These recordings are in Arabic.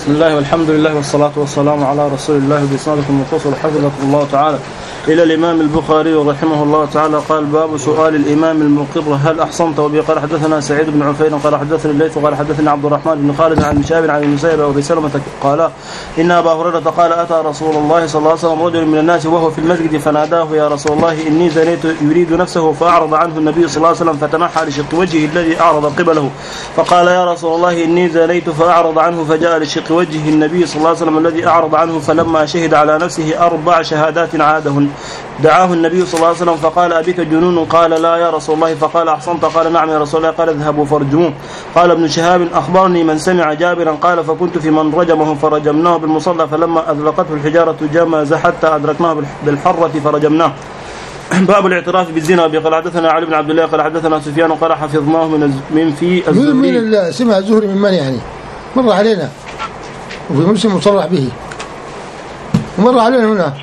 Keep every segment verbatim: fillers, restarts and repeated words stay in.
بسم الله والحمد لله والصلاة والسلام على رسول الله بإسنادكم المتصل حفظكم الله تعالى إلى الإمام البخاري رحمه الله تعالى قال: باب سؤال الإمام المقر هل أحصنت؟ وبه قال حدثنا سعيد بن عفير قال حدثني الليث قال حدثني عبد الرحمن بن خالد عن مشاب عن المسيب وأبي سلمة قال: إن أبا هريرة قال: أتى رسول الله صلى الله عليه وسلم رجل من الناس وهو في المسجد فناداه: يا رسول الله إني زنيت. يريد نفسه فأعرض عنه النبي صلى الله عليه وسلم فتنحى لشق وجهه الذي أعرض قبله فقال: يا رسول الله إني زنيت. فأعرض عنه فجاء لشق وجهه النبي صلى الله عليه وسلم الذي أعرض عنه فلما شهد على نفسه أربع شهادات عادهن دعاه النبي صلى الله عليه وسلم فقال: أبيك جنون؟ قال: لا يا رسول الله. فقال: أحصنت؟ قال: نعم يا رسول الله. قال: اذهبوا فارجموه. قال ابن شهاب: أخبرني من سمع جابرا قال: فكنت في من رجمه فرجمناه بالمصلى فلما أذلقته الحجارة جمز حتى أدركناه بالحرة فرجمناه. باب الاعتراف بالزنا. قال حدثنا علي بن عبد الله قال حدثنا سفيان قال حفظناه من من في الزهري. من سمع الزهري من من يعني مر علينا وفي مسلم مصرح به ومر علينا هنا.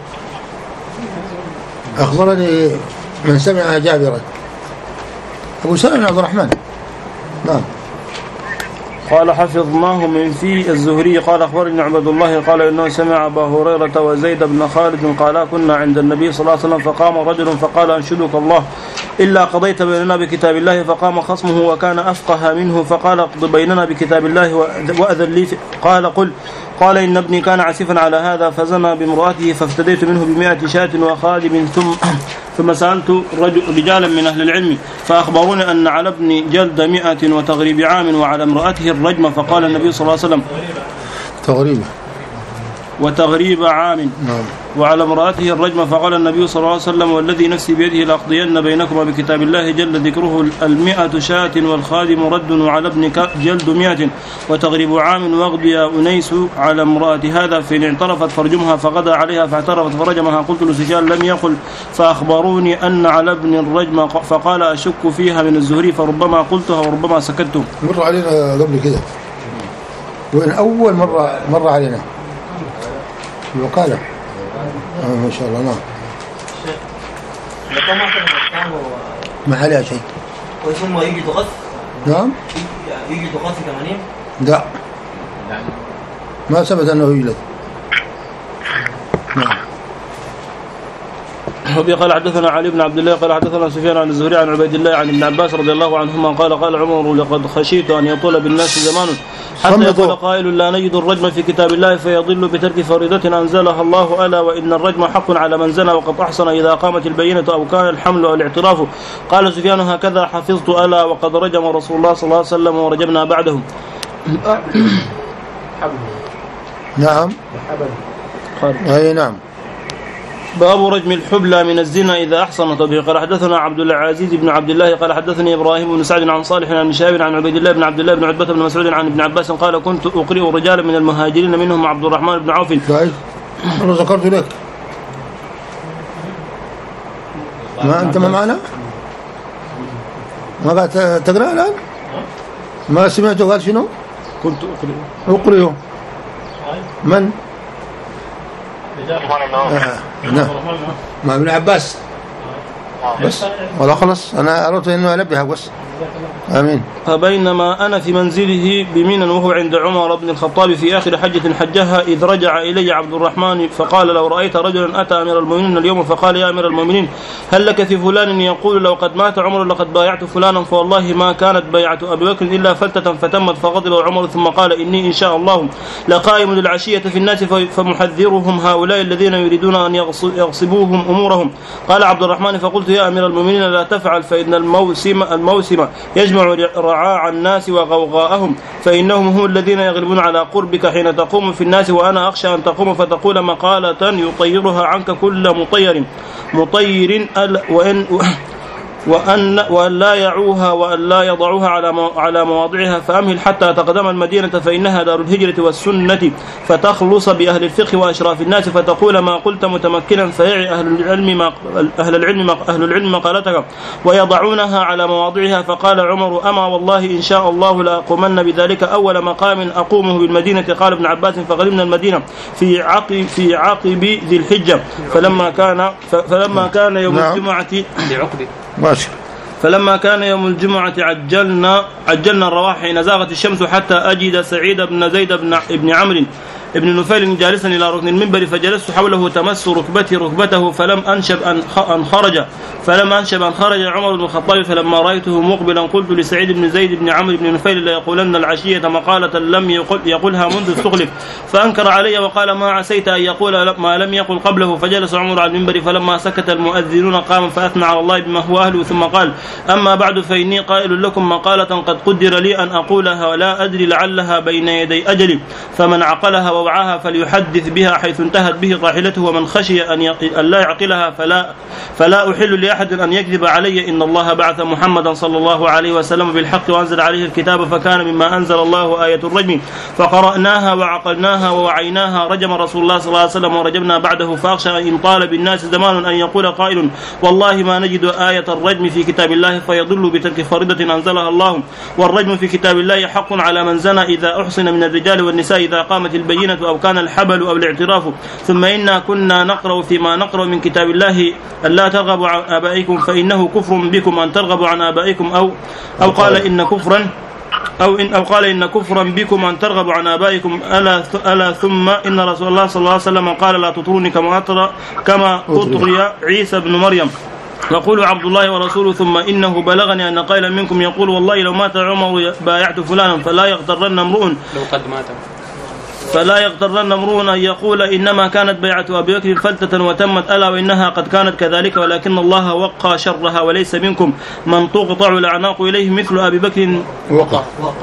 أخبرني من سمع جابرا أبو سلمة عبد الرحمن. نعم. قال حفظناه من في الزهري قال أخبرني عبد الله قال إنه سمع أبا هريرة وزيد بن خالد قال: كنا عند النبي صلى الله عليه وسلم فقام رجل فقال: أنشدك الله إلا قضيت بيننا بكتاب الله. فقام خصمه وكان أفقه منه فقال: اقض بيننا بكتاب الله وأذن لي. قال: قل. قال: إن ابني كان عسيفا على هذا فزنى بامرأته فافتديت منه بمائة شاة وخادم ثم ثم سألت رجالا من أهل العلم فأخبروني أن على ابني جلد مئة وتغريب عام وعلى امرأته الرجم. فقال النبي صلى الله عليه وسلم: تغريب وتغريب عام نعم. وعلى امرأته الرجم. فقال النبي صلى الله عليه وسلم: والذي نفسي بيده لأقضين بينكما بكتاب الله جل ذكره المئة شاة والخادم رد وعلى ابنك جلد مئة وتغريب عام واغضي يا أنيس على امرأة هذا فإن اعترفت فرجمها. فغدا عليها فاعترفت فرجمها. قلت لسفيان: لم يقل. فأخبروني أن على ابن الرجم. فقال: أشك فيها من الزهري فربما قلتها وربما سكت. مر علينا قبل كده وإن أول مرة مر علينا وقال آه ما شاء الله. نعم. ما عليها شيء. وثم يجي تغث. نعم. يجي تغث ثمانين. لا ما ثبت أنه يولد. نعم. وبه قال حدثنا علي بن عبد الله قال حدثنا سفيان عن الزهري عن عبيد الله عن ابن عباس رضي الله عنهما قال: قال عمر: لقد خشيت أن يطول بالناس زمان حتى يقول قائل: لا نجد الرجم في كتاب الله فيضل بترك فريضة أنزلها الله. ألا وإن الرجم حق على من زنى وقد أحصن إذا قامت البينة أو كان الحمل أو الاعتراف. قال سفيان: هكذا حفظت. ألا وقد رجم رسول الله صلى الله عليه وسلم ورجمنا بعده. نعم. أي نعم. باب رجم الحبلى من الزنا إذا أحصنت. به قال حدثنا عبد العزيز بن عبد الله قال حدثني إبراهيم بن سعد عن صالح عن مشاب عن عبيد الله بن عبد الله بن عتبة بن مسعود عن ابن عباس قال: كنت أقرئ رجالا من المهاجرين منهم عبد الرحمن بن عوف. أنا ذكرت لك ما أنت ما معنا ما قاعد تقرأ الآن ما سمعته قال شنو؟ كنت أقرئ أقرئ من؟ آه. نعم. ما ابن عباس بس ولا خلص أنا أردت أنه أنبهك بس. آمين. فبينما أنا في منزله بمنى وهو عند عمر بن الخطاب في آخر حجة حجها إذ رجع إلي عبد الرحمن فقال: لو رأيت رجلا أتى أمير المؤمنين اليوم فقال: يا أمير المؤمنين هل لك في فلان يقول لو قد مات عمر لقد بايعت فلانا فوالله ما كانت بيعة أبي بكر إلا فلتة فتمت. فغضب عمر ثم قال: إني إن شاء الله لقائم للعشية في الناس فمحذرهم هؤلاء الذين يريدون أن يغصبوهم أمورهم. قال عبد الرحمن: فقلت: يا أمير المؤمنين لا تفعل فإن الموسم الموسم يجمع رعاع الناس وغوغاءهم فإنهم هم الذين يغلبون على قربك حين تقوم في الناس وأنا أخشى أن تقوم فتقول مقالة يطيرها عنك كل مطير مطير وإن وأن, وأن لا يعوها وأن لا يضعوها على على مواضعها فأمهل حتى تقدم المدينة فإنها دار الهجرة والسنة فتخلص بأهل الفقه وأشراف الناس فتقول ما قلت متمكنا فيعي أهل العلم ما أهل العلم أهل العلم مقالتك ويضعونها على مواضعها. فقال عمر: أما والله إن شاء الله لأقومن بذلك أول مقام أقومه بالمدينة. قال ابن عباس: فغلبنا المدينة في عقب في عقب ذي الحجة فلما كان فلما كان يوم الجمعة ماشي. فلما كان يوم الجمعة عجلنا عجلنا الرواح حين زاغت الشمس حتى أجد سعيد بن زيد بن ابن عمرو ابن نفيل جالسا إلى ركن المنبر فجلست حوله تمس ركبتي ركبته فلم أنشب أن خرج فلم أنشب أن خرج عمر بن الخطاب فلما رأيته مقبلا قلت لسعيد بن زيد بن عمرو بن نفيل ليقولن العشية مقالة لم يقل يقولها منذ استخلف فأنكر علي وقال ما عسيت أن يقول ما لم يقل قبله فجلس عمر على المنبر فلما سكت المؤذنون قام فأثنى على الله بما هو أهله ثم قال أما بعد فإني قائل لكم مقالة قد قدر لي أن أقولها ولا أدري لعلها بين يدي أجلي فمن عقلها ووعاها فليحدث بها حيث انتهت به راحلته ومن خشي أن لا يعقلها فلا فلا أحل لأحد أن يكذب علي إن الله بعث محمدا صلى الله عليه وسلم بالحق وأنزل عليه الكتاب فكان مما أنزل الله آية الرجم فقرأناها وعقلناها ووعيناها رجم رسول الله صلى الله عليه وسلم ورجمنا بعده فأخشى إن طال بالناس زمان أن يقول قائل والله ما نجد آية الرجم في كتاب الله فيضل بترك فريضة أنزلها الله والرجم في كتاب الله حق على من زنى إذا أحصن من الرجال والنساء إذا قامت البينة أو كان الحبل أو الاعتراف ثم إنا كنا نقرأ فيما نقرأ من كتاب الله ألا ترغبوا عن آبائكم فإنه كفر بكم أن ترغبوا عن آبائكم أو أو قال إن كفرا أو إن أو قال إن كفرا بكم أن ترغبوا عن آبائكم ألا ألا ثم إن رسول الله صلى الله عليه وسلم قال لا تطروني كما أطر كما أطري عيسى بن مريم يقول عبد الله ورسوله ثم إنه بلغني أن قائلا منكم يقول والله لو مات عمر بايعت فلانا فلا يغترن امرؤ لو قد مات فلا يغترن امرؤ أن يقول إنما كانت بيعة أبي بكر فلتة وتمت ألا وإنها قد كانت كذلك ولكن الله وقى شرها وليس منكم من تقطع الأعناق إليه مثل أبي بكر وقع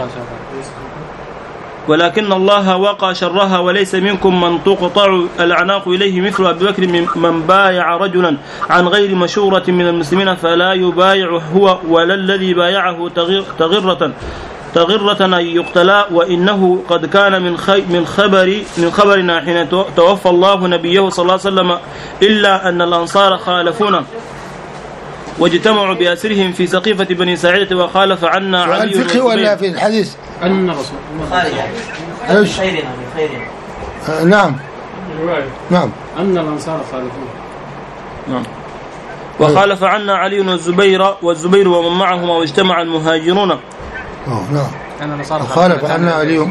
ولكن الله وقى شرها وليس منكم من تقطع الأعناق إليه مثل أبي بكر من بايع رجلا عن غير مشورة من المسلمين فلا يبايع هو ولا الذي بايعه تغرة تغرة أن يقتلا وإنه قد كان من من خبر من خبرنا حين توفى الله نبيه صلى الله عليه وسلم إلا أن الأنصار خالفونا واجتمعوا بأسرهم في سقيفة بني ساعدة وخالف عنا علي الفقه ولا في الحديث أن رسول الله خيرنا خيرنا آه نعم نعم أن الأنصار خالفونا نعم وخالف عنا علي والزبير والزبير ومن معهما واجتمع المهاجرون اه نعم خالف عنا علي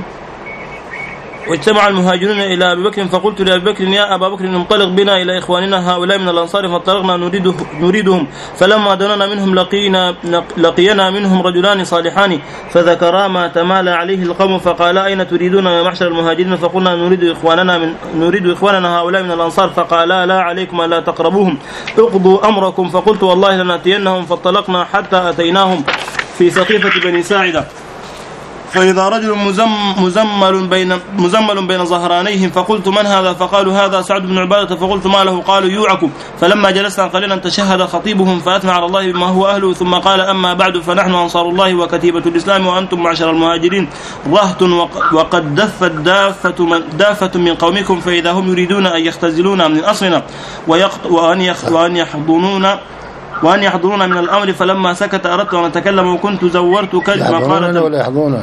واجتمع المهاجرون إلى أبي بكر فقلت لأبي بكر يا أبا بكر انطلق بنا إلى إخواننا هؤلاء من الأنصار فانطلقنا نريده نريدهم فلما دننا منهم لقينا لقينا منهم رجلان صالحان فذكرا ما تمالى عليه القوم فقال أين تريدون يا معشر المهاجرين فقلنا نريد إخواننا من نريد إخواننا هؤلاء من الأنصار فقالا لا عليكم لا تقربوهم اقضوا أمركم فقلت والله لنأتينهم فانطلقنا حتى أتيناهم في سقيفة بني ساعدة فإذا رجل مزم مزمل بين مزمل بين ظهرانيهم فقلت من هذا فقالوا هذا سعد بن عبادة فقلت ما له قالوا يوعك فلما جلسنا قليلا تشهد خطيبهم فأثنى على الله بما هو أهله ثم قال أما بعد فنحن أنصار الله وكتيبة الإسلام وأنتم معشر المهاجرين رهط وقد دفت دافة من, دافة من قومكم فإذا هم يريدون أن يختزلونا من أصلنا وأن يحضنونا وأن يحضرون من الأمر فلما سكت أردت أن أتكلم وكنت زورت كلمة قالت ولا يحضرون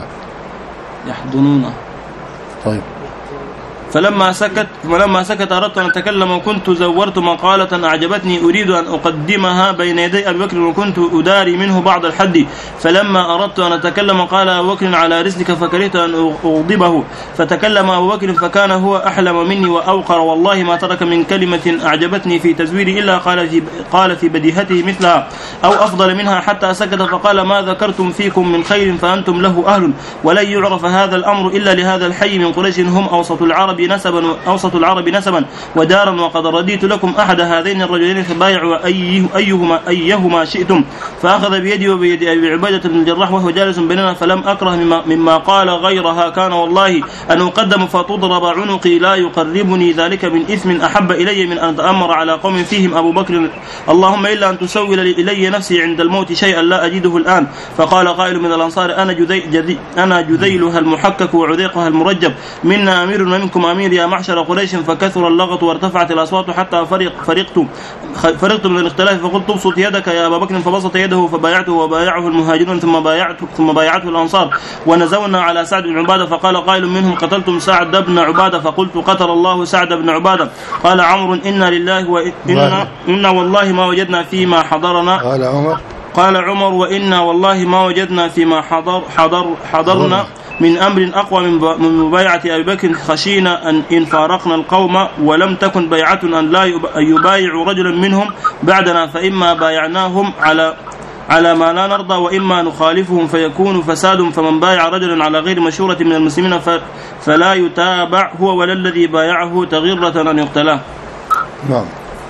يحضنون طيب فلما سكت فلما سكت أردت أن أتكلم وكنت زورت مقالة أعجبتني أريد أن أقدمها بين يدي أبي بكر وكنت أداري منه بعض الحد فلما أردت أن أتكلم قال أبو بكر على رسلك فكرهت أن أغضبه فتكلم أبو بكر فكان هو أحلم مني وأوقر والله ما ترك من كلمة أعجبتني في تزويري إلا قال في قال في بديهته مثلها أو أفضل منها حتى سكت فقال ما ذكرتم فيكم من خير فأنتم له أهل ولن يعرف هذا الأمر إلا لهذا الحي من قريش هم أوسط العرب نسبا أوسط العرب نسبا ودارا وقد رديت لكم أحد هذين الرجلين فبايعوا أيه أيهما أيهما شئتم فأخذ بيدي وبيد أبي عبادة بن الجراح وهو جالس بيننا فلم أكره مما, مما قال غيرها كان والله أن أقدم فتضرب عنقي لا يقربني ذلك من إثم أحب إلي من أن أتأمر على قوم فيهم أبو بكر اللهم إلا أن تسول إلي نفسي عند الموت شيئا لا أجده الآن فقال قائل من الأنصار أنا جذي أنا جذيلها المحكك وعذيقها المرجب منا أمير ومنكم أمير يا معشر قريش فكثر اللغط وارتفعت الأصوات حتى فرق فرقت فرقت من الاختلاف فقلت ابسط يدك يا أبا بكر فبسط يده فبايعته وبايعه المهاجرون ثم بايعته ثم بايعته الأنصار ونزونا على سعد بن عبادة فقال قائل منهم قتلتم سعد بن عبادة فقلت قتل الله سعد بن عبادة قال عمرو إنا لله وإنا إنا والله ما وجدنا فيما حضرنا قال عمر قال عمر وإنا والله ما وجدنا فيما حضر حضر حضرنا من أمر أقوى من مبايعة أبي بكر خشينا أن إن فارقنا القوم ولم تكن بيعة أن لا يبايع رجلا منهم بعدنا فإما بايعناهم على على ما لا نرضى وإما نخالفهم فيكون فساد فمن بايع رجلا على غير مشورة من المسلمين فلا يتابع هو ولا الذي بايعه تغيرة أن يقتلاه. نعم.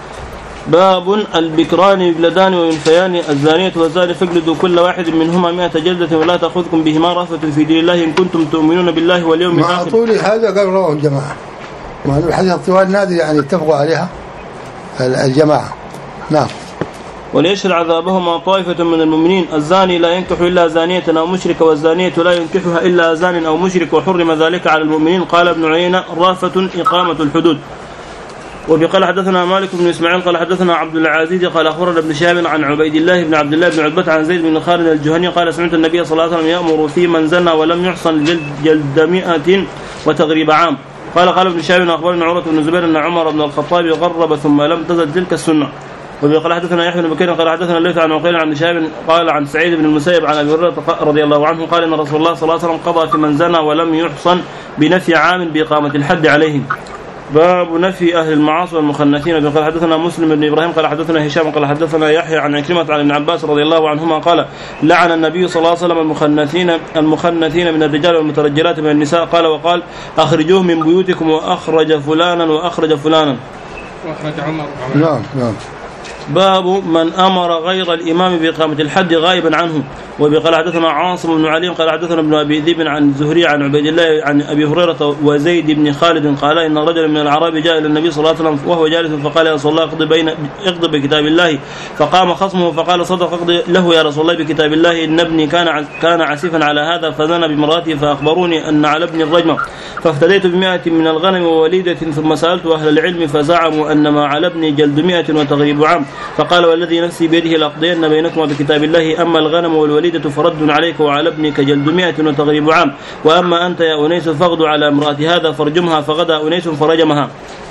باب البكران يجلدان وينفيان الزانية والزاني فاجلدوا كل واحد منهما مئة جلدة ولا تأخذكم بهما رأفة في دين الله إن كنتم تؤمنون بالله واليوم الآخر. مع طول هذا قال رواه الجماعة، مع الحديث الطوال نادر يعني اتفقوا عليها الجماعة. نعم. وليشهد عذابهما طائفة من المؤمنين الزاني لا ينكح إلا زانية أو مشرك والزانية لا ينكحها إلا زان أو مشرك وحرم ذلك على المؤمنين. قال ابن عيينة رافة إقامة الحدود. وبقال حدثنا مالك بن إسماعيل قال حدثنا عبد العزيز قال أخبرنا ابن شهاب عن عبيد الله بن عبد الله بن عتبة عن زيد بن خالد الجهني قال سمعت النبي صلى الله عليه وسلم يأمر في من زنى ولم يحصن جلد, جلد مئة وتغريب عام. قال قال ابن شهاب أخبرنا عروة بن الزبير أن عمر بن الخطاب غرب ثم لم تزل تلك السنة. وقال حدثنا يحيى بن بكير قال حدثنا الليث عن عقيل عن شهاب قال عن سعيد بن المسيب عن ابي هريره رضي الله عنه قال ان رسول الله صلى الله عليه وسلم قضى في من زنى ولم يحصن بنفي عام باقامه الحد عليهم. باب نفي اهل المعاصي والمخنثين. قال حدثنا مسلم بن ابراهيم قال حدثنا هشام قال حدثنا يحيى عن عكرمة عن ابن عباس رضي الله عنهما قال لعن النبي صلى الله عليه وسلم المخنثين المخنثين من الرجال والمترجلات من النساء قال وقال اخرجوه من بيوتكم واخرج فلانا واخرج فلانا. واخرج عمر. نعم نعم. باب من أمر غير الإمام بإقامة الحد غائبا عنه. وبقال حدثنا عاصم بن علي قال حدثنا ابن أبي ذئب عن الزهري عن عبيد الله عن أبي هريرة وزيد بن خالد قال إن رجلا من الأعراب جاء إلى النبي صلى الله عليه وسلم وهو جالس فقال يا رسول الله اقضي بين اقضي بكتاب الله. فقام خصمه فقال صدق اقضي له يا رسول الله بكتاب الله إن ابني كان كان عسيفا على هذا فزنى بامرأته فأخبروني أن على ابني الرجم فافتديت بمئة من الغنم ووليدة ثم سألت أهل العلم فزعموا أن ما على ابني جلد مئة وتغريب عام. فقال والذي نفسي بيده لأقضين بينكما بكتاب الله أما الغنم والوليدة فرد عليك وعلى ابنك جلد مئة وتغريب عام وأما أنت يا أنيس فاغدو على امرأة هذا فرجمها فغدا أنيس فرجمها.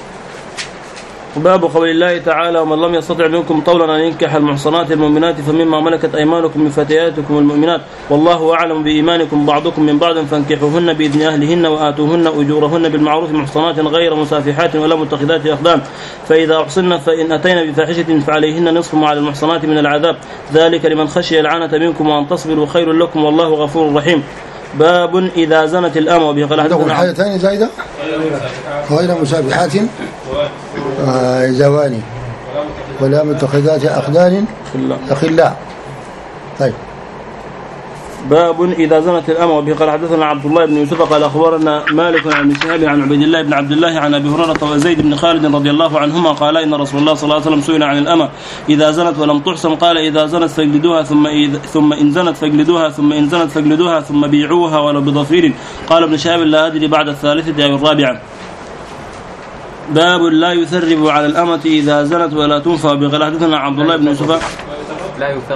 باب قول الله تعالى ومن لم يستطع منكم طولا أن ينكح المحصنات المؤمنات فمما ملكت أيمانكم من فتياتكم المؤمنات والله أعلم بإيمانكم بعضكم من بعض فانكحوهن بإذن أهلهن وآتوهن أجورهن بالمعروف محصنات غير مسافحات ولا متخذات أخدان فإذا أحصن فإن أتينا بفاحشة فعليهن نصف ما على المحصنات من العذاب ذلك لمن خشي العنة منكم وأن تصبروا خير لكم والله غفور رحيم. باب إذا زنت الأمة. وبه قال حدثنا حاجة ثانية زايدة غير مسافحات زواني ولا متخذات أخدان أخلاء. طيب. باب إذا زنت الأمة. وبه قال حدثنا عبد الله بن يوسف قال أخبرنا مالك عن شهاب عن عبيد الله بن عبد الله عن أبي هريرة وزيد بن خالد رضي الله عنهما قال إن رسول الله صلى الله عليه وسلم سئل عن الأمة إذا زنت ولم تحصن قال إذا زنت فاجلدوها ثم ثم إن زنت فاجلدوها ثم إن زنت فاجلدوها ثم بيعوها ولو بضفير. قال ابن شهاب لا أدري بعد الثالثة أو الرابعة. باب لا يثرب على الأمة إذا زنت ولا تنفى. وبه حدثنا عبد الله بن يوسف لا يثرب.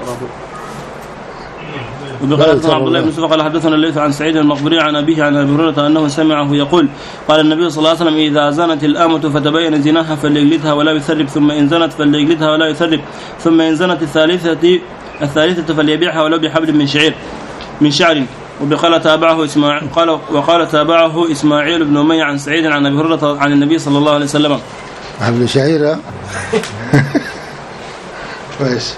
وبقال حدثنا عبد الله بن يوسف قال حدثنا الليث عن سعيد المقبري عن أبيه عن أبي هريرة أنه سمعه يقول قال النبي صلى الله عليه وسلم إذا زنت الأمة فتبين زناها فليجلدها ولا يثرب ثم إن زنت فليجلدها ولا يثرب ثم إن زنت الثالثة الثالثة فليبيعها ولو بحبل من شعير من شعر. وبقال تابعه إسماعيل قال وقال تابعه إسماعيل بن أمية عن سعيد عن أبي هريرة عن النبي صلى الله عليه وسلم. حبل شعير كويس.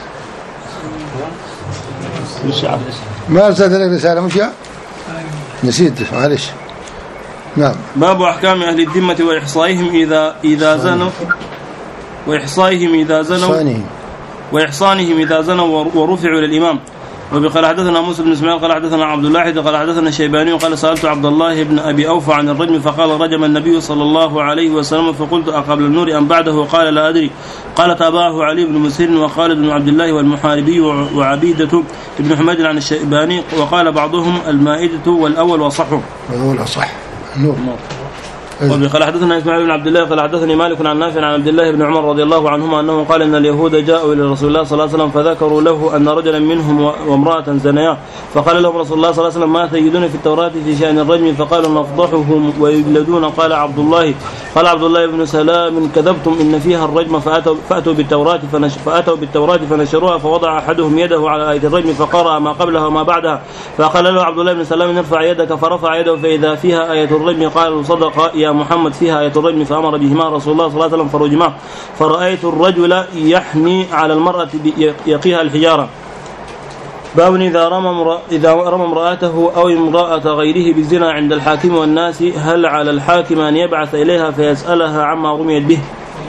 ما أرسلت لك رسالة مش يا نسيت معلش. نعم. باب أحكام أهل الذمة وإحصائهم إذا إذا زنوا وإحصائهم إذا زنوا وإحصانهم إذا زنوا ورفعوا للإمام. وبقال حدثنا موسى بن اسماعيل قال حدثنا عبد الله قال حدثنا الشيباني قال سألت عبد الله بن أبي أوفى عن الرجم فقال رجم النبي صلى الله عليه وسلم فقلت أقبل النور أم بعده قال لا أدري. قال تابعه علي بن مسهر وخالد بن عبد الله والمحاربي وعبيدة بن حميد عن الشيباني وقال بعضهم المائدة والأول وصحه. والأول أصح. نور. وبه قال حدثنا اسماعيل بن عبد الله قال حدثني مالك عن نافع عن عبد الله بن عمر رضي الله عنهما انه قال ان اليهود جاءوا الى رسول الله صلى الله عليه وسلم فذكروا له ان رجلا منهم وامراه زنيا فقال لهم رسول الله صلى الله عليه وسلم ما تجدون في التوراة في شأن الرجم فقالوا نفضحهم ويجلدون قال عبد الله قال عبد الله بن سلام كذبتم ان فيها الرجم فاتوا فاتوا بالتوراة فنش فاتوا بالتوراة فنشروها فوضع احدهم يده على آية الرجم فقرأ ما قبلها وما بعدها فقال له عبد الله بن سلام ارفع يدك فرفع يده فإذا فيها آية الرجم قال صدق يا محمد فيها آية الرجم فأمر بهما رسول الله صلى الله عليه وسلم فرجما فرأيت الرجل يحني على المرأة يقيها الحجارة. باب إذا رمى إذا رمى امرأته أو امرأة غيره بالزنا عند الحاكم والناس هل على الحاكم أن يبعث إليها فيسألها عما رميت به؟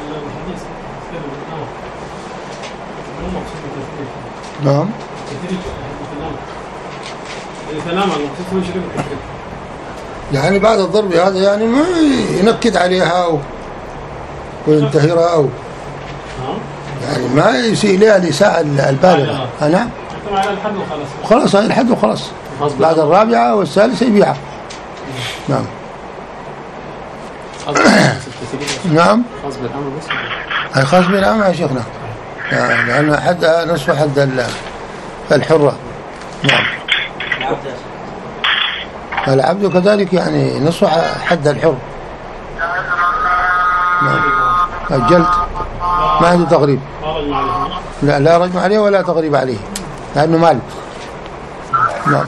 نعم. يعني بعد الضرب هذا يعني ما ينكد عليها أو وينتهرها أو يعني ما يسيء إليها الإساءة البالغة. نعم. على الحد وخلاص. خلاص هاي الحد وخلاص. بعد الرابعة والثالثة يبيعها. نعم. نعم. خاص بالأمر بس. هاي خاص بالأمر يا شيخنا. لأن حد نصف حد الحرة. نعم. العبد كذلك يعني نصف حد الحر. نعم. الجلد ما عنده تغريب. لا لا رجم عليه ولا تغريب عليه لأنه مال. نعم.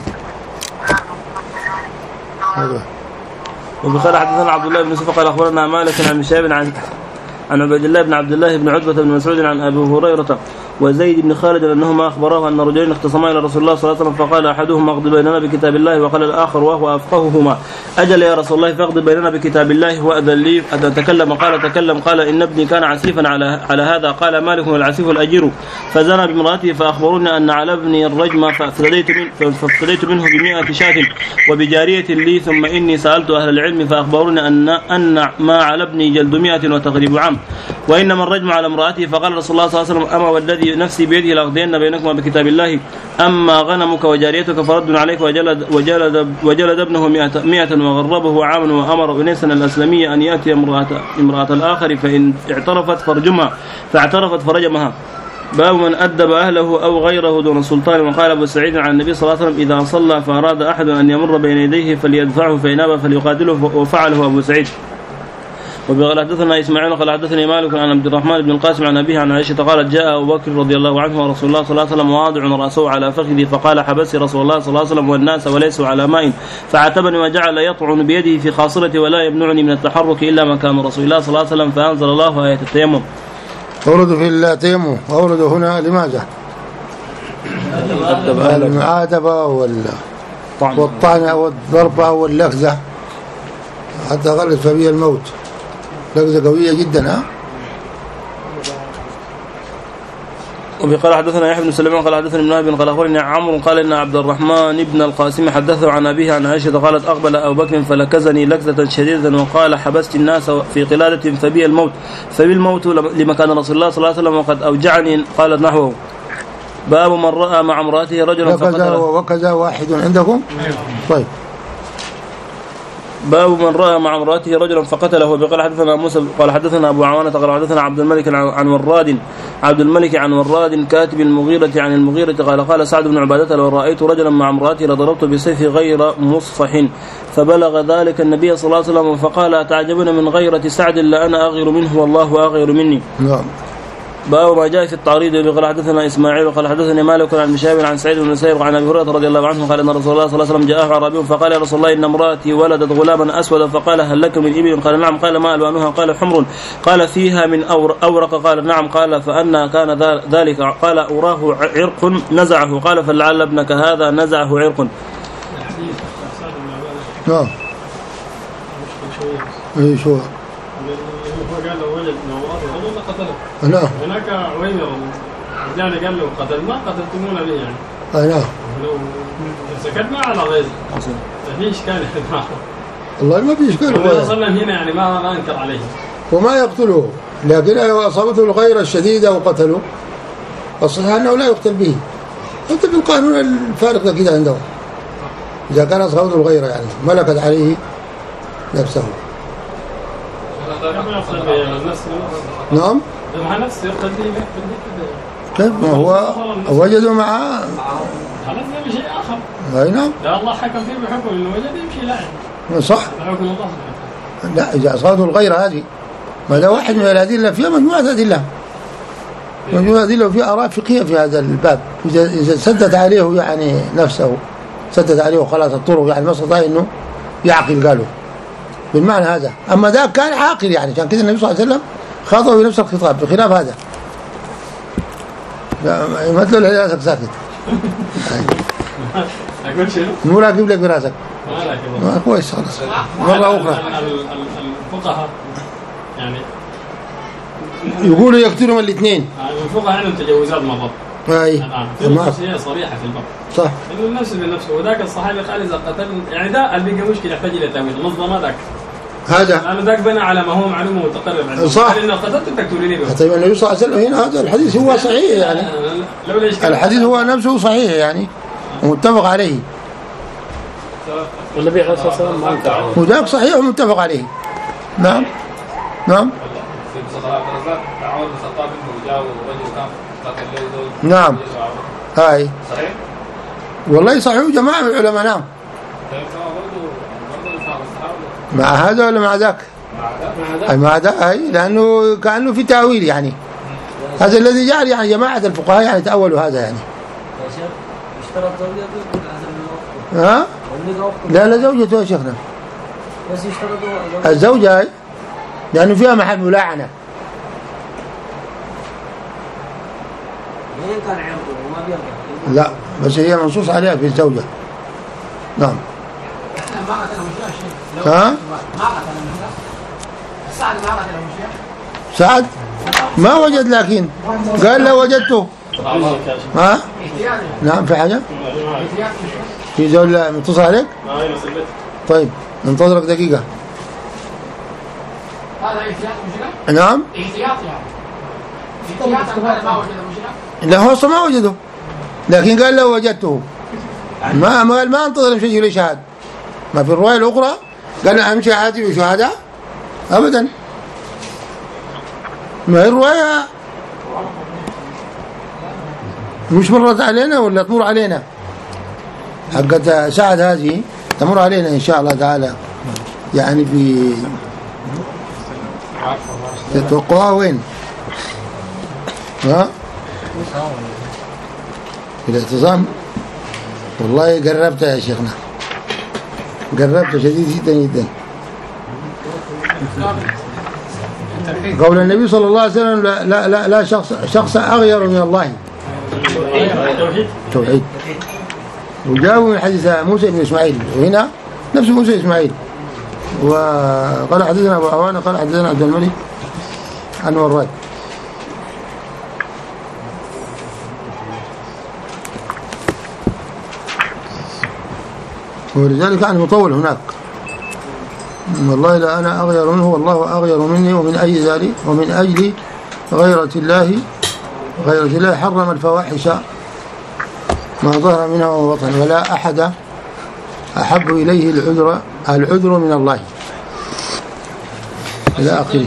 هذا. وبقال حدثنا عبد الله بن يوسف قال أخبرنا مالك عن شهاب عن عن عبد الله بن عبد الله بن عتبة بن مسعود عن أبي هريرة وزيد بن خالد أنهما أخبراه أن رجلين اختصما إلى رسول الله صلى الله عليه وسلم فقال أحدهما اقض بيننا بكتاب الله وقال الآخر وهو أفقههما أجل يا رسول الله فاقض بيننا بكتاب الله وأذن لي أن أتكلم قال تكلم قال إن ابني كان عسيفا على على هذا قال مالك والعسيف الأجير فزنى بامرأته فأخبروني أن على ابني الرجم فافتديت من فافتديت منه بمئة شاة وبجارية لي ثم إني سألت أهل العلم فأخبروني أن أن ما على ابني جلد مئة وتغريب عام وإنما الرجم على امرأته فقال رسول الله صلى الله عليه وسلم أما والذي نفسي بيده لأقضين بينكما بكتاب الله أما غنمك وجاريتك فرد عليك وجلد, وجلد, وجلد ابنه مئة, مئة وغربه عاما وأمر أنيسا الأسلمية أن يأتي امرأة, امرأة الآخر فإن اعترفت فرجمها فاعترفت فرجمها. باب من أدب أهله أو غيره دون سلطان وقال أبو سعيد عن النبي صلى الله عليه وسلم إذا صلى فأراد أحد أن يمر بين يديه فليدفعه فإن أبى فليقاتله وفعله أبو سعيد. وقال حدثنا إسماعيل قال حدثني مالك عن عبد الرحمن بن القاسم عن أبيه عن عائشة قالت جاء أبو بكر رضي الله عنه ورسول الله صلى الله عليه وسلم واضع رأسه على فخذه فقال حبسي رسول الله صلى الله عليه وسلم والناس وليسوا على ماء فعتبني وجعل يطعن بيده في خاصرتي ولا يمنعني من التحرك إلا مكان رسول الله صلى الله عليه وسلم فأنزل الله آية التيمم. أورد في التيمم أورد هنا لماذا؟ المعاتبة والطعن والضربة واللخزة حتى غلط فبيه الموت لغزة قوية جدا. ها. وقال حدثنا يحيى بن سليمان قال حدثنا ابن ابي قال اخبرني عمرو قال ان عبد الرحمن بن القاسم حدثه عن ابيه عن عائشه قالت اقبل ابو بكر فلكزني لكزه شديده وقال حبست الناس في قلاده فبي الموت فبي الموت لمكان رسول الله صلى الله عليه وسلم وقد اوجعني قالت نحوه. باب من راى مع امراته رجلا فقتله وكذا واحد عندكم. طيب. باب من رأى مع امرأته رجلا فقتله وقال حدثنا موسى قال حدثنا أبو عوانة قال حدثنا عبد الملك عن وراد عبد الملك عن وراد كاتب المغيرة عن المغيرة قال قال سعد بن عبادة لو رأيت رجلا مع امرأته لضربت بسيف غير مصفح فبلغ ذلك النبي صلى الله عليه وسلم فقال أتعجبون من غيرة سعد لأنا أغير منه والله أغير مني. نعم. باب ما جاء في التعريض قال حدثنا اسماعيل قال حدثني مالك عن مشاب عن سعيد بن المسيب عن ابي هريره رضي الله عنه قال ان رسول الله صلى الله عليه وسلم جاءه اعرابي فقال يا رسول الله ان امراتي ولدت غلاما اسود فقال هل لك من ابل؟ قال نعم. قال ما الوانها؟ قال حمر. قال فيها من اورق؟ قال نعم. قال فأنا كان ذلك؟ قال اراه عرق نزعه. قال فلعل ابنك هذا نزعه عرق. نعم. اي شو نعم. هناك عويمر يعني قال له قتل ما قتلتمونا به يعني. اي نعم. لو سكت ما على غيظ في اشكال والله ما في اشكال. هو صلى هنا يعني ما ما انكر عليه وما يقتله لكن لو اصابته الغيرة الشديدة وقتله الصحيح انه لا يقتل به. انت في القانون الفارق ده كده عندهم اذا كان اصابته الغيرة يعني ملكت عليه نفسه. نعم مع نفسه يقتدي كيف ما هو وجدوا معه خلاص ده شيء اخر. اي نعم. لا الله حكم فيه بحكم انه وجد يمشي لا صح. حكم الله. لا اذا اصابته الغير هذه ما ده واحد من الادله، فيها مجموعه ادله مجموعه ادله وفي اراء فقهيه في هذا الباب. اذا اذا سدت عليه يعني نفسه سدت عليه وخلاص الطرق يعني ما استطاع انه يعقل قالوا بالمعنى هذا. اما ذاك كان عاقل يعني عشان كذا النبي صلى الله عليه وسلم خاطبه بنفس الخطاب بخلاف هذا. مثل الهلاسك ساكت. أقول شنو؟ مو راكب لك براسك. ما كويس خلاص. مرة أخرى. الفقهاء يعني يقولوا يقتلهم الاثنين. الفقهاء عندهم تجاوزات مرات. أي. في نصوصية صريحة في الباب. صح. إنه النفس بالنفس وذاك الصحابي قال إذا قتل يعني ده اللي بيجي مشكلة يحتاج إلى تأويل نص ما ذاك. هذا. لأنه ذاك بنى على ما هو معلوم ومتقرب عنه. صح. قال إنه قتلت تقتلني به. طيب النبي صلى الله عليه وسلم هنا هذا الحديث هو صحيح يعني. الحديث هو نفسه صحيح يعني ومتفق عليه. والنبي عليه الصلاة والسلام ما انكر. وذاك صحيح ومتفق عليه. نعم. نعم. نعم. هاي. صحيح. والله صحيح جماعة من العلماء. نعم. مع هذا ولا مع ذاك؟ أي مع ذاك أي لأنه كأنه في تأويل يعني. هذا الذي جعل يعني جماعة الفقهاء يعني تأولوا هذا يعني. اشترط زوجته ها؟ لا لا زوجته يا شيخنا. بس يشترطوا الزوجة هاي لأنه فيها محل ملاعنة. وين كان عرضه وما بيرضى؟ لا بس هي منصوص عليها في الزوجة. نعم. ما قتل المشيخ. ها؟ ما قتل المشيخ. سعد ما قتل المشيخ. سعد ما وجد لكن قال لو وجدته. ها؟ نعم في حاجة؟ في زول متصل عليك؟ طيب ننتظرك دقيقة. هذا احتياط مشكلة؟ نعم؟ احتياط يعني. احتياط قال ما وجد المشكلة؟ لا هو ما وجده لكن قال لو وجدته. ما ما قال ما انتظر امشي لي شهاد. ما في الرواية الأخرى قال امشي عادي وشهادة أبدا. ما هي الرواية مش مرت علينا ولا تمر علينا حقت سعد هذه تمر علينا إن شاء الله تعالى يعني في تتوقعها وين ها في الاعتصام. والله قربت يا شيخنا قربت شديد جدا جدا. قول النبي صلى الله عليه وسلم لا لا لا, لا شخص شخص أغير من الله. توحيد. وجاءوا من حديث موسى بن إسماعيل وهنا نفس موسى إسماعيل. وقال حدثنا أبو عوانة قال حدثنا عبد الملك عن وراد. ولذلك أنا مطول هناك. والله لا أنا أغير منه والله أغير مني ومن أي ذلك ومن أجل غيرة الله غيرة الله حرم الفواحش ما ظهر منها وبطن ولا أحد أحب إليه العذر العذر من الله إلى آخره.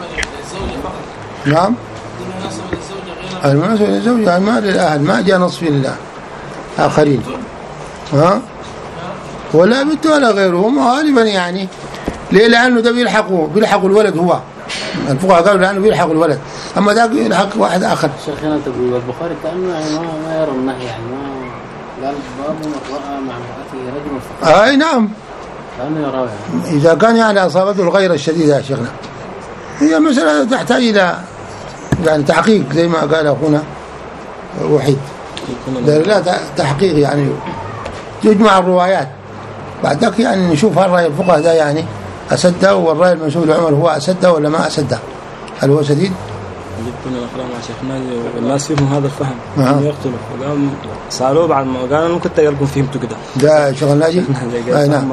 نعم المناسبة للزوجة ما للأهل ما جاء نصف للآخرين ها ولا بنت ولا غيرهم غالبا يعني. ليه؟ لأنه ده بيلحقوا بيلحقوا الولد هو الفقهاء قالوا لأنه بيلحقوا الولد أما ده يلحق واحد آخر. شيخنا تقول البخاري كأنه يعني ما ما يرى النهي يعني ما قال باب رأى مع امرأته رجل فقط. أي نعم. كأنه يراه يعني. إذا كان يعني أصابته الغيرة الشديدة يا شيخنا هي مسألة تحتاج إلى يعني تحقيق زي ما قال أخونا وحيد. لا تحقيق يعني تجمع الروايات بعدك يعني نشوف هل رأي الفقهاء ده يعني أسده والرأي المنسوب لعمر هو أسده ولا ما أسده هل هو سديد؟ جبتنا الأخلاق مع شيخنا والناس فيهم هذا الفهم أه. يختلف وقام سألوه بعد ما قال أنا ممكن تقلكم فهمتوا كده ده شغل ناجي؟ أي نعم.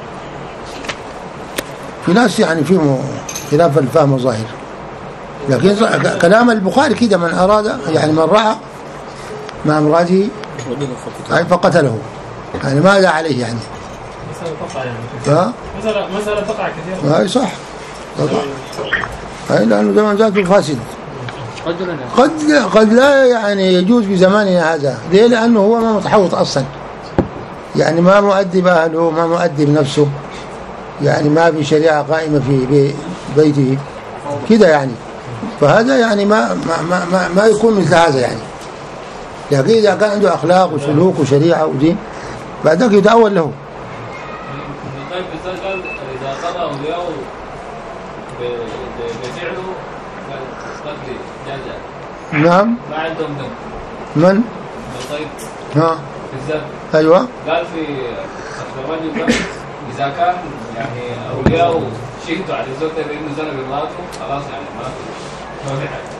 في ناس يعني فيهم خلاف الفهم الظاهر لكن كلام البخاري كده من أراد يعني من رأى مع امرأته فقتله يعني ماذا عليه يعني مسألة تقع يعني ها؟ مسألة مسألة تقع كثيرا. أي صح أي لأنه زمان ذاته فاسد. قد قد لا يعني يجوز في زماننا هذا. ليه؟ لأنه هو ما متحوط أصلا، يعني ما مؤدي بأهله، ما مؤدي بنفسه، يعني ما في شريعة قائمة في بيته كده يعني. فهذا يعني ما ما ما ما يكون مثل هذا يعني. لكن إذا كان عنده أخلاق وسلوك وشريعة ودين بعدك يتأول له. طيب قال إذا قضى أولياءه بفعله قتل جازع. نعم. ما عندهم دم. من؟ طيب. ها. بالذات. أيوة. قال في الرجل ده إذا كان يعني أولياءه شهدوا على الزوجة بأنه زنى بمراته خلاص يعني ما ما في حاجة.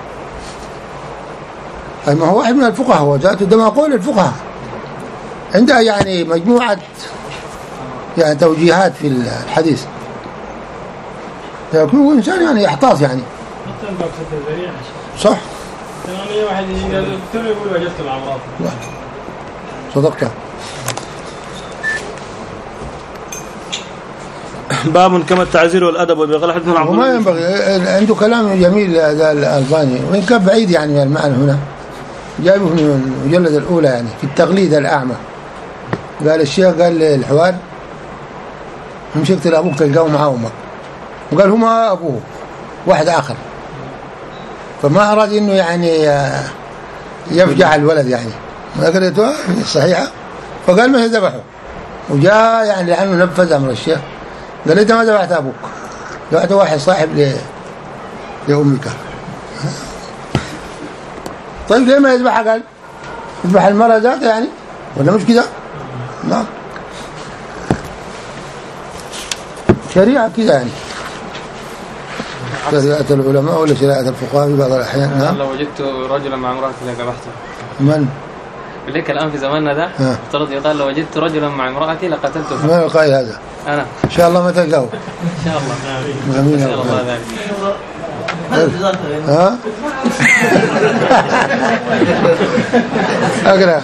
أي ما هو واحد من الفقهاء، هو ذاته ده ما قول الفقهاء عندها يعني مجموعة يعني توجيهات في الحديث، لكن هو إنسان يعني يحتاط يعني. حتى الباب ستة الذريعة. صح. تمام. واحد يجي قال دكتور يقول وجدت مع مراته. صدقت. باب كما التعزير والأدب وبقال حدثنا عبد وما ينبغي، عنده كلام جميل هذا الألباني وإن كان بعيد يعني من المعنى هنا، جايبه من المجلد الأولى يعني في التقليد الأعمى. قال الشيخ قال للحوار مسكت لأبوك تلقاه مع أمك، وقال هما أبوه واحد آخر، فما أراد إنه يعني يفجع الولد يعني، ما قريته صحيحة، فقال ما ذبحه، وجاء يعني لأنه نفذ أمر الشيخ قال أنت ما ذبحت أبوك، ذبحت واحد صاحب ل... لأمك. طيب ليه ما يذبحها؟ قال يذبح المرأة ذاتها يعني، ولا مش كده؟ نعم شريعة كده يعني، شريعة العلماء ولا شريعة الفقهاء في بعض الأحيان. نعم. لو وجدت رجلا مع امرأة لقبحته. من؟ لك الآن في زماننا ده افترض يقال لو وجدت رجلا مع امرأتي لقتلته. ما القائل هذا؟ أنا إن شاء الله ما تلقاه. إن شاء الله. آمين. إن شاء الله ذلك. ها؟ أقرأ.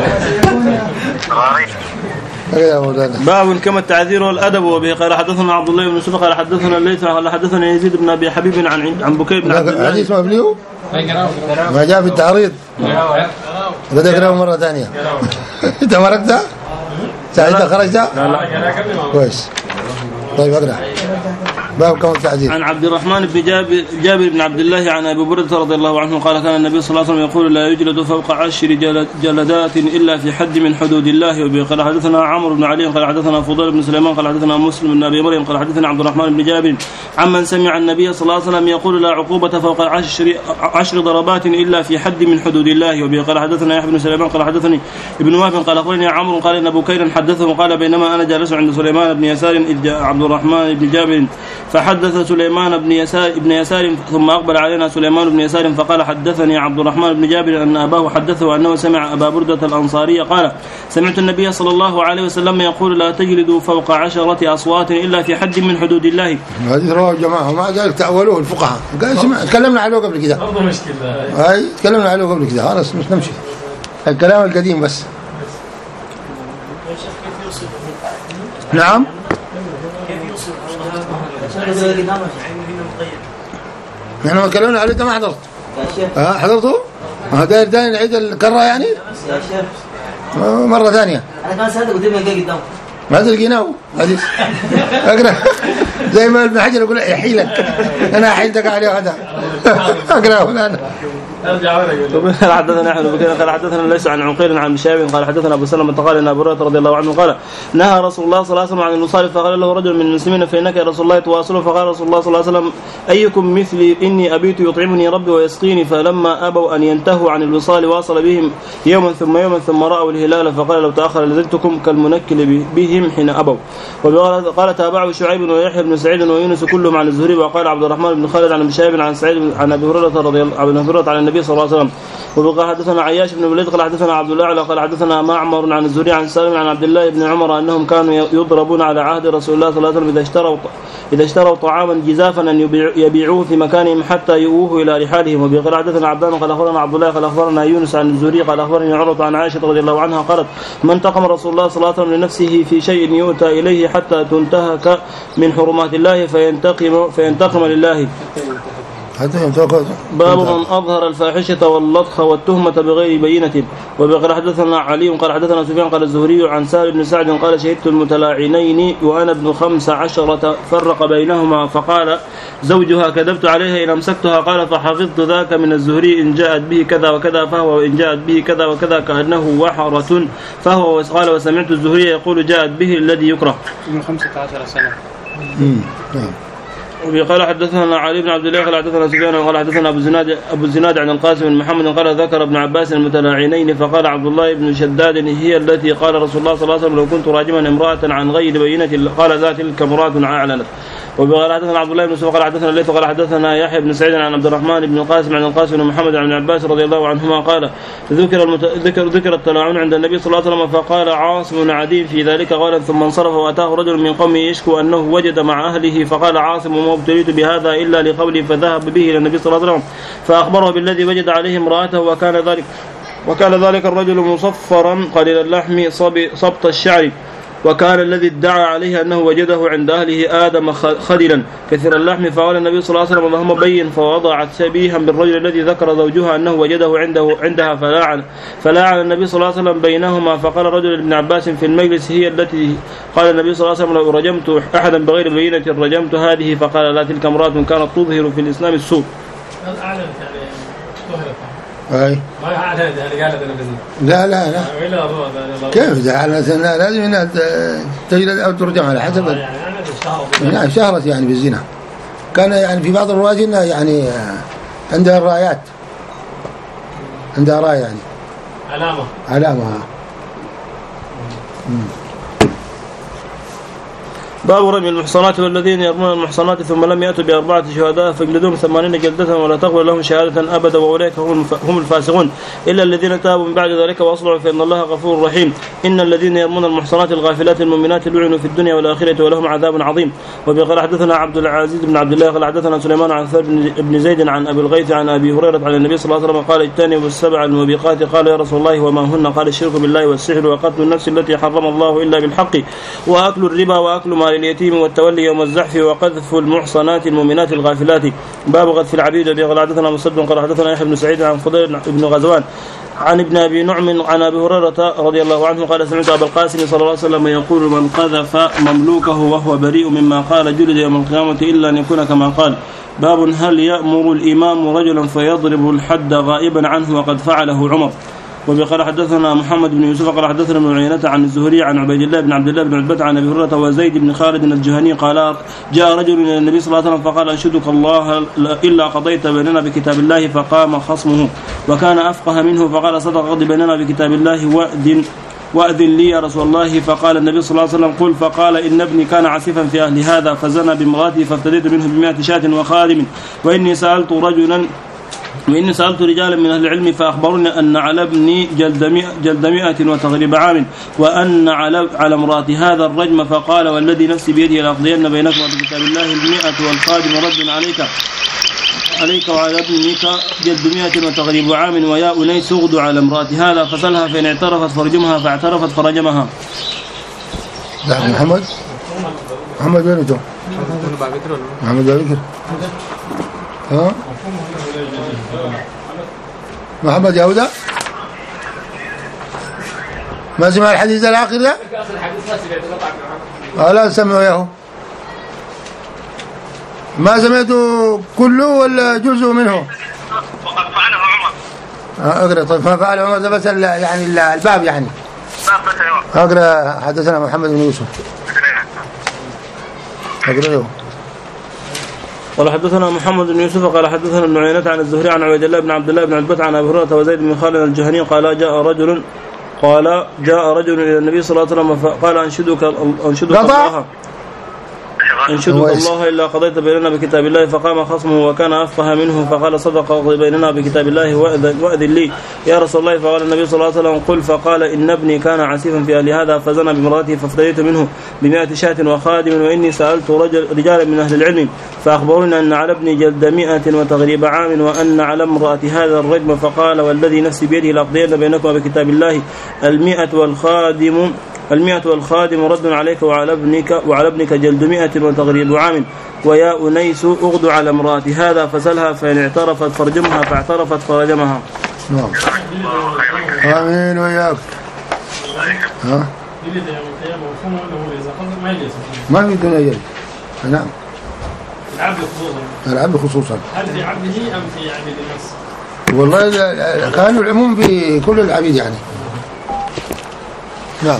باب كما التعذير والأدب وبه قال حدثنا عبد الله بن سلمة قال حدثنا الليث قال حدثنا يزيد بن أبي حبيب عن عن بكير بن عبد الله. حديث مبليو ما جاء في التعريض. بدأ أقرأه مرة ثانية. أنت مرقتها؟ ساعتها خرجتها؟ لا لا كويس. طيب أقرأ. باب كما التعذير. عن عبد الرحمن بن جابر, جابر بن عبد الله عن أبي برده رضي الله عنه قال كان النبي صلى الله عليه وسلم يقول لا يجلد فوق عشر جلدات إلا في حد من حدود الله. وبه قال حدثنا عمرو بن علي قال حدثنا فضيل بن سليمان قال حدثنا مسلم بن أبي مريم قال حدثنا عبد الرحمن بن جابر عمن سمع النبي صلى الله عليه وسلم يقول لا عقوبة فوق عشر, عشر ضربات إلا في حد من حدود الله. وبه قال حدثنا يحيى بن سليمان قال حدثني ابن وهب قال أخبرني عمرو قال إن بكير حدثه قال بينما أنا جالس عند سليمان بن يسار إذ جاء عبد الرحمن بن جابر فحدث سليمان بن يسار, بن يسار ثم أقبل علينا سليمان بن يسار فقال حدثني عبد الرحمن بن جابر أن أباه حدثه أنه سمع أبا بردة الأنصاري قال سمعت النبي صلى الله عليه وسلم يقول لا تجلدوا فوق عشرة أصوات إلا في حد من حدود الله. هذه رواه الجماعة ومع ذلك تأولوه الفقهاء. قال سمع تكلمنا عليه قبل كده. برضه مشكلة. هاي تكلمنا عليه قبل كده خلاص مش نمشي الكلام القديم بس. نعم. نحن ما تكلمنا عليه ما حضرت. ها حضرته؟ ها داير ثاني نعيد الكرة يعني؟ يا شيخ. مرة ثانية. أنا كان سألت قلت لي قدام. ما تلقيناه حديث. أقرأ زي ما ابن حجر يقول يحيلك أنا أحيلتك عليه هذا. أقرأ أنا. قال حدثنا احمد بن قال حدثنا ليس عن عقيل عن شاب قال حدثنا ابو سلمة قال ان ابو هريره رضي الله عنه قال نهى رسول الله صلى الله عليه وسلم عن الوصال فقال له رجل من المسلمين فانك يا رسول الله تواصله فقال رسول الله صلى الله عليه وسلم ايكم مثلي اني ابيت يطعمني ربي ويسقيني فلما ابوا ان ينتهوا عن الوصال واصل بهم يوما ثم يوما ثم راوا الهلال فقال لو تاخر لزدتكم كالمنكل بهم حين ابوا. وقال تابعه شعيب ويحيى بن سعيد ويونس كلهم عن الزهري وقال عبد الرحمن بن خالد عن ابن شهاب عن سعيد عن ابي هريره رضي الله عنه النبي صلى الله عليه وسلم. وقال حدثنا عياش بن وليد قال حدثنا عبد الله قال حدثنا معمر عن الزهري عن سالم عن عبد الله بن عمر أنهم كانوا يضربون على عهد رسول الله صلى الله عليه وسلم إذا اشتروا إذا اشتروا طعاما جزافا أن يبيعوه في مكانهم حتى يؤوه إلى رحالهم. وقال حدثنا عبدان قال أخبرنا عبد الله قال أخبرنا يونس عن الزهري قال أخبرني عروة عن عائشة رضي الله عنها قالت ما انتقم رسول الله صلى الله عليه وسلم لنفسه في شيء يؤتى إليه حتى تنتهك من حرمات الله فينتقم فينتقم لله. باب من أظهر الفاحشة واللطخ والتهمة بغير بينة. وقال حدثنا علي قال حدثنا سفيان قال الزهري عن سالم بن سعد قال شهدت المتلاعنين وأنا ابن خمس عشرة فرق بينهما فقال زوجها كذبت عليها إن أمسكتها قال فحفظت ذاك من الزهري إن جاءت به كذا وكذا فهو وإن جاءت به كذا وكذا كأنه وحرة فهو قال وسمعت الزهري يقول جاءت به الذي يكره من خمسة عشر سنة. وقال حدثنا علي بن عبد الله قال حدثنا سفيان قال حدثنا ابو الزناد ابو الزناد عن القاسم بن محمد قال ذكر ابن عباس المتلاعنين فقال عبد الله بن شداد هي التي قال رسول الله صلى الله عليه وسلم لو كنت راجما امراه عن غير بينه قال ذات تلك امراه اعلنت. وقال حدثنا عبد الله بن سوق قال حدثنا الليث قال حدثنا يحيى بن سعيد عن عبد الرحمن بن القاسم عن القاسم بن محمد عن عباس رضي الله عنهما قال ذكر المت... ذكر ذكر التلاعن عند النبي صلى الله عليه وسلم فقال عاصم عديم في ذلك قال ثم انصرف واتاه رجل من قومه يشكو انه وجد مع اهله فقال عاصم وما ابتليت بهذا الا لقولي فذهب به الى النبي صلى الله عليه وسلم فاخبره بالذي وجد عليه امراته وكان ذلك وكان ذلك الرجل مصفرا قليل اللحم صبط الشعر وكان الذي ادعى عليه أنه وجده عند أهله آدم خدلا كثير اللحم فقال النبي صلى الله عليه وسلم اللهم بين فوضعت شبيها بالرجل الذي ذكر زوجها أنه وجده عنده عندها فلاعن فلاعن النبي صلى الله عليه وسلم بينهما فقال رجل ابن عباس في المجلس هي التي قال النبي صلى الله عليه وسلم لو رجمت أحدا بغير بينة رجمت هذه فقال لا تلك امرأة كانت تظهر في الإسلام السوء. أي ما أعلنت يعني قالت أنا بزنا. لا لا لا كيف إذا أعلنت لازم إنها تجلد أو ترجم على حسب يعني شهرت يعني بالزنا. كان يعني في بعض الروايات إنها يعني عندها الرايات عندها راية يعني علامة علامة. باب رمي المحصنات والذين يرمون المحصنات ثم لم يأتوا بأربعة شهداء فاجلدوهم ثمانين جلدة ولا تقبل لهم شهادة أبدا وأولئك هم الفاسقون إلا الذين تابوا من بعد ذلك وأصلحوا فإن الله غفور رحيم. إن الذين يرمون المحصنات الغافلات المؤمنات لعنوا في الدنيا والآخرة ولهم عذاب عظيم. وبقال حدثنا عبد العزيز بن عبد الله قال حدثنا سليمان عن ثابت بن زيد عن أبي الغيث عن أبي هريرة عن النبي صلى الله عليه وسلم قال اجتنبوا السبع الموبقات قال يا رسول الله وما هن قال الشرك بالله والسحر وقتل النفس التي حرم الله إلا بالحق وأكل الربا وأكل مال اليتيم والتولي يوم الزحف وقذف المحصنات المؤمنات الغافلات. باب قذف العبيد. قال حدثنا مسدد قال حدثنا يحيى بن سعيد عن فضيل بن غزوان عن ابن ابي نعم عن ابي هريره رضي الله عنه قال سمعت ابا القاسم صلى الله عليه وسلم يقول من قذف مملوكه وهو بريء مما قال جلد يوم القيامه الا ان يكون كما قال. باب هل يأمر الامام رجلا فيضرب الحد غائبا عنه وقد فعله عمر. وبقال حدثنا محمد بن يوسف قال حدثنا ابن عيينة عن الزهري عن عبيد الله بن عبد الله بن عتبة عن ابي هريرة وزيد بن خالد الجهني قال جاء رجل الى النبي صلى الله عليه وسلم فقال انشدك الله الا قضيت بيننا بكتاب الله فقام خصمه وكان افقه منه فقال صدق قضي بيننا بكتاب الله وأذن وأذن لي يا رسول الله فقال النبي صلى الله عليه وسلم قل فقال إن ابني كان عسيفا في أهل هذا فزنى بامرأته فافتديت منه بمئة شاة وخادم وإني سألت رجلا وإني سألت رجالا من أهل العلم فأخبرني أن على ابني جلد مئة, جلد مئة وتغريب عام وأن على على امرأة هذا الرجم فقال والذي نفسي بيده لأقضين بينكم بكتاب الله المئة والخادم رد عليك عليك وعلى ابنك جلد مئة وتغريب عام ويا أنيس اغدوا على امرأة هذا فسلها فإن اعترفت فرجمها فاعترفت فرجمها. لا محمد محمد وين انتم؟ محمد بابكر ها محمد يهودا ما سمع الحديث الآخر ده؟ لا سمعوا ياهو ما سمعته كله ولا جزء منه؟ وقد فعله عمر. اقرأ. طيب ما فعل عمر ده بس يعني الباب يعني اقرأ. حدثنا محمد بن يوسف اقرأ. قال حدثنا محمد بن يوسف قال حدثنا ابن عيينة عن الزهري عن عبيد الله بن عبد الله بن عتبة عن أبي هريرة وزيد بن خالد الجهني قال جاء رجل قال جاء رجل إلى النبي صلى الله عليه وسلم فقال أنشدك أنشدك الله انشدك الله إلا قضيت بيننا بكتاب الله. فقام خصمه وكان أفقه منه فقال صدق قضي بيننا بكتاب الله وأذن لي يا رسول الله. فقال النبي صلى الله عليه وسلم قل. فقال إن ابني كان عسيفا في أهل هذا فزنى بامرأته فافتديت منه بمائة شاة وخادم وإني سألت رجل رجالا من أهل العلم فأخبروني أن على ابني جلد مئة وتغريب عام وأن على امرأة هذا الرجم. فقال والذي نفسي بيده لأقضين بينكما بكتاب الله المئة والخادم المئة والخادم رد عليك وعلى ابنك وعلى ابنك جلد مئة وتغريب عام. ويا أنيس أغد على امرأة هذا فسلها فإن اعترفت فرجمها فاعترفت فرجمها. نعم. آمين وياك. ها؟ ما في دنيا يجري. نعم. العبد خصوصا. العبد خصوصا. هل في عبده أم في عبد النفس؟ والله كانوا العموم في كل العبيد يعني. نعم.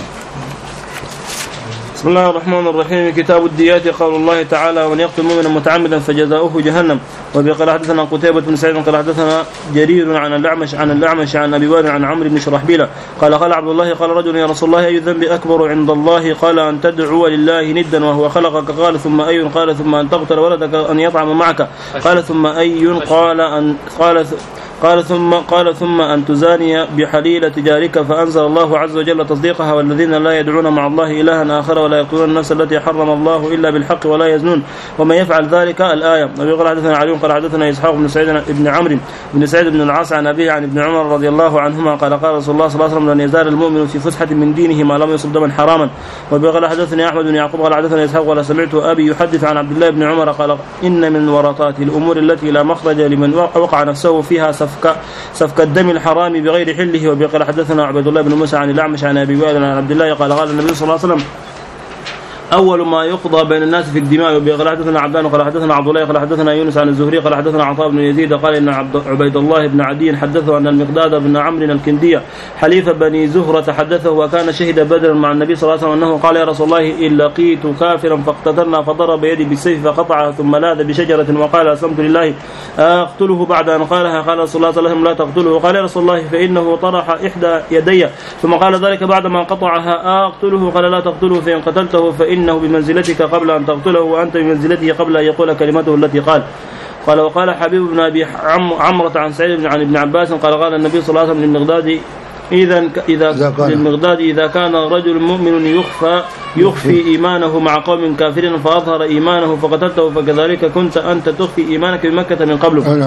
بسم الله الرحمن الرحيم. كتاب الديات. قول الله تعالى ومن يقتل مؤمنا متعمدا فجزاؤه جهنم. وبه قال حدثنا قتيبة بن سعيد قال حدثنا جرير عن الأعمش عن الأعمش عن أبي وائل عن عمرو بن شرحبيل قال قال عبد الله قال رجل يا رسول الله أي الذنب أكبر عند الله؟ قال أن تدعو لله ندا وهو خلقك. قال ثم أي؟ قال ثم أن تقتل ولدك أن يطعم معك. قال ثم أي؟ قال أن قال قال ثم قال ثم أن تزاني بحليلة جارك. فأنزل الله عز وجل تصديقها والذين لا يدعون مع الله إلها آخر ولا يقتلون النفس التي حرم الله إلا بالحق ولا يزنون ومن يفعل ذلك. الآية. أبي قال حدثنا علي قال حدثنا إسحاق بن سعيد بن عمرو بن سعيد بن العاص عن أبيه عن ابن عمر رضي الله عنهما قال قال رسول الله صلى الله عليه وسلم لن يزال المؤمن في فسحة من دينه ما لم يصب دما حراما. وأبي قال حدثني أحمد بن يعقوب قال حدثنا إسحاق قال سمعت أبي يحدث عن عبد الله بن عمر قال إن من ورطات الأمور التي لا مخرج لمن وقع نفسه فيها سفك سفك الدم الحرام بغير حله. وأبي قال حدثنا عبد الله بن موسى عن الأعمش عن أبي وائل عن عبد الله قال قال النبي صلى الله عليه وسلم أول ما يقضى بين الناس في الدماء. وقال حدثنا عبدان قال حدثنا عبد الله قال حدثنا يونس عن الزهري قال حدثنا عطاء بن يزيد قال إن عبيد الله بن عدي حدثه أن المقداد بن عمرو الكندية حليف بني زهرة حدثه وكان شهد بدرا مع النبي صلى الله عليه وسلم أنه قال يا رسول الله إن لقيت كافرا فاقتتلنا فضرب يدي بالسيف فقطعها ثم لاذ بشجرة وقال أسلمت لله أقتله بعد أن قالها. قال رسول الله صلى الله عليه وسلم لا تقتله. قال يا رسول الله فإنه طرح إحدى يدي ثم قال ذلك بعد ما قطعها أقتله. قال لا تقتله فإن قتلته فإنه بمنزلتك قبل أن تقتله وأنت بمنزلته قبل أن يقول كلمته التي قال. قال وقال حبيب بن أبي عمرة عن سعيد بن عن ابن عباس قال قال النبي صلى الله عليه وسلم للمقداد إذا إذا للمقداد إذا كان رجل مؤمن يخفى يخفي إيمانه مع قوم كافرين فأظهر إيمانه فقتلته فكذلك كنت أنت تخفي إيمانك بمكة من قبل.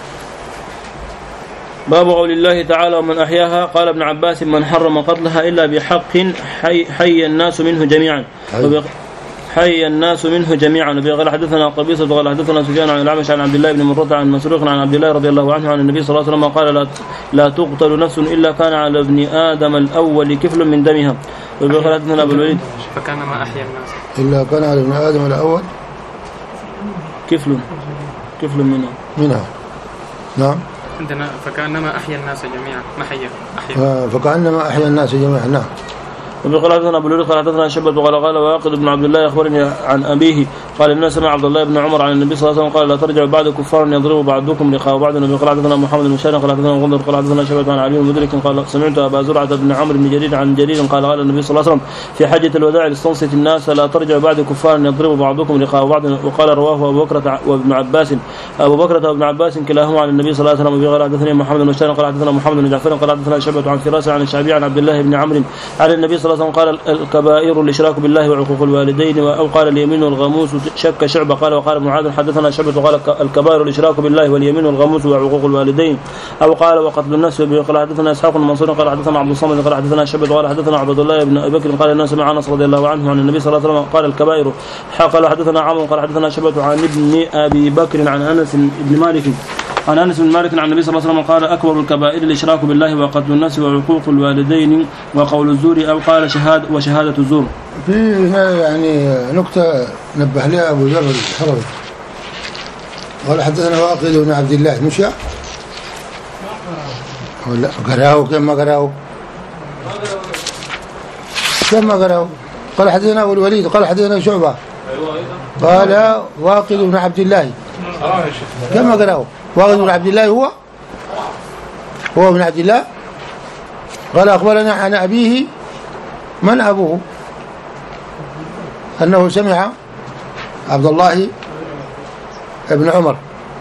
باب قول الله تعالى ومن أحياها. قال ابن عباس من حرم قتلها إلا بحق حي, حي الناس منه جميعا حي الناس منه جميعا. قال حدثنا قبيصة قال حدثنا سفيان عن الأعمش عن عبد الله بن مرة عن مسروق عن عبد الله رضي الله عنه عن النبي صلى الله عليه وسلم قال لا, لا تقتل نفس إلا كان على ابن آدم الأول كفل من دمها. وقال حدثنا أبو الوليد فكان ما أحيا الناس إلا كان على ابن آدم الأول كفل كفل منها منها. نعم. عندنا فكأنما أحيا الناس جميعا ما حيا أحيا آه فكأنما أحيا الناس جميعا. نعم. وقال حدثنا أبو الوليد قال حدثنا شعبة قال قال واقد بن عبد الله أخبرني عن أبيه قال إن سمع عبد الله بن عمر عن النبي صلى الله عليه وسلم قال لا ترجعوا بعد كفار يضرب بعضكم رقاب بعض. وقال حدثنا محمد بن شارع قال حدثنا غندر قال حدثنا شعبة عن علي المدرك قال سمعت أبا زرعة بن عمرو بن جرير عن جرير قال قال النبي صلى الله عليه وسلم في حجة الوداع لاستنصت الناس لا ترجعوا بعد كفار يضرب بعضكم رقاب بعض. وقال رواه أبو بكر وابن عباس أبو بكر وابن عباس كلاهما عن النبي صلى الله عليه وسلم. وقال حدثني محمد بن شارع قال حدثنا محمد بن جعفر قال حدثنا شعبة عن فراسة عن الشعبي عن عبد الله بن عمرو عن النبي صلى الله عليه وسلم قال الكبائر الاشراك بالله وعقوق الوالدين. او قال اليمين والغموس شك شعبة قال وقال ابن معاذ حدثنا شعبة قال الكبائر الاشراك بالله واليمين والغموس وعقوق الوالدين. او قال وقتل النفس. قال حدثنا اسحاق بن منصور قال حدثنا عبد الصمد قال حدثنا شعبة قال حدثنا عبد الله بن ابي بكر قال الناس مع انس رضي الله عنه عن النبي صلى الله عليه وسلم قال الكبائر. قال حدثنا عمرو قال حدثنا شعبة عن ابن ابي بكر عن انس بن مالك عن انس بن مالك عن النبي صلى الله عليه وسلم قال اكبر الكبائر الاشراك بالله وقتل النفس وعقوق الوالدين وقول الزور. او قال شهاده وشهاده الزور. في هنا يعني نقطة نبه لها أبو ذر الحربي قال حدثنا واقد بن عبد الله مش يا ولا قرأه كم ما قرأه كم ما قرأه. قال حدثنا أبو الوليد قال حدثنا شعبة قال واقد بن عبد الله كم ما قرأه. واقد بن عبد الله هو هو ابن عبد الله. قال أخبرنا عن أبيه من أبوه أنه سمع عبد الله بن عمر.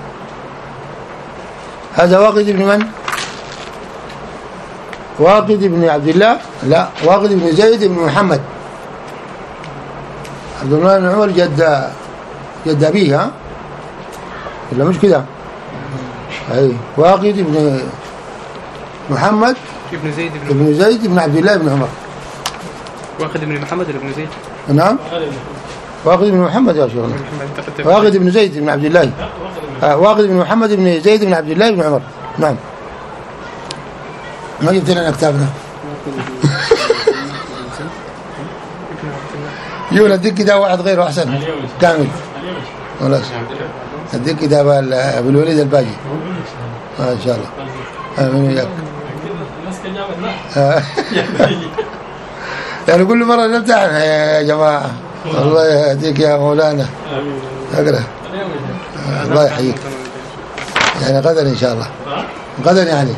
هذا واقد بن من؟ واقد بن عبد الله؟ لا، واقد بن زيد بن محمد. عبد الله بن عمر جد جد أبيه، ها؟ ولا مش كده؟ أي واقد بن محمد ابن زيد بن, ابن زيد بن عبد الله بن عمر. واقد بن محمد ولا ابن زيد؟ نعم، واقد بن محمد يا شيخنا. واقد بن زيد بن عبد الله. آه واقد بن محمد بن زيد بن عبد الله بن عمر. نعم. ما جبت لنا كتابنا. يقول اديك كتاب واحد غيره احسن كامل. خلاص اديك كتاب ابو الوليد الباجي. آه ان شاء الله. امين وياك. يعني كل مرة نمتحن يا جماعة. الله يهديك يا مولانا. اقرأ. الله يحييك. يعني غدا إن شاء الله. غدا يعني.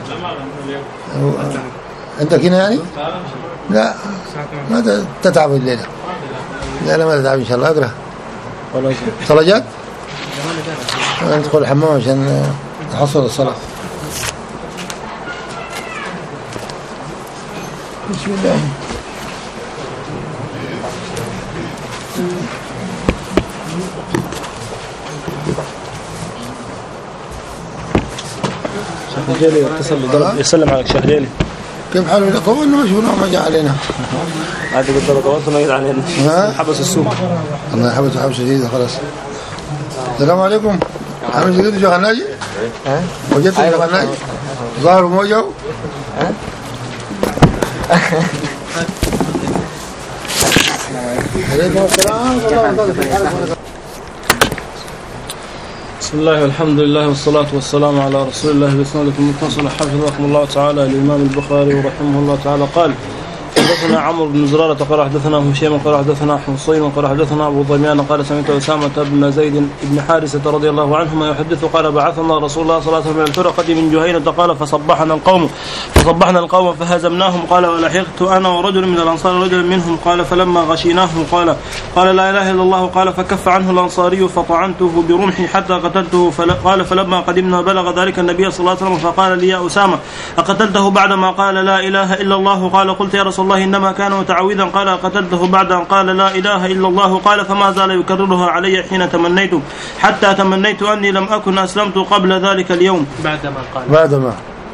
عندك هنا يعني؟ لا ما تتعب الليلة. لا لا ما تتعب إن شاء الله. اقرأ. صلاة ندخل الحمام عشان نحصل الصلاة. بسم الله. شيخ الجيلي اتصل بضرب يسلم عليك. شيخ الجيلي كيف حاله؟ طولنا مشغولنا ما جاء علينا. عاد قلت له طولت ما جاء علينا. حبس السوق. الله يحبس حبس شديد خلاص. السلام عليكم. عامل جديد شيخ الناجي؟ ها؟ وجدت شيخ الناجي؟ ظاهر موجه؟ ها؟ عليكم السلام ورحمة الله وبركاته. بسم الله والحمد لله والصلاة والسلام على رسول الله بسنة المتصل حفظكم الله تعالى. الإمام البخاري رحمه الله تعالى قال: حدثنا عمرو بن زرارة قال حدثنا هشيم قال حدثنا حصين قال حدثنا أبو ضميان قال سمعت أسامة بن زيد بن حارثة رضي الله عنهما يحدث قال: بعثنا رسول الله صلى الله عليه وسلم من الفرقة من جهينة قال: فصبحنا القوم فصبحنا القوم فهزمناهم قال: ولحقت أنا ورجل من الأنصار رجل منهم قال: فلما غشيناهم قال قال لا إله إلا الله قال: فكف عنه الأنصاري فطعنته برمحي حتى قتلته. قال: فلما قدمنا بلغ ذلك النبي صلى الله عليه وسلم فقال لي: يا أسامة أقتلته بعدما قال لا إله إلا الله؟ قال: قلت يا رسول الله إنما كان متعوذا. قال: قتلته بعد أن قال لا إله إلا الله. قال: فما زال يكررها علي حين تمنيت حتى تمنيت أني لم أكن أسلمت قبل ذلك اليوم. بعدما قال بعدما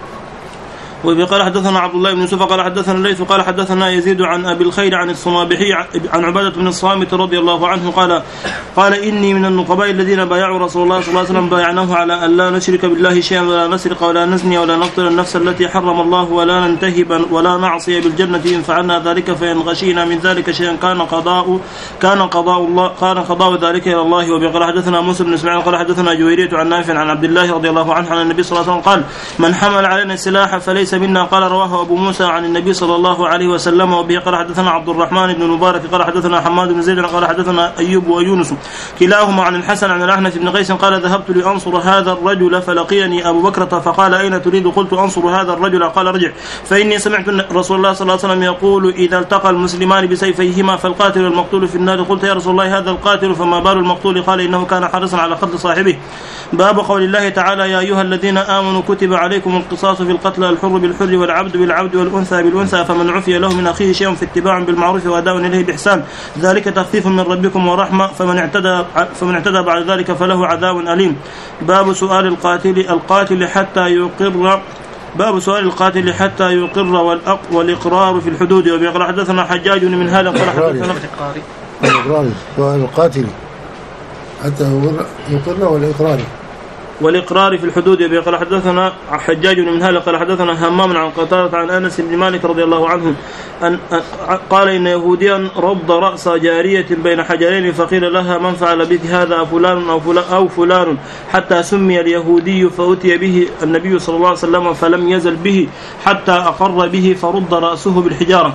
وقال حدثنا عبد الله بن يوسف قال حدثنا الليث قال حدثنا يزيد عن أبي الخير عن الصنابحي عن عبادة بن الصامت رضي الله عنه قال: قال: إني من النقباء الذين بايعوا رسول الله صلى الله عليه وسلم بايعناه على أن لا نشرك بالله شيئا ولا نسرق ولا نزني ولا نقتل النفس التي حرم الله ولا ننتهب ولا نعصي بالجنة إن فعلنا ذلك فإن غشينا من ذلك شيئا كان قضاء كان قضاء الله كان قضاء ذلك إلى الله. وقال حدثنا موسى بن اسماعيل قال حدثنا جويرية عن نافع عن عبد الله رضي الله عنه عن النبي صلى الله عليه وسلم قال: من حمل علينا السلاح فليس منا. قال: رواه أبو موسى عن النبي صلى الله عليه وسلم. وبه قال حدثنا عبد الرحمن بن المبارك قال حدثنا حماد بن زيد قال حدثنا أيوب ويونس كلاهما عن الحسن عن الأحنف بن قيس قال: ذهبت لأنصر هذا الرجل فلقيني أبو بكرة فقال: أين تريد؟ قلت: أنصر هذا الرجل. قال: رجع فإني سمعت رسول الله صلى الله عليه وسلم يقول: إذا التقى المسلمان بسيفيهما فالقاتل والمقتول في النار. قلت: يا رسول الله هذا القاتل فما بال المقتول؟ قال: إنه كان حريصا على قتل صاحبه. باب قول الله تعالى: يا أيها الذين آمنوا كتب عليكم القصاص في القتل الحر بالحر والعبد بالعبد والأنثى بالأنثى فمن عفي له من أخيه شيء فاتباع بالمعروف وأداء إليه بإحسان ذلك تخفيف من ربكم ورحمة فمن اعتدى فمن اعتدى بعد ذلك فله عذاب أليم. باب سؤال القاتل القاتل حتى يقر باب سؤال القاتل حتى يقر والإقرار في الحدود. وبيقول حدثنا حجاج من هذا قال حدثنا الإقرار سؤال القاتل حتى يقر والإقرار والإقرار في الحدود. قال حدثنا حجاج بن منهال قال حدثنا همام عن قتادة عن أنس بن مالك رضي الله عنه أن قال: إن يهوديا رد رأس جارية بين حجرين فقيل لها: من فعل بك هذا فلان أو فلان, أو فلان حتى سمي اليهودي فأتي به النبي صلى الله عليه وسلم فلم يزل به حتى أقر به فرد رأسه بالحجارة.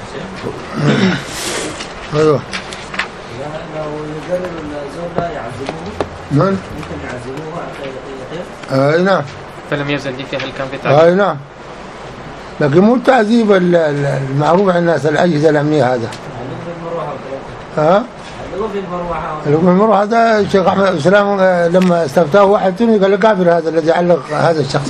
أيوه من؟ اي نعم. فلم يزل به هل كان في تعذيب؟ اي نعم، لكن مو التعذيب المعروف عند الناس الأجهزة الأمنية هذا. ها؟ الوقوف المروحة هذا الشيخ أحمد السلام لما استفتاه واحد توني قال له كافر هذا الذي علق هذا الشخص،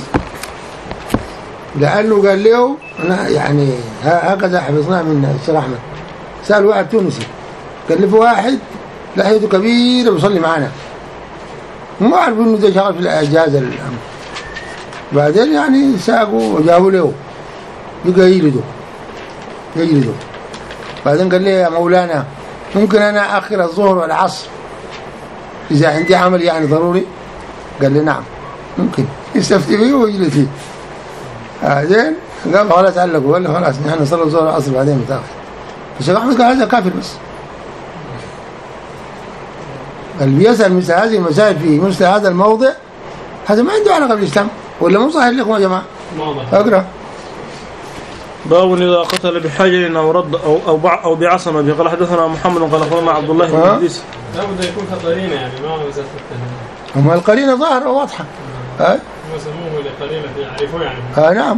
لأنه قال له أنا يعني هكذا حفظناه من الشيخ أحمد. سأل واحد تونسي قال له في واحد لحيته كبيرة بيصلي معنا، ما عرفوا إنه ده شغال في الإعجاز الأمر. بعدين يعني ساقوا وجابوا له يبقى يجلدوا يجلدوا. بعدين قال لي يا مولانا ممكن أنا أخر الظهر والعصر إذا عندي عمل يعني ضروري؟ قال لي نعم ممكن، يستفتي فيه ويجلد فيه. بعدين قال خلاص علقوا، قال لي خلاص نحن نصلي الظهر والعصر بعدين متأخر. الشيخ أحمد قال هذا كافر بس. قال بيسأل مثل هذه المسائل في مثل هذا الموضع هذا ما عنده علاقة بالإسلام، ولا مو صحيح لكم يا جماعة؟ أقرأ. باب إذا قتل بحجر أو رد أو أو أو بعصمة. قال حدثنا محمد قال أخبرنا عبد الله بن إدريس. لابد يكون قرينة يعني ما هو مسافة. هم القرينة ظاهرة واضحة. ها؟ يسموه لقرينة يعرفون يعني. ها نعم.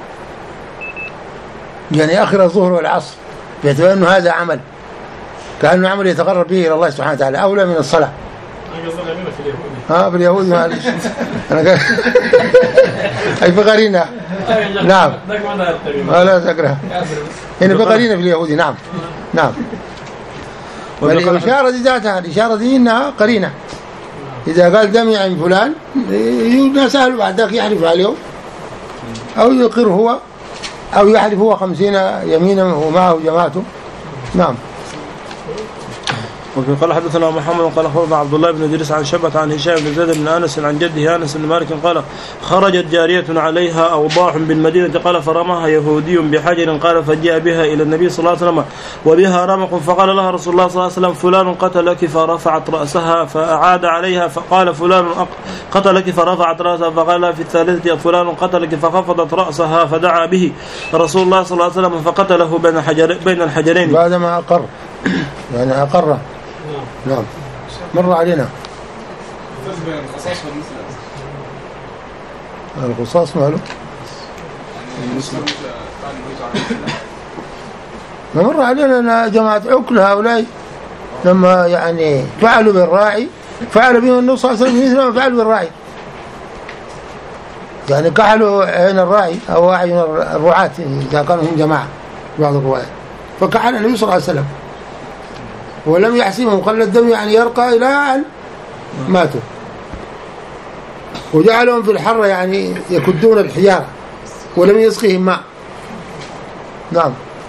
يعني آخر الظهر والعصر باعتبار أنه هذا عمل كأنه عمل يتقرب به إلى الله سبحانه وتعالى أولى من الصلاة. أنا قصدي هنا في اليهود. ها في اليهود معلش. أنا قال أي في قرينة. نعم. لا تقرأ. هنا في قرينة في اليهود نعم. نعم. والإشارة دي ذاتها الإشارة دي إنها قرينة. إذا قال دم عن فلان يقول سهل بعد ذاك يحلف عليه أو يقر هو أو يحلف هو خمسين يمينا ومعه جماعته. نعم. وفي قال حدثنا محمد قال أخبرنا عبد الله بن إدريس عن شعبة عن هشام بن زيد بن أنس عن جده أنس بن مالك قال خرجت جارية عليها أوضاح بالمدينة قال فرماها يهودي بحجر قال فجاء بها إلى النبي صلى الله عليه وسلم وبها رمق فقال لها رسول الله صلى الله عليه وسلم فلان قتلك فرفعت رأسها فأعاد عليها فقال فلان قتلك فرفعت رأسها فقال في الثالثة فلان قتلك فخفضت رأسها فدعا به رسول الله صلى الله عليه وسلم فقتله بين حجر بين الحجرين بعدما أقر يعني أقر. نعم مر علينا القصاص ماله مر علينا جماعة عكل هؤلاء لما يعني فعلوا بالراعي فعل بهم النبي صلى الله عليه وسلم مثل ما فعلوا بالراعي، يعني كحلوا عين الراعي أو عين الرعاة إذا كانوا هم جماعة بعض الروايات، فكحل النبي صلى الله عليه وسلم ولم يحسبهم قل الدم يعني يرقى إلى أن ماتوا، وجعلهم في الحر يعني يكدون الحجارة ولم يسقهم ماء. نعم.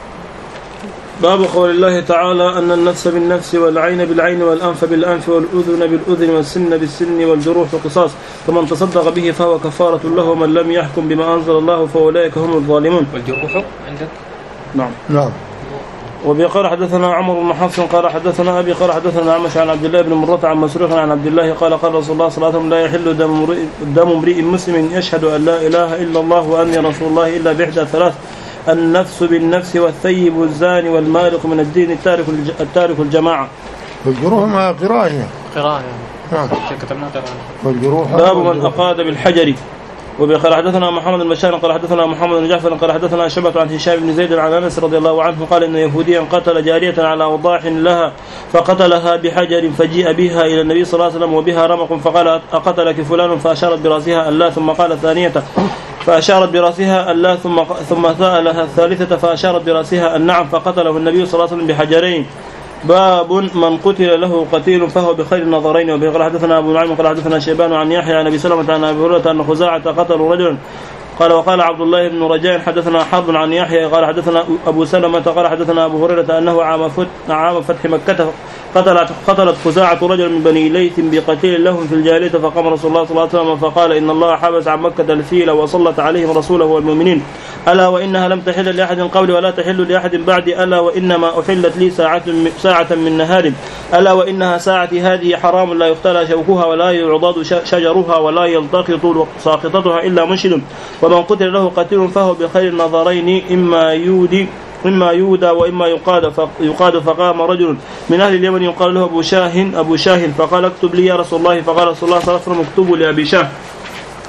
باب قول الله تعالى أن النفس بالنفس والعين بالعين والأنف بالأنف والأذن بالأذن والسن بالسن والجروح قصاص فمن تصدق به فهو كفارة له ومن لم يحكم بما أنزل الله فأولئك هم الظالمون. والجروح عندك؟ نعم. نعم. وبقال حدثنا عمر بن حفص قال حدثنا أبي قال حدثنا عمش عن عبد الله بن مرة عن مسروق عن عبد الله قال قال رسول الله صلى الله عليه وسلم لا يحل دم امرئ مسلم يشهد أن لا إله إلا الله وأني رسول الله إلا بإحدى ثلاث النفس بالنفس والثيب والزاني والمارق من الدين التارك التارك الجماعة. والجروح ما قراءة قراءة نعم. كتبنا قراءة. والجروح باب من أقاد بالحجر. وبقال حدثنا محمد بن بشار قال حدثنا محمد بن جعفر قال حدثنا شعبة عن هشام بن زيد عن أنس رضي الله عنه قال إن يهوديا قتل جارية على أوضاح لها فقتلها بحجر فجيء بها إلى النبي صلى الله عليه وسلم وبها رمق فقال أقتلك فلان فأشارت برأسها ألا ثم قال الثانية فأشارت برأسها ألا ثم ثم سألها الثالثة فأشارت برأسها النعم فقتله النبي صلى الله عليه وسلم بحجرين. باب من قتل له قتيل فهو بخير النظرين. وبقال حدثنا أبو نعيم قال حدثنا شيبان عن يحيى عن أبي سلمة عن أبي هريرة أن خزاعة قتلوا رجلا قال وقال عبد الله بن رجاء حدثنا حرب عن يحيى قال حدثنا أبو سلمة قال حدثنا أبو هريرة أنه عام فتح عام فتح مكة قتلت قتلت خزاعة رجل من بني ليث بقتيل لهم في الجاهلية فقام رسول الله صلى الله عليه وسلم فقال إن الله حبس عن مكة الفيل وسلط عليهم رسوله والمؤمنين ألا وإنها لم تحل لأحد قبلي ولا تحل لأحد بعدي ألا وإنما أحلت لي ساعة ساعة من نهار ألا وإنها ساعتي هذه حرام لا يختلى شوكها ولا يعضد شجرها ولا يلتقط ساقطتها إلا منشد ومن قتل له قتيل فهو بخير النظرين إما يودي إما يودى وإما يقاد يقاد فقام رجل من أهل اليمن يقال له أبو شاه أبو شاه فقال اكتب لي يا رسول الله فقال رسول الله صلى الله عليه وسلم اكتبوا لأبي شاه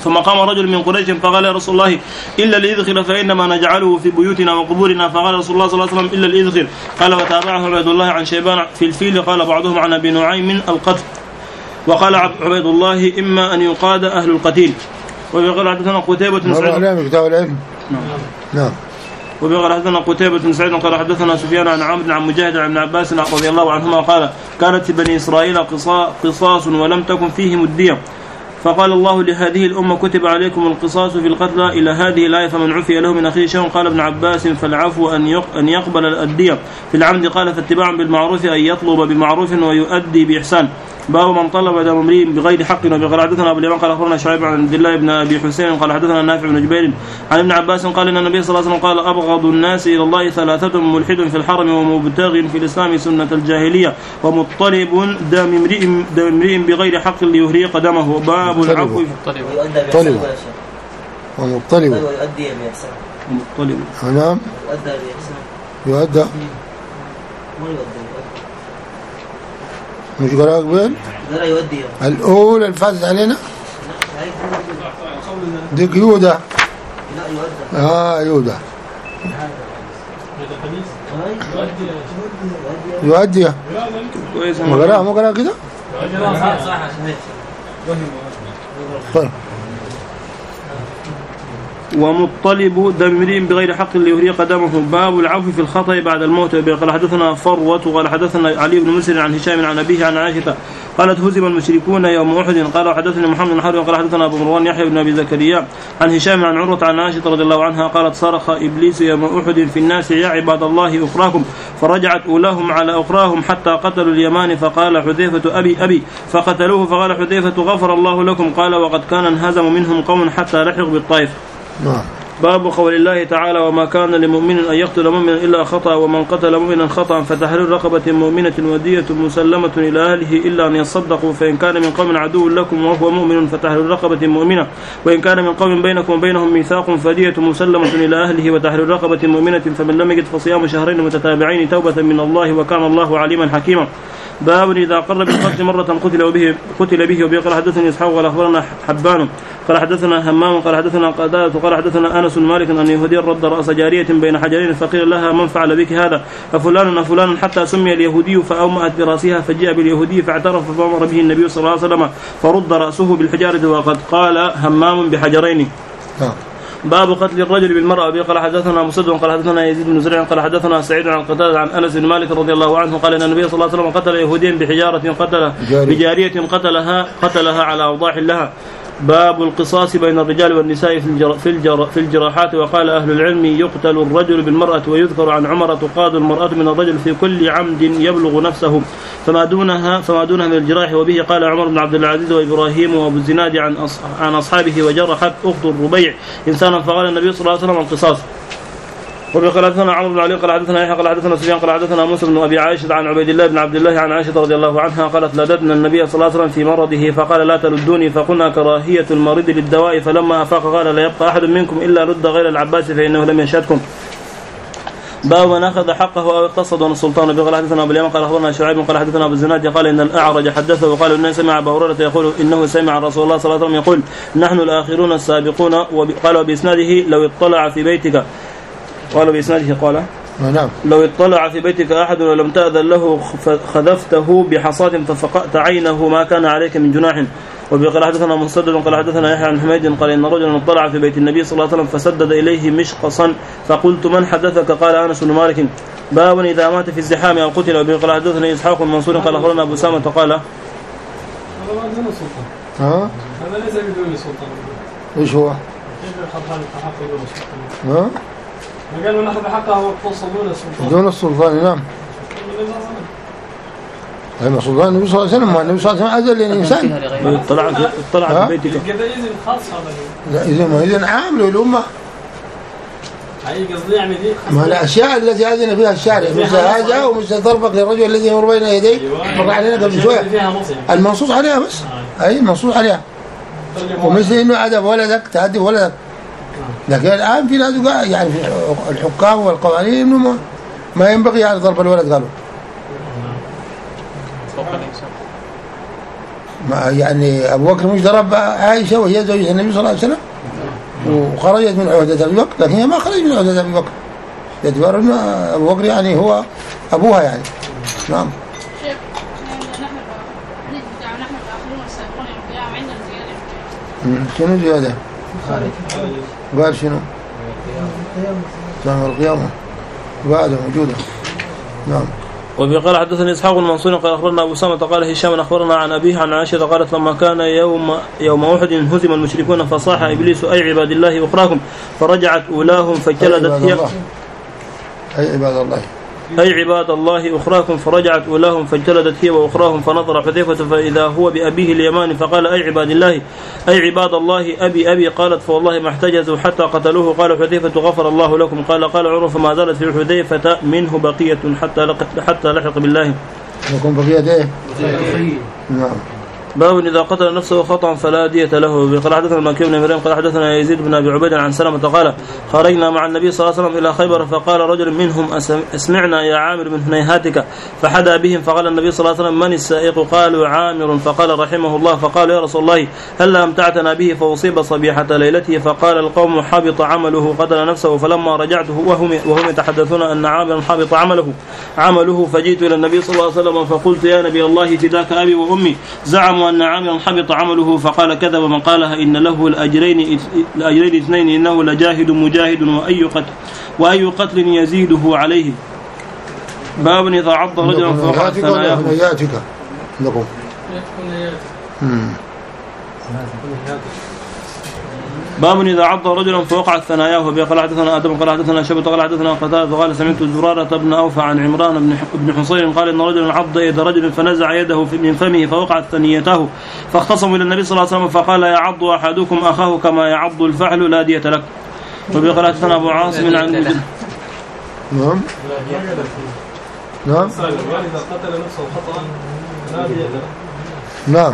ثم قام رجل من قريش فقال يا رسول الله إلا الإذخر فإنما نجعله في بيوتنا وقبورنا، فقال رسول الله صلى الله عليه وسلم إلا الإذخر. قال وتابعه عبيد الله عن شيبان في الفيل. قال بعضهم عن أبي نعيم القتل. وقال عبيد الله إما أن يقاد أهل القتيل. وقال حدثنا قتيبة بن سعيد كتاب العلم. نعم. وقال حدثنا قتيبة بن سعيد قال حدثنا سفيان عن عمرو عن مجاهد عن ابن عباس رضي الله عنهما قال كانت في بني إسرائيل قصاص ولم تكن فيهم الدية، فقال الله لهذه الأمة كتب عليكم القصاص في القتلى إلى هذه الآية فمن عفي له من أخيه شيء. قال ابن عباس فالعفو أن يقبل الدية في العمد. قال فاتباع بالمعروف أن يطلب بمعروف ويؤدي بإحسان. باب من طلب دم امرئ بغير حق. وقال حدثنا ابو اليمان قال اخبرنا شعيب عن عبد الله بن ابي حسين قال حدثنا نافع بن جبير عن ابن عباس قال ان النبي صلى الله عليه وسلم قال ابغض الناس الى الله ثلاثه ملحد في الحرم ومبتغ في الاسلام سنه الجاهليه ومطلب دم امرئ دم امرئ بغير حق ليهريق دمه. باب العفو طلب ومطلب ويؤدي بإحسان. ومطلب نعم يؤدى بإحسان. يؤدى ما يؤدي مش قراءة قبل لا يؤدي الأولى الفاتت علينا ديك يودة. لا يؤدى آه يودة يؤدي ما قراءة ما قراءة كده طيب. ومطلب دم امرئ بغير حق ليهريق دمه. باب العفو في الخطأ بعد الموت. قال حدثنا فروة قال حدثنا علي بن مسلم عن هشام عن أبيه عن عائشة قالت هزم المشركون يوم أحد. قال حدثنا محمد بن حرب قال حدثنا أبو مروان يحيى بن أبي زكريا عن هشام عن عروة عن عائشة رضي الله عنها قالت صرخ إبليس يوم أحد في الناس يا عباد الله أخراكم، فرجعت أولاهم على أخراهم حتى قتلوا اليمان، فقال حذيفة أبي أبي فقتلوه، فقال حذيفة غفر الله لكم. قال وقد كان انهزم منهم قوم حتى لحق بالطائف. نعم. باب قول الله تعالى وما كان لمؤمن أن يقتل مؤمنا إلا خطأ ومن قتل مؤمنا خطأ فتحرير رقبة مؤمنة ودية مسلمة إلى أهله إلا أن يصدقوا، فإن كان من قوم عدو لكم وهو مؤمن فتحرير رقبة مؤمنة، وإن كان من قوم بينكم وبينهم ميثاق فدية مسلمة إلى أهله وتحرير رقبة مؤمنة، فمن لم يجد فصيام شهرين متتابعين توبة من الله وكان الله عليما حكيما. باب إذا قر بالقتل مرة قتل به قتل به وبه. قال حدثني إسحاق قال أخبرنا حبان قال حدثنا همام قال حدثنا قتادة قال حدثنا أنس مالك أن يهوديا رد رأس جارية بين حجرين فقيل لها من فعل بك هذا؟ ففلان فلان حتى سمي اليهودي فأومأت برأسها فجاء باليهودي فاعترف فأمر به النبي صلى الله عليه وسلم فرد رأسه بالحجارة وقد قال همام بحجرين. باب قتل الرجل بالمرأة. قال حدثنا مسدد قال حدثنا يزيد بن زريع قال حدثنا سعيد عن قتادة عن أنس بن مالك رضي الله عنه قال ان النبي صلى الله عليه وسلم قتل يهوديا بحجارة قتل بجارية قتلها قتلها على أوضاح لها. باب القصاص بين الرجال والنساء في الجر في الجر في الجراحات. وقال أهل العلم يقتل الرجل بالمرأة، ويذكر عن عمر تقاد المرأة من الرجل في كل عمد يبلغ نفسه فما دونها فما دونها من الجراح. وبه قال عمر بن عبد العزيز وإبراهيم وأبو الزناد عن عن أصحابه وجرحت أخت الربيع إنسانا فقال النبي صلى الله عليه وسلم القصاص. وقال حدثنا عمرو بن علي قال حدثنا يحيى قال حدثنا سفيان قال حدثنا موسى بن ابي عائشه عن عبيد الله بن عبد الله عن عائشه رضي الله عنها قالت لددنا النبي صلى الله عليه وسلم في مرضه فقال لا تلدوني، فقلنا كراهيه المريض للدواء، فلما افاق قال لا يبقى احد منكم الا رد غير العباس فانه لم يشهدكم. باب من اخذ حقه او اقتصد السلطان. قال حدثنا ابو اليمان قال اخبرنا شعيب قال حدثنا ابو الزناد قال ان الاعرج حدثه وقال انه سمع ابا هريره يقول انه سمع رسول الله صلى الله عليه وسلم يقول نحن الاخرون السابقون. وقال باسناده لو اطلع في بيتك قال بإسناده قال نعم لو اطلع في بيتك أحد ولم تأذن له خذفته بحصاة ففقأت عينه ما كان عليك من جناح. وقال حدثنا مسدد قال حدثنا يحيى عن حميد قال إن رجلا اطلع في بيت النبي صلى الله عليه وسلم فسدد إليه مشقصا فقلت من حدثك؟ قال أنس بن مالك. باب إذا مات في الزحام أو قتل. وقال حدثنا إسحاق بن منصور قال أخبرنا أبو سامة قال هذا بدون سلطان. ها هذا ليس بدون سلطان. إيش هو؟ كيف الحق الحق بدون سلطان؟ ها قالوا نأخذ حقه واقتص دون السلطان. دون السلطان نعم. أي سلطان النبي صلى الله عليه وسلم. النبي صلى الله عليه وسلم أذل الإنسان. طلع طلع في بيتك. كذا إذن خاص هذا. إذن ما إذن عام للأمة. أي قصدي يعني دي. ما الأشياء التي أذن فيها الشارع مثل هذا ومثل ضربك للرجل الذي يمر بين يديه مر علينا قبل شوية. المنصوص عليها بس. أي المنصوص عليها. ومثل إنه عدم ولدك تهدف ولدك. لكن الآن في ناس يعني في الحكام والقوانين إنه ما, ما ينبغي يعني ضرب الولد قالوا. يعني أبو بكر مش ضرب عائشة وهي زوجة النبي صلى الله عليه وسلم وخرجت من عهدة أبي بكر، لكن هي ما خرجت من عهدة أبي بكر، باعتبار أن أبو بكر يعني هو أبوها يعني. نعم. شيخ نحن الحديث بتاع نحن الآخرون والسابقون يوم القيامة عندنا زيادة. شنو زيادة؟ قال شنو؟ يوم القيامة قاعدة موجودة. نعم. وفي قال حدثني إسحاق بن منصور قال أخبرنا أبو سامة قال هشام أخبرنا عن أبيه عن عائشة قالت لما كان يوم يوم أحد هزم المشركون فصاح إبليس أي عباد الله أخراكم فرجعت أولاهم فجلدت هي أي عباد الله أي عباد الله أخراكم فرجعت أولاهم فجلدت هي وأخراهم فنظر حذيفة فإذا هو بأبيه اليماني فقال أي عباد الله أي عباد الله أبي أبي قالت فوالله ما احتجزوا حتى قتلوه قال حذيفة غفر الله لكم قال قال عروة فما زالت في حذيفة منه بقية حتى لقت حتى لحق بالله. يكون بقية إيه؟ نعم. باب إذا قتل نفسه خطأ فلا دية له. قال حدثنا المكي بن مريم قال حدثنا يزيد بن أبي عبيد عن سلمة قال خرجنا مع النبي صلى الله عليه وسلم إلى خيبر فقال رجل منهم اسمعنا يا عامر من هنيهاتك فحدا بهم فقال النبي صلى الله عليه وسلم من السائق قالوا عامر فقال رحمه الله فقال يا رسول الله هل أمتعتنا به فأصيب صبيحة ليلته فقال القوم حبط عمله قتل نفسه فلما رجعته وهم, وهم يتحدثون أن عامر حبط عمله عمله فجئت إلى النبي صلى الله عليه وسلم فقلت يا نبي الله فداك أبي وأمي زعموا أن عامرا حبط عمله فقال كذب من قالها إن له الأجرين الأجرين اثنين إنه لجاهد مجاهد وأي قتل وأي قتل يزيده عليه. باب إذا عض رجلا فوقع ثناياه. باب إذا عض رجلا فوقع ثناياه. قال حدثنا آدم قال حدثنا شعبة قال حدثنا قتادة قال سمعت زرارة بن أوفى عن عمران بن حصين قال إن رجلا عض يد رجل فنزع يده من فمه فوقعت ثنيته فاختصموا إلى النبي صلى الله عليه وسلم فقال يعض أحدكم أخاه كما يعض الفحل لا دية لك. وقال حدثنا أبو عاصم عن نعم نعم إذا قتل نفسه خطأ لا دية له. نعم.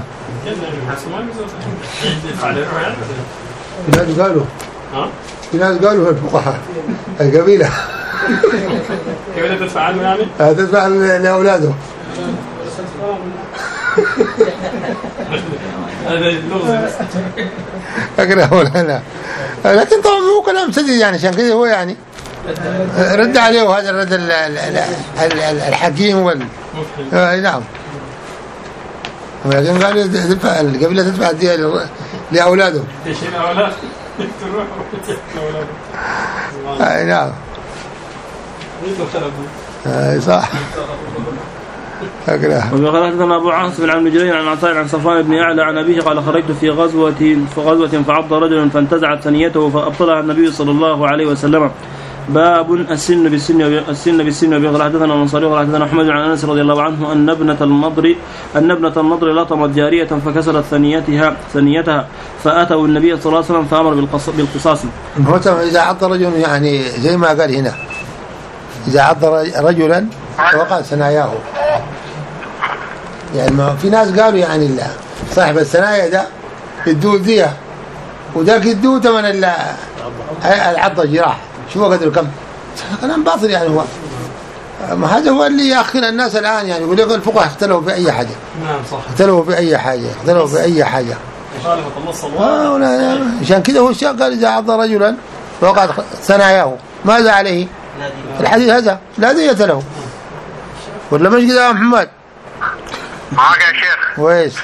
في ناس قالوا في ناس قالوا الفقهاء القبيلة قبيلة تدفع عنه يعني؟ تدفع لأولاده. هذا اللغز أقرأ ولا لا، لكن طبعا هو كلام سديد يعني عشان كذا هو يعني رد عليه وهذا الرد الحكيم وال نعم. ولكن قال تدفع القبيلة تدفع الدية لأولاده. أي نعم. أي صح. أقرأ. وقال حدثنا أبو عاصم عن مجرين عن عطاء عن صفوان بن يعلى عن أبيه قال خرجت في غزوة في غزوة فعض رجلا فانتزعت ثنيته فأبطلها النبي صلى الله عليه وسلم. باب السن بالسن السن بالسن. وقال حدثنا منصور قال حدثنا أحمد عن أنس رضي الله عنه أن ابنة المضر أن ابنة المضر لطمت جارية فكسرت ثنيتها ثنيتها فأتوا النبي صلى الله عليه وسلم فأمر بالقصاص. إذا عض رجل يعني زي ما قال هنا إذا عض رجلا وقع ثناياه يعني ما في ناس قالوا يعني لا صاحب الثنايا ده يدوه دية وذاك يدوه ثمن العضة جراح شو قدر كم كلام باطل يعني. هو ما هذا هو اللي يأخر الناس الآن يعني يقول لك الفقهاء اختلفوا في أي حاجة. نعم صح. اختلفوا في أي حاجة اختلفوا في أي حاجة. عشان كذا هو الشيخ قال إذا عض رجلا وقعت ثناياه ماذا عليه؟ الحديث هذا لا دية له ولا مش كذا يا محمد؟ معك يا شيخ. كويس.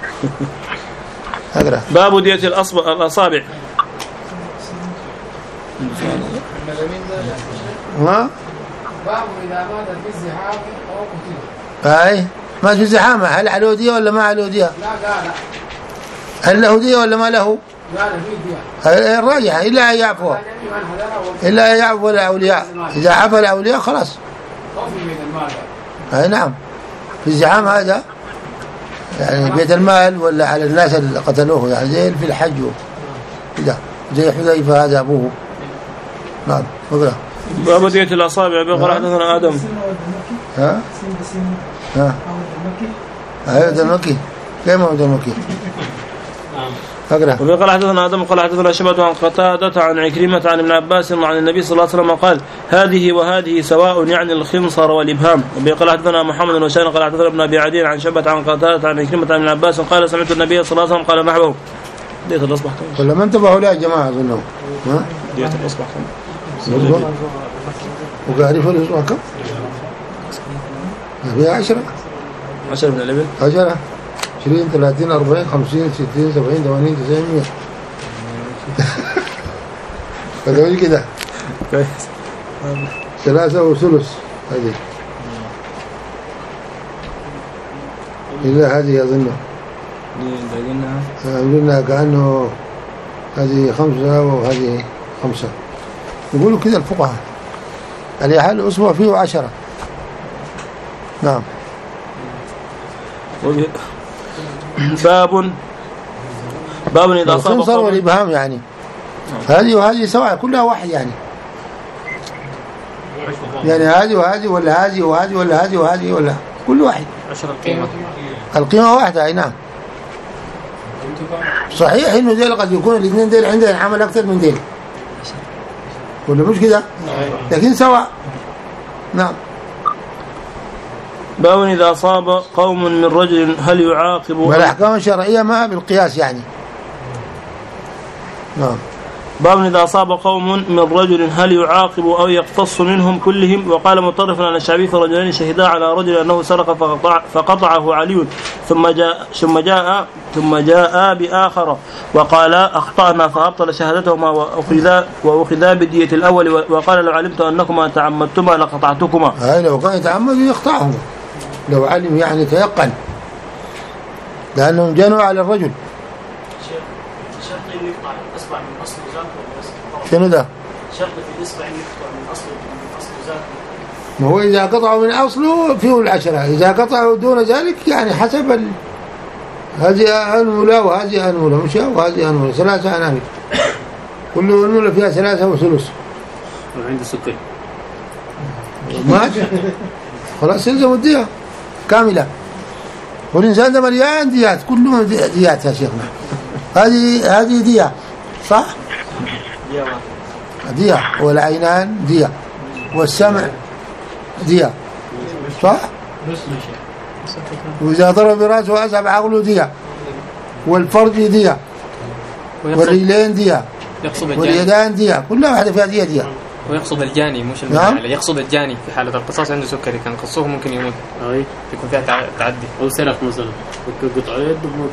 اقرأ. باب دية الأصابع. ما باب إذا مات في الزحام أو قتل. أي ما في زحامة هل عليه دية ولا ما عليه دية؟ لا لا لا. هل له دية ولا ما له؟ لا لا في دية. الراجح إلا يعفو إلا يعفو الأولياء إذا عفى الأولياء خلاص. أي نعم. في الزحام هذا يعني بيت المال ولا على الناس اللي قتلوه يعني زي في الحج كذا زي حذيفة هذا أبوه. نعم. اقرأ. باب دية الأصابع. بقرأ حدثنا آدم. ها؟ ها؟ هذا المكي. كيف هو المكي؟ أقرأ. وقال حدثنا آدم قال حدثنا شعبة عن قتادة عن عكرمة عن ابن عباس عن النبي صلى الله عليه وسلم قال هذه وهذه سواء يعني الخنصر والإبهام. وقال حدثنا محمد بن بشار قال حدثنا ابن أبي عدي عن شعبة عن قتادة عن عكرمة عن ابن عباس قال سمعت النبي صلى الله عليه وسلم قال نحوه. ديت الأصبح كم؟ ولا ما انتبهوا لا يا جماعة أظنهم. ها؟ ديت الأصبح كم؟ وقارف الأسبوع كم؟ فيها عشرة. عشرة من الإبل. عشرة. عشرين ثلاثين أربعين خمسين ستين سبعين ثمانين تسعين مية. فدوي كده. كويس. ثلاثة وثلث هذه. إلا هذه أظنه. قلنا كأنه هذه خمسة وهذه خمسة. يقولوا كده الفقهاء. على حال الأسبوع فيه عشرة. نعم. باب باب إذا أصاب الخنصر والإبهام يعني هذه وهذه سواء كلها واحد يعني يعني هذه وهذه ولا هذه وهذه ولا هذه وهذه ولا كل واحد عشر القيمة القيمة واحدة. أي نعم صحيح إنه ديل قد يكون الاثنين ديل عندنا عمل أكثر من ديل ولا مش كده لكن سواء. نعم. باب إذا أصاب قوم من رجل هل يعاقب والأحكام الشرعية ما بالقياس يعني. نعم. باب إذا أصاب قوم من رجل هل يعاقب أو يقتص منهم كلهم. وقال مطرف عن الشعبي فرجلين شهدا على رجل أنه سرق فقطع فقطعه علي ثم جاء ثم جاء ثم جاء بآخر وقال أخطأنا فأبطل شهادتهما وأخذا وأخذا بدية الأول وقال لو علمت أنكما تعمدتما لقطعتكما. هاي لو كان يتعمد يقطعهما لو علم يعني تيقن لأنهم جنوا على الرجل. شرط أن يقطع الأصبع من أصل ذاته. شنو ده؟ شرط في الإصبع أن يقطع من أصل من أصل ذاته. ما هو إذا قطعوا من أصله فيه العشرة إذا قطعوا دون ذلك يعني حسب ال... هذه أنملة وهذه أنملة مش وهذه أنملة ثلاثة أنامل كل أنملة فيها ثلاثة وثلث. وعند السكري ماشي خلاص يلزم الدية كاملة والإنسان ده مليان ديات كلهم ديات يا شيخنا. هذه هذه دية صح؟ دية والعينان دية والسمع دية صح؟ وإذا ضرب برأسه وأسحب عقله دية والفرج دية والرجلين دية واليدان دية كلها واحدة فيها دية دية. ويقصد الجاني مش المفعول. نعم. يقصد الجاني في حالة القصاص عنده سكري كان قصوه ممكن يموت. أي يكون فيها تعدي أو سرق مثلا قطع يد بموت.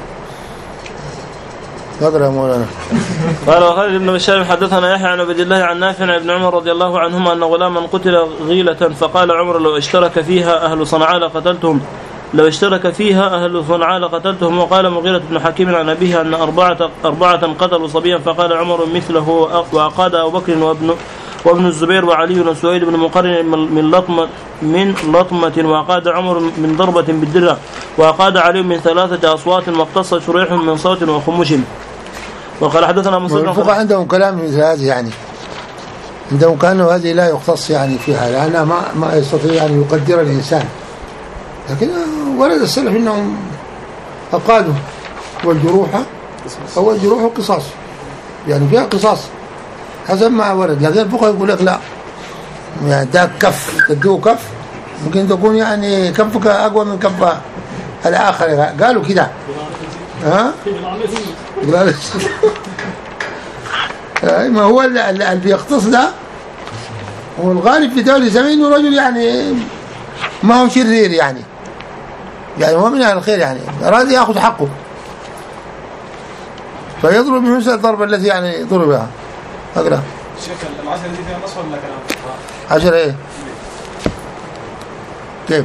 اقرأ يا مولانا. قال وخالد بن بشار حدثنا يحيى عن عبد الله عن نافع عن ابن عمر رضي الله عنهما أن غلاما قتل غيلة فقال عمر لو اشترك فيها أهل صنعاء لقتلتهم لو اشترك فيها أهل صنعاء لقتلتهم. وقال مغيرة بن حكيم عن أبيه أن أربعة أربعة قتلوا صبيا فقال عمر مثله وأقاد أبو بكر وابن وابن الزبير وعلي وسويد بن مقرن من لطمة من لطمة وقاد عمر من ضربة بالدرة وقاد علي من ثلاثة أصوات واقتص شريح من صوت وخمش. وقال حدثنا مسلم. والفقهاء عندهم كلام مثل هذه يعني عندهم كانوا هذه لا يختص يعني فيها لأنها ما ما يستطيع أن يقدر الإنسان لكن ورد السلف إنهم أقادوا والجروح أو الجروح قصاص يعني فيها قصاص حسب ما ورد. لكن الفقهاء يقول لك لا يعني ده كف تدوه كف ممكن تكون يعني كفك أقوى من كف الآخر قالوا كده ها ما هو اللي بيختص ده والغالب في دولة زمينه رجل يعني ما هو شرير يعني يعني هو من أهل الخير يعني أراد يأخذ حقه فيضرب بمثل الضربة التي يعني ضربها. أقرأ شيخ العشرة دي فيها نص ولا كلام؟ عشرة إيه كيف؟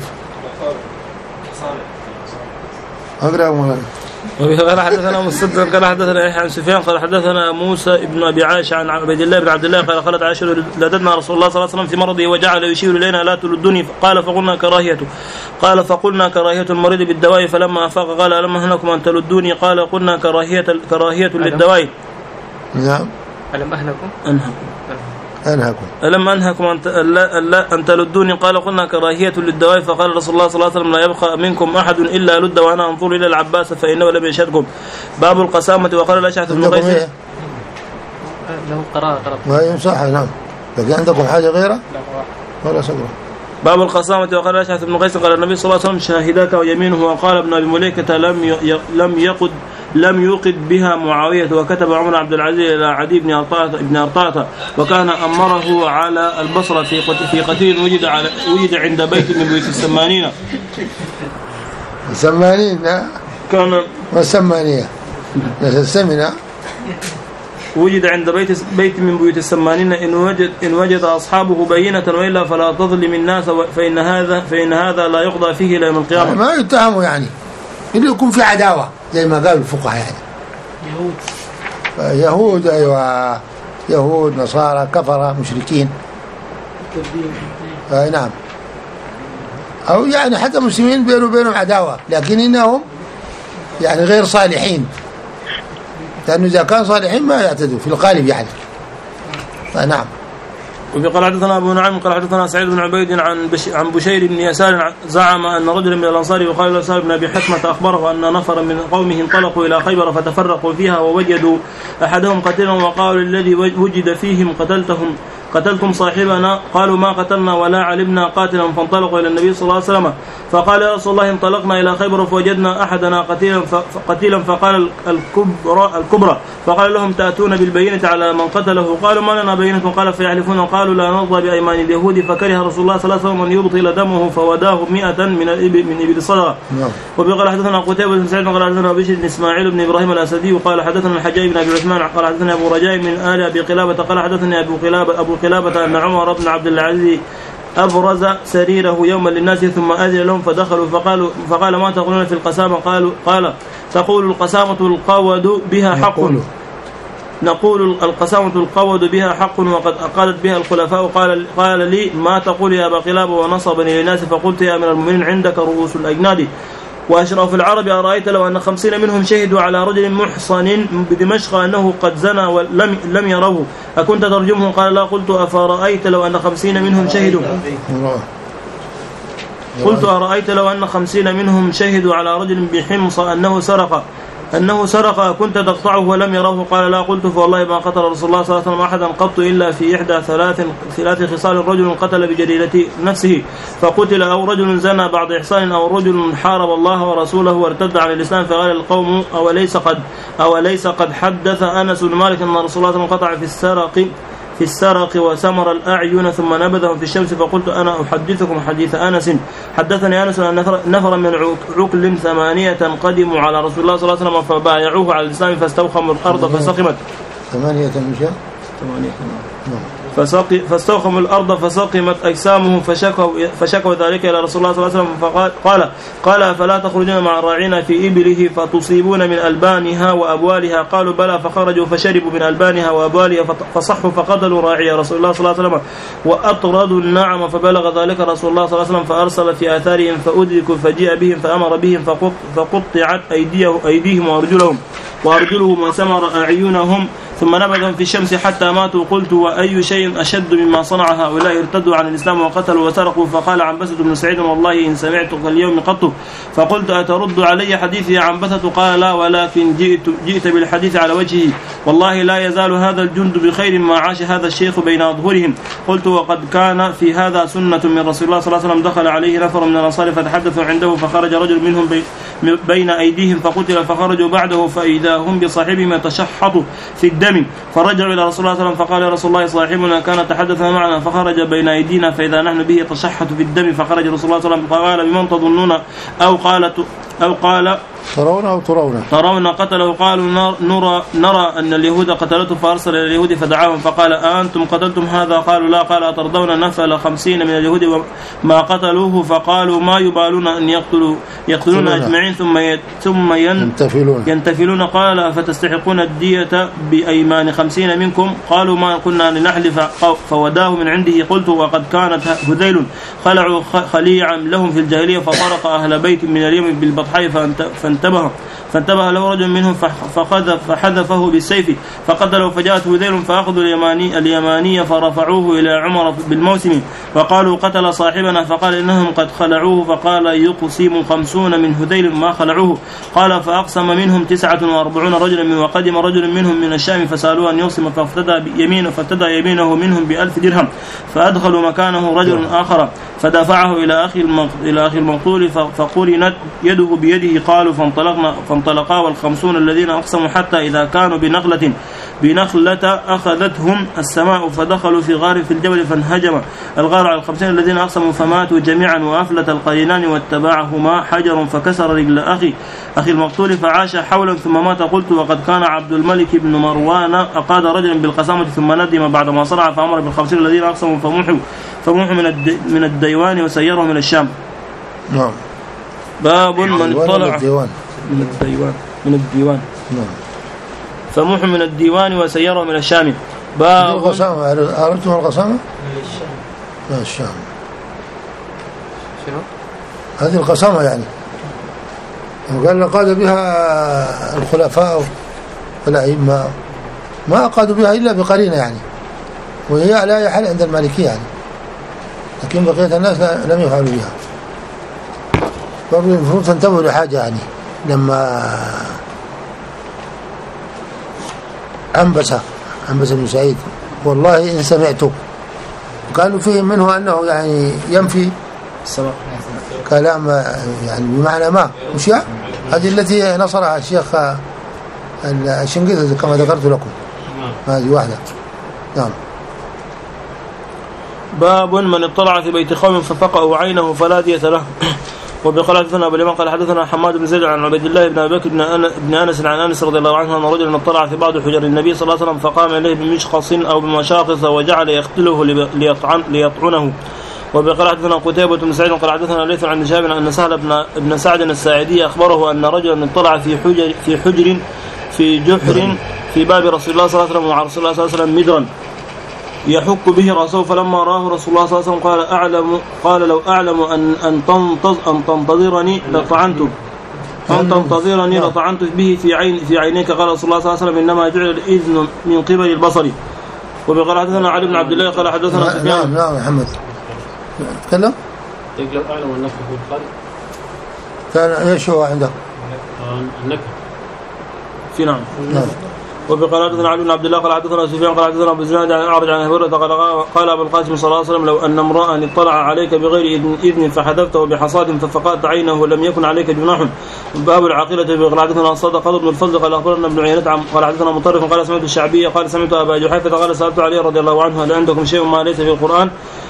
أقرأ مولانا. قال حدثنا مسدد قال حدثنا يحيى عن سفيان قال حدثنا موسى ابن ابي عائشه عن عبد الله بن عبد الله قال خلت عائشه لددنا رسول الله صلى الله عليه وسلم في مرضه وجعل يشير الينا لا تلدني قال فقلنا كراهيته قال فقلنا كراهيه المريض بالدواء فلما افاق قال الم اهنكم ان تلدوني قال قلنا كراهيه كراهيه للدواء. نعم الم اهنكم انهكم أنهاكم ألم أنهكم أن أن تلدوني؟ قال قلنا كراهية للدواء. فقال رسول الله صلى الله عليه وسلم لا يبقى منكم أحد إلا لد وأنا أنظر إلى العباس فإنه لم يشهدكم. باب القسامة. وقال الأشعث بن قيس إيه؟ له قراءة قراءة ما ينصح. نعم. لكن عندكم حاجة غيره ولا سقرة. باب القسامة. وقال الأشعث بن قيس قال النبي صلى الله عليه وسلم شاهداك ويمينه. وقال ابن أبي مليكة لم ي... لم يقد لم يوقد بها معاوية. وكتب عمر عبد العزيز إلى عدي بن أرطاة بن أرطاة وكان أمره على البصرة في في قتيل وجد على وجد عند بيت من بيوت السمانين. السمانين كان والسمانية السمنة وجد عند بيت بيت من بيوت السمانين إن وجد إن وجد أصحابه بينة وإلا فلا تظلم الناس فإن هذا فإن هذا لا يقضى فيه إلى يوم القيامة. ما يتهموا يعني اللي يكون في عداوة زي ما قالوا الفقهاء يعني يهود يهود أيوة يهود نصارى كفرة مشركين. أي نعم. أو يعني حتى مسلمين بينهم وبينهم عداوة لكن إنهم يعني غير صالحين لأنه إذا كان صالحين ما يعتدوا في الغالب يعني. نعم. وقال حدثنا أبو نعيم قال حدثنا سعيد بن عبيد عن بش عن بشير بن يسار زعم أن رجلا من الأنصار يقال له يسار بن أبي حكمة أخبره أن نفر من قومه انطلقوا إلى خيبر فتفرقوا فيها ووجدوا أحدهم قتيلا وقالوا الذي وجد فيهم قتلتهم قتلتم صاحبنا؟ قالوا ما قتلنا ولا علمنا قاتلا. فانطلقوا إلى النبي صلى الله عليه وسلم فقال يا رسول الله انطلقنا إلى خيبر فوجدنا أحدنا قتيلا قتيلا فقال الكبرى الكبرى فقال لهم تأتون بالبينة على من قتله؟ قالوا ما لنا بينة. قال فيحلفون قالوا لا نرضى بأيمان اليهود. فكره رسول الله صلى الله عليه وسلم أن يبطل دمه فوداه مئة من الإبل من إبل صدقة. وقال حدثنا قتيبة بن سعيد قال حدثنا بشر بن إسماعيل بن إبراهيم الأسدي وقال حدثنا الحجاج بن أبي عثمان قال حدثنا أبو رجاء من آل أبي قلابة قال حدثني أبو قلابة أبو قلابة أن عمر بن عبد العزيز أبرز سريره يوما للناس ثم أذن لهم فدخلوا فقالوا فقال ما تقولون في القسامة؟ قالوا قال تقول القسامة القود بها حق. نقول القسامة القود بها حق وقد أقالت بها الخلفاء. قال قال لي ما تقول يا أبا قلابة ونصبني للناس فقلت يا أمير المؤمنين عندك رؤوس الأجناد وأشراف العرب أرأيت لو أن خمسين منهم شهدوا على رجل محصن بدمشق أنه قد زنى ولم لم يروه أكنت ترجمه؟ قال لا. قلت أفرأيت لو أن خمسين منهم شهدوا قلت أرأيت لو أن خمسين منهم شهدوا على رجل بحمص أنه سرق أنه سرق كنت تقطعه ولم يروه؟ قال لا. قلت فوالله ما قتل رسول الله صلى الله عليه وسلم أحدا قط إلا في إحدى ثلاث ثلاث خصال رجل قتل بجريرة نفسه فقتل أو رجل زنى بعد إحسان أو رجل حارب الله ورسوله وارتد عن الإسلام. فقال القوم أوليس قد أوليس قد حدث أنس بن مالك أن رسول الله صلى الله عليه وسلم قطع في السرق في السرق وسمر الأعين ثم نبذهم في الشمس. فقلت أنا أحدثكم حديث أنس حدثني أنس أن نفر من عقل ثمانية قدموا على رسول الله صلى الله عليه وسلم فبايعوه على الإسلام فاستوخموا الأرض فسقمت ثمانية مشاة ثمانية فسقي فاستوخموا الأرض فسقمت أجسامهم فشكوا فشكوا ذلك إلى رسول الله صلى الله عليه وسلم فقال قال قال فلا تخرجون مع الراعين في إبله فتصيبون من ألبانها وأبوالها؟ قالوا بلى. فخرجوا فشربوا من ألبانها وأبوالها فصحوا فقتلوا راعي رسول الله صلى الله عليه وسلم وأطردوا النعم. فبلغ ذلك رسول الله صلى الله عليه وسلم فأرسل في آثارهم فأدركوا فجيء بهم فأمر بهم فقطعت أيديهم وأرجلهم وأرجلهم وسمر أعينهم ثم نبذهم في الشمس حتى ماتوا. قلت وأي شيء أشد مما صنع هؤلاء؟ ارتدوا عن الإسلام وقتلوا وسرقوا. فقال عنبسة بن سعيد والله إن سمعتك اليوم قط. فقلت أترد علي حديثي يا عنبسة؟ قال لا ولكن جئت, جئت بالحديث على وجهه والله لا يزال هذا الجند بخير ما عاش هذا الشيخ بين أظهرهم. قلت وقد كان في هذا سنة من رسول الله صلى الله عليه وسلم. دخل عليه نفر من الأنصار فتحدثوا عنده فخرج رجل منهم بين أيديهم فقتل فخرجوا بعده فإذا هم بصاحبهم يتشحطوا في الدم فرجعوا إلى رسول الله صلى الله عليه وسلم فقال يا رسول الله صاحبنا كان تحدث معنا فخرج بين أيدينا فإذا نحن به يتشحط في الدم. فخرج رسول الله صلى الله عليه وسلم فقال بمن تظنون أو قالت أو قال ترون أو ترون ترون قتله؟ قالوا نرى نرى أن اليهود قتلته فأرسل إلى اليهود فدعاهم فقال أنتم قتلتم هذا؟ قالوا لا. قال أترضون نفل خمسين من اليهود ما قتلوه؟ فقالوا ما يبالون أن يقتلوا يقتلون أجمعين ثم ثم ينتفلون ينتفلون. قال فتستحقون الدية بأيمان خمسين منكم؟ قالوا ما كنا لنحلف فوداه من عنده. قلت وقد كانت هذيل خلعوا خليعا لهم في الجاهلية فطرق أهل بيت من اليمن بالبطحاء فانتبه فانتبه له رجل منهم فحذفه بالسيف فقتله فجاءته ذيل فأخذوا اليماني اليماني فرفعوه إلى عمر بالموسم وقالوا قتل صاحبنا فقال إنهم قد خلعوه فقال يقسم خمسون من هذيل ما خلعوه قال فأقسم منهم تسعة وأربعون رجلا من وقدم رجل منهم من الشام فسألوه أن يقسم فافتدى يمينه فافتدى يمينه منهم بألف درهم فأدخلوا مكانه رجل آخر فدفعه إلى أخي إلى أخي المقتول فقرنت يده بيده قالوا فانطلقنا فانطلقا والخمسون الذين أقسموا حتى إذا كانوا بنخلة بنخلة أخذتهم السماء فدخلوا في غار في الجبل فانهجم الغار على الخمسين الذين أقسموا فماتوا جميعا وأفلت القرينان واتبعهما حجر فكسر رجل أخي أخي المقتول فعاش حولا ثم مات قلت وقد كان عبد الملك بن مروان أقاد رجلا بالقسامة ثم ندم بعدما صرع فأمر بالخمسين الذين أقسموا فموحوا فموحوا من الدي من الديوان وسيره من الشام. نعم. باب من اطلع الديوان. من الديوان من الديوان نعم. فموحوا من الديوان وسيره من الشام. باب القسامة عرفتم القسامة؟ من الشام. من الشام. شنو؟ هذه القسامة يعني. وقال قاد بها الخلفاء والأئمة ما قادوا بها إلا بقرينة يعني وهي على أي حال عند المالكية يعني لكن بقية الناس لم يفعلوا بها. المفروض تنتبهوا لحاجة يعني لما عنبسة عنبسة بن سعيد والله إن سمعته قالوا فيه منه أنه يعني ينفي كلام يعني بمعنى ما مش يعني هذه التي نصرها الشيخ الشنقيطي كما ذكرت لكم هذه واحدة. نعم. باب من اطلع في بيت قوم ففقأوا عينه فلا دية له. وبقال حدثنا ابو اليمان قال حدثنا حماد بن زيد عن عبيد الله بن ابي بكر بن انس عن انس رضي الله عنه ان رجلا اطلع في بعض حجر النبي صلى الله عليه وسلم فقام اليه بمشخص او بمشاقص وجعل يقتله ليطعن ليطعنه. وبقال حدثنا قتيبة بن سعيد قال حدثنا ليث عن شهاب أن سهل بن ابن سعد الساعدي أخبره أن رجلا اطلع في حجر في حجر في جحر في باب رسول الله صلى الله عليه وسلم وعلى رسول الله صلى الله عليه وسلم مدرا يحك به رأسه فلما راه رسول الله صلى الله عليه وسلم قال أعلم قال لو أعلم أن أن تنتظ أن تنتظرني لطعنت أن تنتظرني لطعنت به في عين في عينيك. قال رسول الله صلى الله عليه وسلم إنما جعل الإذن من قبل البصر. وبقال حدثنا علي بن عبد الله قال حدثنا سفيان. نعم نعم محمد تكلم. لو أعلم النكهة في القلب كان ايش هو عندك؟ النكهة في نعم. نعم. وبقال حدثنا علي بن عبد الله قال حدثنا سفيان قال حدثنا ابو زناد عن اعرج عن ابي هريره قال قال ابو القاسم صلى الله عليه وسلم لو ان امرا اطلع عليك بغير اذن, إذن فحذفته بحصاد ففقأت عينه لم يكن عليك جناح. باب العاقله. قال حدثنا صدق بن الفضل قال اخبرنا ابن عيينة قال حدثنا مطرف قال سمعت الشعبيه قال سمعت ابا جحيفه قال سالت علي رضي الله عنه هل عندكم شيء ما ليس في القران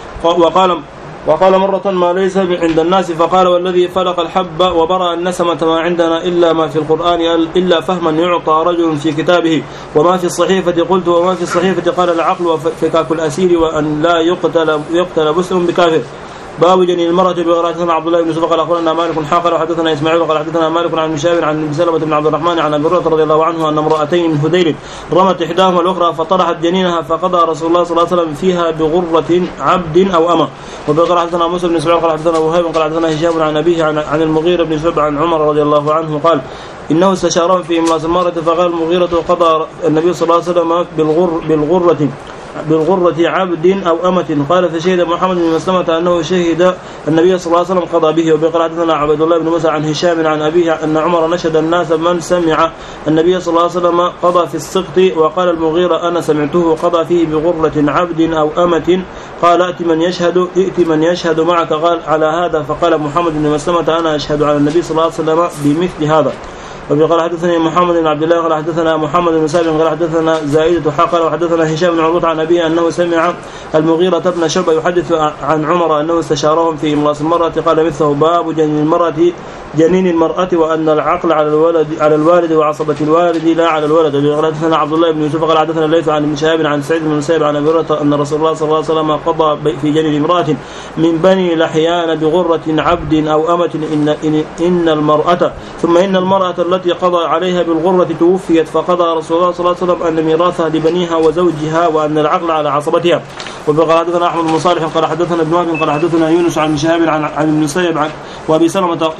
وقال وقال مرة ما ليس عند الناس فقال والذي فلق الحب وبرأ النسمة ما عندنا إلا ما في القرآن إلا فهما يعطى رجل في كتابه وما في الصحيفة. قلت وما في الصحيفة قال العقل وفكاك الأسير وأن لا يقتل يقتل مسلم بكافر. باب جنين المرأة. بقال حدثنا عبد الله بن يوسف قال أخبرنا مالك حاقل وحدثنا إسماعيل قال حدثنا مالك عن مشاور عن سلمة بن عبد الرحمن عن أبي هريرة رضي الله عنه أن امرأتين من هذيل رمت إحداهما الأخرى فطرحت جنينها فقضى رسول الله صلى الله عليه وسلم فيها بغرة عبد أو أمة. وبقال حدثنا موسى بن إسماعيل قال حدثنا وهيب قال حدثنا هشام عن أبيه عن, عن المغيرة بن شعبة عن عمر رضي الله عنه قال إنه استشارهم في إملاس المرأة فقال المغيرة وقضى النبي صلى الله عليه وسلم بالغر بالغرة بالغرة عبد أو أمة. قال فشهد محمد بن مسلمة أنه شهد النبي صلى الله عليه وسلم قضى به. وبقال حدثنا عبد الله بن موسى عن هشام عن أبيه أن عمر نشد الناس من سمع النبي صلى الله عليه وسلم قضى في السقط. وقال المغيرة أنا سمعته قضى فيه بغرة عبد أو أمة. قال ائت من يشهد ائت من يشهد معك. قال على هذا فقال محمد بن مسلمة أنا أشهد على النبي صلى الله عليه وسلم بمثل هذا. وقال حدثنا محمد بن عبد الله قال حدثنا محمد بن سالم قال حدثنا زائدة حقل وحدثنا هشام بن عروة عن أبيه أنه سمع المغيرة بن شعبة يحدث عن عمر أنه استشارهم في إملاس المرأة قال مثله. باب جنين المرأة جنين المرأة وأن العقل على الولد على الوالد وعصبة الوالد لا على الولد. وقال حدثنا عبد الله بن يوسف قال حدثنا الليث عن ابن شهاب عن سعيد بن المسيب عن أبي هريرة أن رسول الله صلى الله عليه وسلم قضى في جنين امرأة من بني لحيان بغرة عبد أو أمة إن, إن, إن المرأة ثم إن المرأة التي قضى عليها بالغرة توفيت فقضى رسول الله صلى الله عليه وسلم أن ميراثها لبنيها وزوجها وأن العقل على عصبتها. وقال حدثنا أحمد بن صالح قال حدثنا ابن وهب قال حدثنا يونس عن شهاب عن عن ابن سيب عن وأبي سلمة ابن عبد الرحمن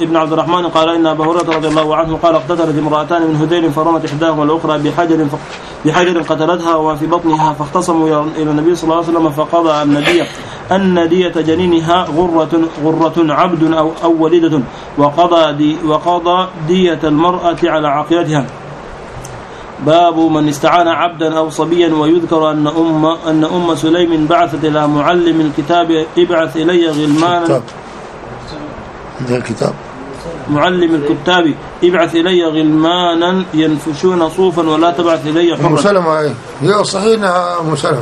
الرحمن قال إن أبا هريرة رضي الله عنه قال اقتتلت امرأتان من هذيل فرمت إحداهما الأخرى بحجر بحجر قتلتها وما في بطنها فاختصموا إلى النبي صلى الله عليه وسلم فقضى النبي أن دية جنينها غرة غرة عبد أو, أو وليدة وقضى, دي وقضى دية المرأة على عاقلتها. باب من استعان عبدا أو صبيا. ويذكر أن أم أن أم سليم بعثت إلى معلم الكتاب ابعث إلي غلمانا الكتاب معلم الكتاب ابعث إلي غلمانا ينفشون صوفا ولا تبعث إلي حرا. أم سلمة هي صحيح أنها أم سلمة،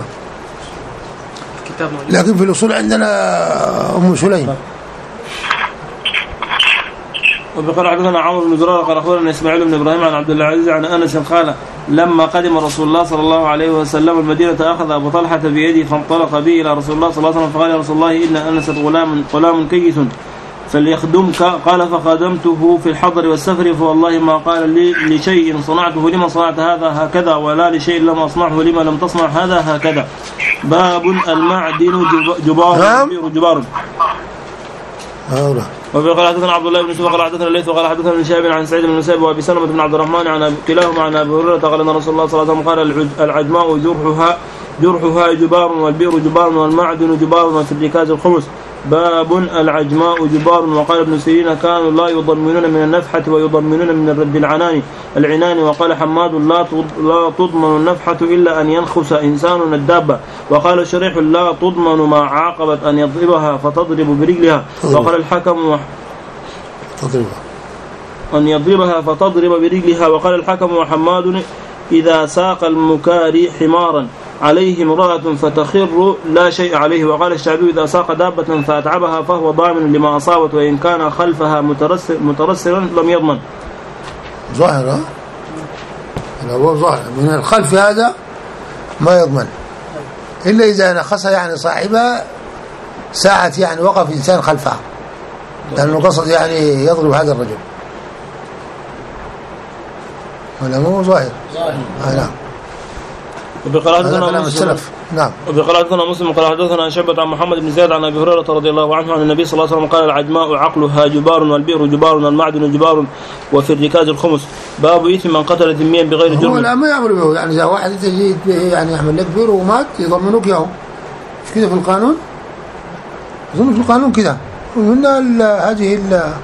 لكن في الأصول عندنا أم سليم. وبقال حدثنا عمرو بن زرارة قال أخبرنا إسماعيل بن إبراهيم عن عبد العزيز عن أنس قال لما قدم رسول الله صلى الله عليه وسلم المدينة أخذ أبو طلحة بيدي فانطلق به إلى رسول الله صلى الله عليه وسلم فقال يا رسول الله إن أنس غلام غلام كيس فليخدمك. قال فخدمته في الحضر والسفر فوالله ما قال لي لشيء صنعته لما صنعت هذا هكذا ولا لشيء لم أصنعه لما لم تصنع هذا هكذا. باب المعدن جبار جبار. وقال حدثنا عبد الله بن يوسف قال حدثنا الليث وقال حدثنا ابن شهاب عن سعيد بن المسيب وابي سلمة بن عبد الرحمن عن كلاهما عن ابي هريرة قال ان رسول الله صلى الله عليه وسلم قال العجماء جرحها جرحها جبار والبئر جبار والمعدن جبار وفي الركاز الخمس. باب العجماء جبار. وقال ابن سيرين كانوا لا يضمنون من النفحة ويضمنون من الرد العنان العنان. وقال حماد لا لا تضمن النفحة إلا أن ينخس إنسان الدابة. وقال شريح لا تضمن ما عاقبت أن يضربها فتضرب برجلها. وقال الحكم أن يضربها فتضرب برجلها. وقال الحكم وحماد إذا ساق المكاري حمارا عليه امرأة فتخر لا شيء عليه. وقال الشعبي إذا ساق دابة فأتعبها فهو ضامن لما أصابت وإن كان خلفها مترسل مترسلا لم يضمن. ظاهرة هو ظاهر من الخلف هذا ما يضمن إلا إذا نخصها يعني صاحبها ساعة يعني وقف إنسان خلفها لأنه قصد يعني يضرب هذا الرجل ولا مو ظاهر آه نعم. وبقراءتنا مسلم نعم. وبقراءتنا مسلم قال حدثنا شعبة عن محمد بن زياد عن ابي هريرة رضي الله عنه عن النبي صلى الله عليه وسلم قال العجماء عقلها جبار والبئر جبار والمعدن جبار وفي الركاز الخمس. باب إثم من قتل ذميا بغير جرم. هو لا ما يعمل به يعني إذا واحد تجي يعني يحمل لك بئر ومات يضمنوك ياهو مش كده في القانون؟ أظن في القانون كده ومن هذه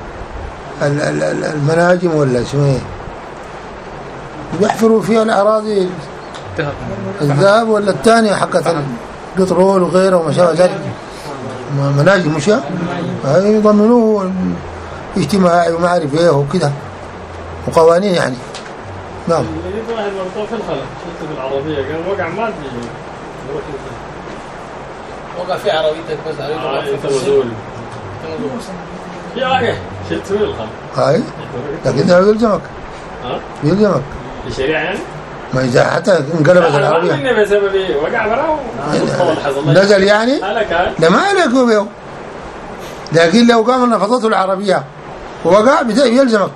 المناجم ولا اسمه يحفروا فيها الأراضي الذهب ولا الثانية حقة البترول وغيره وما شابه ذلك مناجم مش يضمنوه اجتماعي وما عارف ايه وكده وقوانين يعني. نعم. اللي واحد مرطوع في الخلق شفته في العربية كان وقع ما تجي وقع في عربيتك بس عليه انت مزول يا اخي شفت في الخلق هاي لكن ده يلزمك ها يلزمك الشريعة يعني ما إذا حتى انقلبت العربية أنا بسبب إيه وقع براه نزل يعني لا ما عليك به لكن لو قام نفضته العربية ووقع يلزمك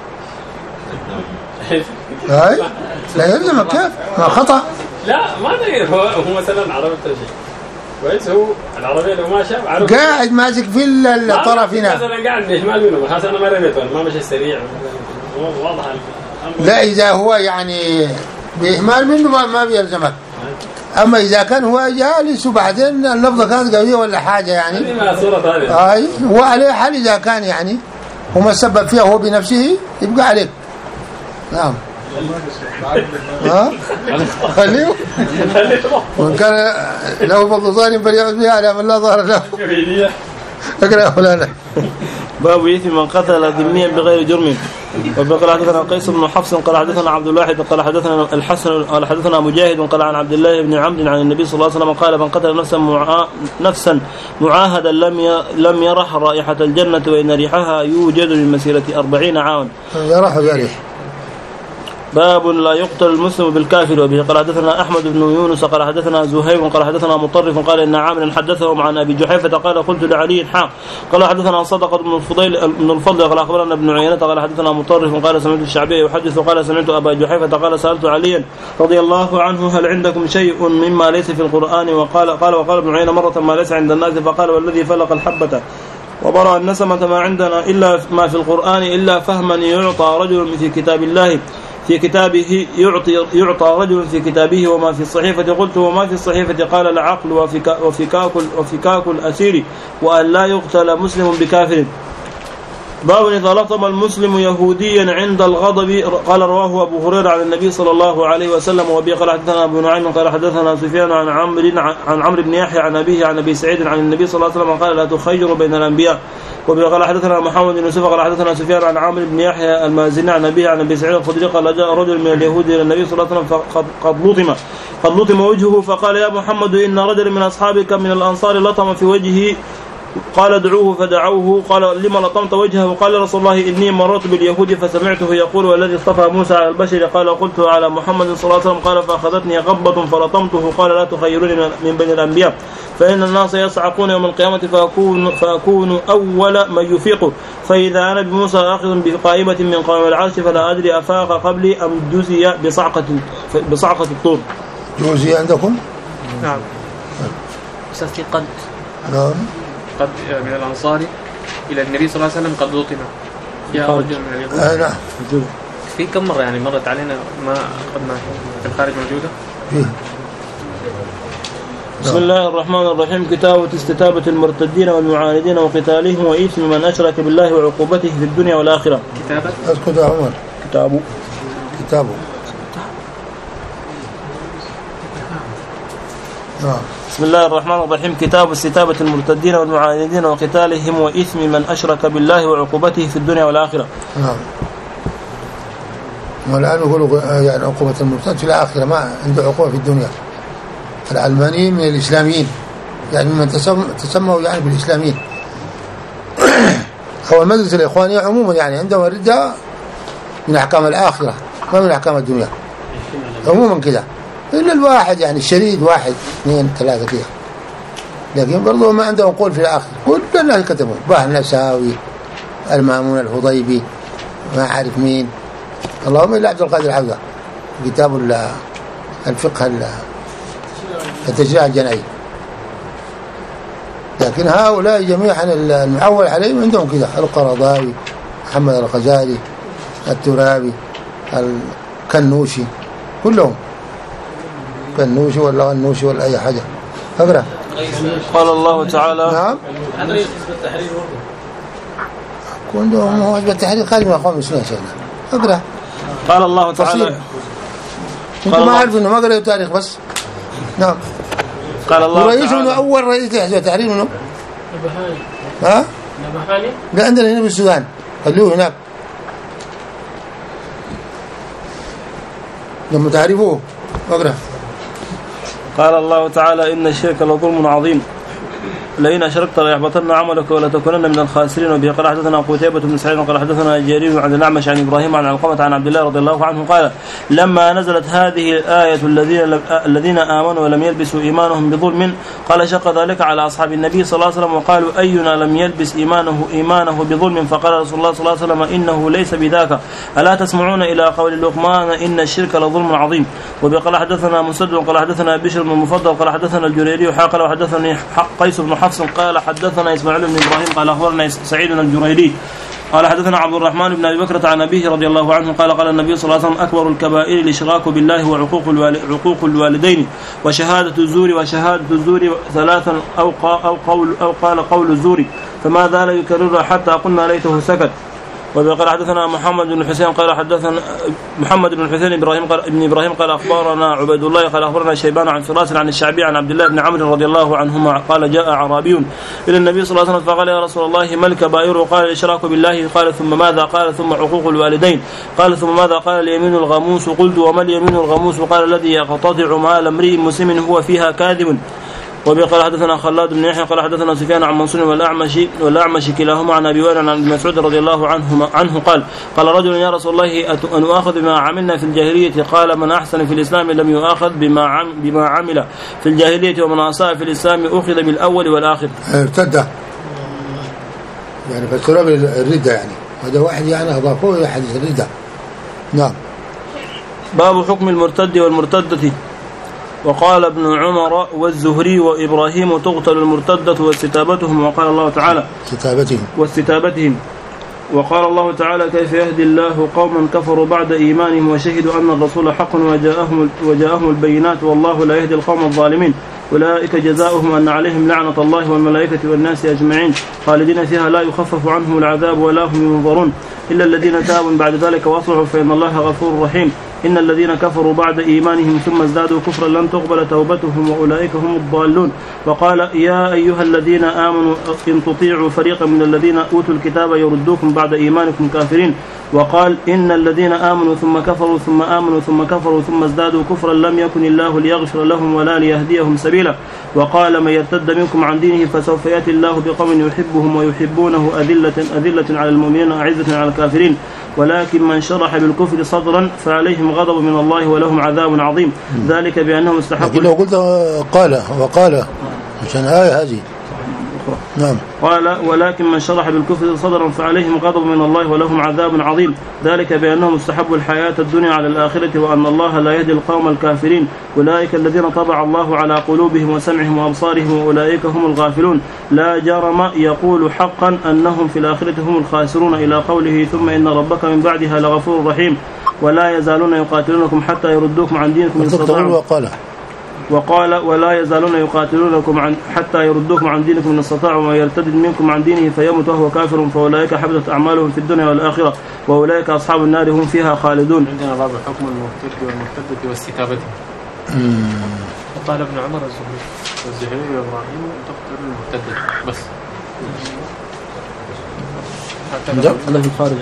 هاي لا يلزمك كيف ما خطأ لا ما تقدر هو هو مثلا عربي شيء كويس هو العربية لو ما شاف قاعد ماسك في الطرف هنا مثلا قاعد بيشمال منه خلاص أنا ما رميته ما مشي سريع واضح. لا إذا هو يعني بإهمال منه ما, ما بيلزمك. أما إذا كان هو جالس وبعدين اللفظة كانت قوية ولا حاجة يعني هاي هو عليه حال إذا كان يعني وما سبب فيها هو بنفسه يبقى عليك. نعم. ها خليه وإن كان له فضل ظالم فليعود بها على من لا ظهر له. اقرأ فلانا. باب إثم من قتل ذميا بغير جرم. وقال حدثنا قيس بن حفص قال حدثنا عبد الواحد قال حدثنا الحسن قال حدثنا مجاهد قال عن عبد الله بن عمرو عن النبي صلى الله عليه وسلم قال من قتل نفسا معا نفسا معاهدا لم لم يرح رائحة الجنة وإن ريحها يوجد من مسيرة أربعين عاما. يرح ذلك. باب لا يقتل المسلم بالكافر. وبه قال حدثنا أحمد بن يونس قال حدثنا زهير قال حدثنا مطرف قال إن عامر حدثهم عن أبي جحيفة قال قلت لعلي حاق قال حدثنا صدقة بن الفضيل بن الفضل قال أخبرنا ابن عيينة قال حدثنا مطرف قال سمعت الشعبي يحدث قال سمعت أبا جحيفة قال سألت عليا رضي الله عنه هل عندكم شيء مما ليس في القرآن وقال قال وقال ابن عيينة مرة ما ليس عند الناس فقال والذي فلق الحبة وبرأ النسمة ما عندنا إلا ما في القرآن إلا فهما يعطى رجل في كتاب الله في كتابه يعطي يعطى رجل في كتابه وما في الصحيفة. قلت وما في الصحيفة؟ قال العقل وفكاك وفكاك الأسير وأن لا يقتل مسلم بكافر. باب إذا لطم المسلم يهوديا عند الغضب. قال رواه أبو هريرة عن النبي صلى الله عليه وسلم. وبه قال حدثنا أبو نعيم قال حدثنا سفيان عن عمرو عن عمرو بن يحيى عن أبيه عن أبي سعيد عن النبي صلى الله عليه وسلم قال لا تخيروا بين الأنبياء. وبه قال حدثنا محمد بن يوسف قال حدثنا سفيان عن عمرو بن يحيى المازني عن أبيه عن أبي سعيد الخدري قال جاء رجل من اليهود إلى النبي صلى الله عليه وسلم فقد لطم قد لطم وجهه فقال يا محمد إن رجل من أصحابك من الأنصار لطم في وجهه. قال ادعوه فدعوه. قال لما لطمت وجهه؟ قال رسول الله إني مررت باليهود فسمعته يقول والذي اصطفى موسى على البشر. قال قلت على محمد صلى الله عليه وسلم. قال فأخذتني غبة فلطمته. قال لا تخيروني من بين الأنبياء فإن الناس يصعقون يوم القيامة فأكون, فأكون أول من يفيق فإذا أنا بموسى آخذ بقائمة من قوام العرش فلا أدري أفاق قبلي أم جزي بصعقة بصعقة الطور. جزي عندكم؟ نعم. أستاذ قد نعم قد من الأنصار إلى النبي صلى الله عليه وسلم قد لطم يا رجل من اليهود. آه نعم. في كم مرة يعني مرت علينا ما أخذنا في الخارج موجودة؟ فيه. بسم الله الرحمن الرحيم. كتاب استتابة المرتدين والمعاندين وقتالهم وإثم من أشرك بالله وعقوبته في الدنيا والآخرة. كتابة؟ أسكت يا عمر. كتابه كتابه نعم. بسم الله الرحمن الرحيم. كتاب استتابة المرتدين والمعاندين وقتالهم وإثم من أشرك بالله وعقوبته في الدنيا والآخرة. نعم. والآن يقولوا يعني عقوبة المرتد في الآخرة ما عنده عقوبة في الدنيا. العلمانيين من الإسلاميين يعني من تسموا يعني بالإسلاميين هو المجلس الإخواني عموما يعني عندهم الردة من أحكام الآخرة ما من أحكام الدنيا عموما كده إلا الواحد يعني الشديد واحد اثنين ثلاثة كده لكن برضو ما عندهم قول في الآخرة. كل الناس كتبوا باه النساوي المامون الهضيبي ما عارف مين اللهم إلا عبد القادر العوضة كتاب الفقه التشريع الجنائي. لكن هؤلاء جميعا المعول عليهم عندهم كده القرضاوي محمد الغزالي الترابي الكنوشي كلهم كنوشي ولا غنوشي ولا أي حاجة. أقرأ. قال الله تعالى نعم عن رئيس حزب التحرير كلهم هو حزب التحرير قال ما قام بسنة شيئا. أقرأ. قال الله تعالى أنتم ما عارفين إنه ما قرأوا تاريخ بس. نعم. قال الله رئيس تعالى منه أول رئيس لحزب التحرير منه نبهاني ها نبهاني لا عندنا هنا بالسودان خلوه هناك لما تعرفوه. أقرأ. قال الله تعالى إن الشرك لظلم عظيم لئن أشركت ليحبطن عملك ولتكونن من الخاسرين. وبه قال حدثنا قتيبة بن سعيد قال حدثنا جرير عن الأعمش عن إبراهيم عن علقمة عن عبد الله رضي الله عنه قال لما نزلت هذه الآية الذين الذين آمنوا ولم يلبسوا إيمانهم بظلم قال شق ذلك على أصحاب النبي صلى الله عليه وسلم وقالوا أينا لم يلبس إيمانه إيمانه بظلم فقال رسول الله صلى الله عليه وسلم إنه ليس بذاك ألا تسمعون إلى قول لقمان إن الشرك لظلم عظيم. وبه قال حدثنا مسدد قال حدثنا بشر بن المفضل قال حدثنا الجريري قال وحدثني قيس بن حفص قال حدثنا إسماعيل بن إبراهيم قال أخبرنا سعيد الجريري قال حدثنا عبد الرحمن بن أبي بكر عن أبيه رضي الله عنه قال قال النبي صلى الله عليه وسلم أكبر الكبائر الإشراك بالله وعقوق عقوق الوالدين وشهادة الزور وشهادة الزور ثلاثا أو أو قول أو قال قول الزور فما زال يكررها حتى قلنا ليته سكت. وقال حدثنا محمد بن الحسين قال حدثنا محمد بن الحسين إبراهيم قال ابن إبراهيم قال أخبرنا عبيد الله قال أخبرنا شيبان عن فراس عن الشعبي عن عبد الله بن عمرو رضي الله عنهما قال جاء أعرابي إلى النبي صلى الله عليه وسلم فقال يا رسول الله ما الكبائر؟ قال الإشراك بالله قال ثم ماذا؟ قال ثم عقوق الوالدين قال ثم ماذا؟ قال اليمين الغموس. قلت وما اليمين الغموس؟ قال الذي يقتطع مال امرئ مسلم هو فيها كاذب. وبه قال حدثنا خلاد بن يحيى قال حدثنا سفيان عن منصور والأعمش والأعمش كلاهما عن أبي وائل عن ابن مسعود رضي الله عنه عنه قال قال رجل يا رسول الله أن أؤاخذ بما عملنا في الجاهلية؟ قال من أحسن في الإسلام لم يؤاخذ بما عم بما عمل في الجاهلية ومن أساء في الإسلام أخذ بالأول والآخر. ارتد يعني فسروا بالردة يعني هذا واحد يعني أضافوه إلى حديث الردة. نعم. باب حكم المرتد والمرتدة. وقال ابن عمر والزهري وإبراهيم تقتل المرتدة واستتابتهم. وقال الله تعالى استتابتهم واستتابتهم وقال الله تعالى كيف يهدي الله قوما كفروا بعد إيمانهم وشهدوا أن الرسول حق وجاءهم, وجاءهم البينات والله لا يهدي القوم الظالمين. أولئك جزاؤهم أن عليهم لعنة الله والملائكة والناس أجمعين خالدين فيها لا يخفف عنهم العذاب ولا هم ينظرون إلا الذين تابوا بعد ذلك وأصلحوا فإن الله غفور رحيم. إن الذين كفروا بعد إيمانهم ثم ازدادوا كفرا لن تقبل توبتهم وأولئك هم الضالون. وقال يا أيها الذين آمنوا إن تطيعوا فريقا من الذين أوتوا الكتاب يردوكم بعد إيمانكم كافرين. وقال إن الذين آمنوا ثم كفروا ثم آمنوا ثم كفروا ثم ازدادوا كفرا لم يكن الله ليغفر لهم ولا ليهديهم سبيلا. وقال من يرتد منكم عن دينه فسوف يأتي الله بقوم يحبهم ويحبونه أذلة, أذلة على المؤمنين أعزة على الكافرين ولكن من شرح بالكفر صدرا فعليهم غضب من الله ولهم عذاب عظيم. ذلك بأنهم استحقوا. لو قلت قال وقال عشان آية هذه نعم. قال ولكن من شرح بالكفر صدرا فعليهم غضب من الله ولهم عذاب عظيم. ذلك بأنهم استحبوا الحياة الدنيا على الآخرة وأن الله لا يهدي القوم الكافرين. أولئك الذين طبع الله على قلوبهم وسمعهم وأبصارهم وأولئك هم الغافلون. لا جرم يقول حقا أنهم في الآخرة هم الخاسرون إلى قوله ثم إن ربك من بعدها لغفور رحيم. ولا يزالون يقاتلونكم حتى يردوكم عن دينكم إن استطاعوا. وقال وقال ولا يزالون يقاتلونكم عن حتى يردوكم عن دينكم إن استطاعوا ومن يرتد منكم عن دينه فيمت وهو كافر فأولئك حبطت أعمالهم في الدنيا والآخرة وأولئك أصحاب النار هم فيها خالدون. عندنا باب حكم المرتد والمرتدة واستتابته. وقال ابن عمر الزهري والزهري وإبراهيم تقتل المرتدة بس. هذا في الخارج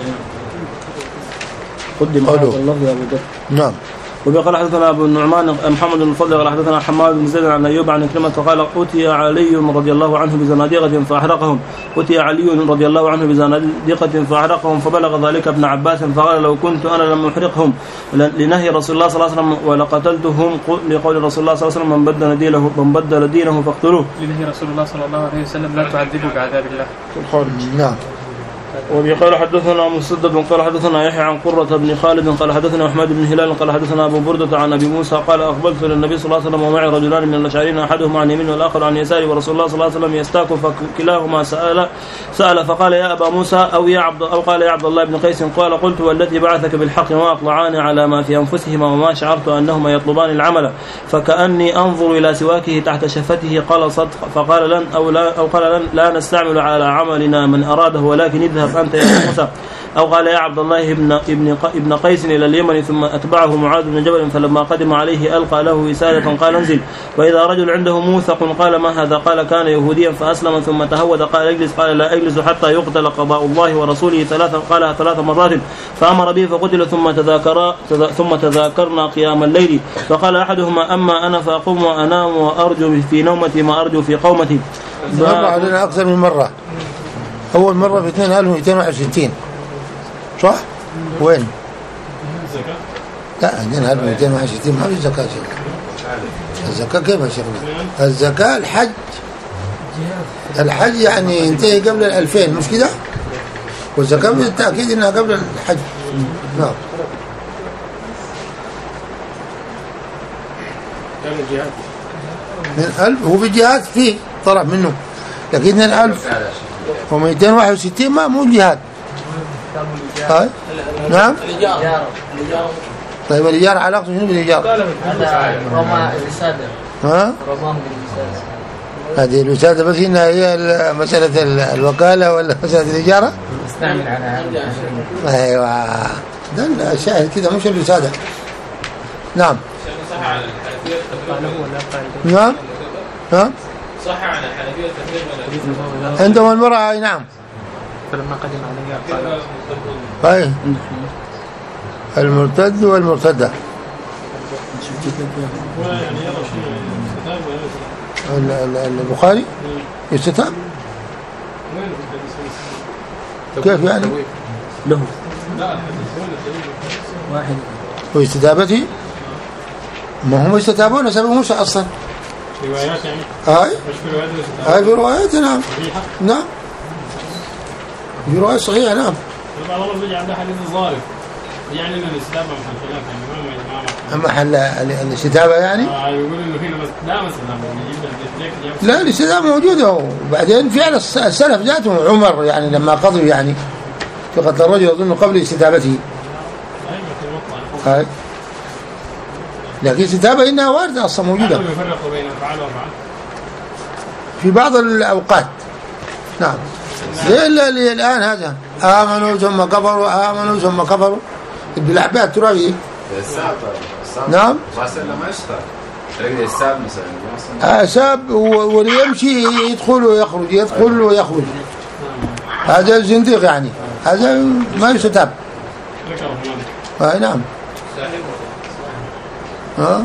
قدم هذا اللفظ يا أبو بكر. نعم. وقال حدثنا أبو النعمان محمد بن الفضل قال حدثنا حماد بن زيد عن أيوب عن كلمة فقال أتي علي رضي الله عنه بزنادقة فأحرقهم أتي علي رضي الله عنه بزنادقة فأحرقهم فبلغ ذلك ابن عباس فقال لو كنت أنا لم أحرقهم لنهي رسول الله صلى الله عليه وسلم ولقتلتهم لقول رسول الله صلى الله عليه وسلم من بدل دينه من بدل دينه فاقتلوه. لنهي رسول الله صلى الله عليه وسلم لا تعذبوا بعذاب الله الخارج. نعم. وقال حدثنا مسدد قال حدثنا يحيى عن قرة بن خالد قال حدثنا أحمد بن هلال قال حدثنا أبو بردة عن أبي موسى قال أقبلت إلى النبي صلى الله عليه وسلم ومعي رجلان من الأشعريين أحدهما عن يمين والآخر عن يساري ورسول الله صلى الله عليه وسلم يستاك فكلاهما سأل سأل فقال يا أبا موسى أو يا عبد أو قال يا عبد الله بن قيس قال قلت والذي بعثك بالحق ما أطلعان على ما في أنفسهما وما شعرت أنهما يطلبان العمل فكأني أنظر إلى سواكه تحت شفته قال صدق فقال لن أو لا أو قال لن لا نستعمل على عملنا من أراده ولكن اذهب أنت يا موسى أو قال يا عبد الله ابن ابن ابن قيس إلى اليمن ثم أتبعه معاذ بن جبل فلما قدم عليه ألقى له وسادة قال انزل وإذا رجل عنده موثق قال ما هذا قال كان يهوديا فأسلم ثم تهود قال اجلس قال لا أجلس حتى يقتل قضاء الله ورسوله ثلاثا قالها ثلاث مرات فأمر به فقتل ثم تذاكر ثم تذاكرنا قيام الليل فقال أحدهما أما أنا فأقوم وأنام وأرجو في نومتي ما أرجو في قومتي. مرة علينا أكثر من مرة. أول مرة في اثنين ألف ومئتين وواحد وستين صح؟ وين؟ لا عندنا ألف ومئتين وواحد وستين ما في زكاة الزكاة كيف يا شيخنا؟ الزكاة الحج الحج يعني ينتهي قبل الألفين مش كده؟ والزكاة بالتأكيد إنها قبل الحج. نعم. من ألف هو في جهاد فيه طلع منه لكن من ألف ومئتين وواحد وستين ما مو جهاد. هاي نعم. طيب الإيجار علاقته شنو بالإيجار؟ رمى الوسادة. ها؟ رمى بالوسادة. هذه الوسادة بس إنها هي مسألة الوكالة ولا مسألة الإيجارة؟ نستعمل على هذا. أيوة. ده الشاهد كده مش الوسادة. نعم. نعم. نعم. صح على الحنفية التكليف ولا؟ عندهم المرأة نعم. فلما قدم عليه قال. أي. المرتد والمرتدة. البخاري يستتاب كيف يعني له واحد واستتابته ما هم يستتابون سبب موسى أصلا روايات يعني هاي هاي في روايات نعم نعم في روايات صحيحة نعم بعض الله بيجي عندها حديث الظارف يعني ان الاستتابة مش الخلاف يعني ما ما محل الاستتابة يعني؟ اه يقول انه هنا بس لا مثلا لا الاستتابة موجودة. وبعدين فعل السلف ذاتهم عمر يعني لما قضوا يعني في قتل الرجل أظن قبل استتابته. هاي لكن استتابة إنها واردة أصلا موجودة يفرقوا بين الفعل والفعل في بعض الأوقات. نعم زي اللي الآن هذا آمنوا ثم كفروا آمنوا ثم كفروا بالأحباء الترابي. نعم أساب وليمشي يدخل ويخرج يدخل ويخرج. هذا الزنديق يعني هذا ما يستتاب. آه نعم. ها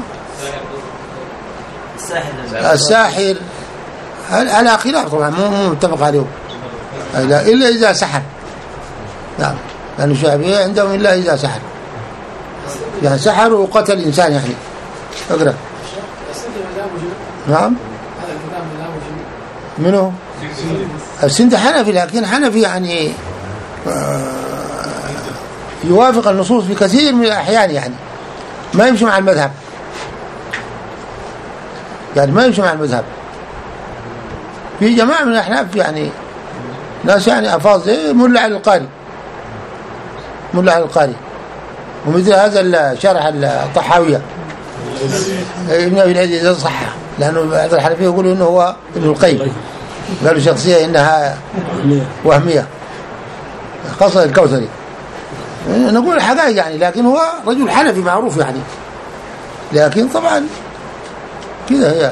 الساحر على خلاف طبعا مو متفق عليه إلا إذا سحر. نعم لأن الشافعية عندهم إلا إذا سحر يعني سحر وقتل إنسان يعني. اقرأ. نعم منه السند حنفي لكن حنفي يعني يوافق النصوص في كثير من الأحيان يعني ما يمشي مع المذهب يعني ما يمشي مع المذهب. في جماعة من الأحناف يعني ناس يعني أفاض زي ملا علي القاري ملا علي القاري ومثل هذا شرح الطحاوية ابن أبي العزيز صحة لأنه بعض الحنفية يقولوا إنه هو ابن القيم قالوا شخصية إنها وهمية خاصة الكوثري. نقول الحقائق يعني لكن هو رجل حنفي معروف يعني لكن طبعا كذا هي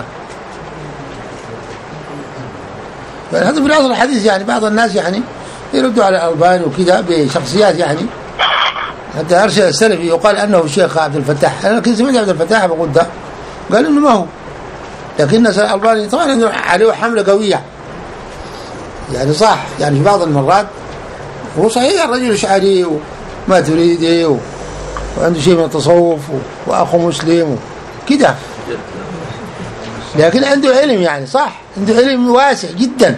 هذا في العصر الحديث يعني بعض الناس يعني يردوا على الألباني وكذا بشخصيات يعني حتى أرشد السلفي يقال أنه الشيخ عبد الفتاح. أنا كنت سمعت عبد الفتاح بقول ده قال إنه ما هو لكن الناس الألباني طبعا عليه حملة قوية يعني صح يعني في بعض المرات هو صحيح الرجل أشعري وما تريدي وعنده شيء من التصوف وأخو مسلم كده لكن عنده علم يعني صح عنده علم واسع جدا.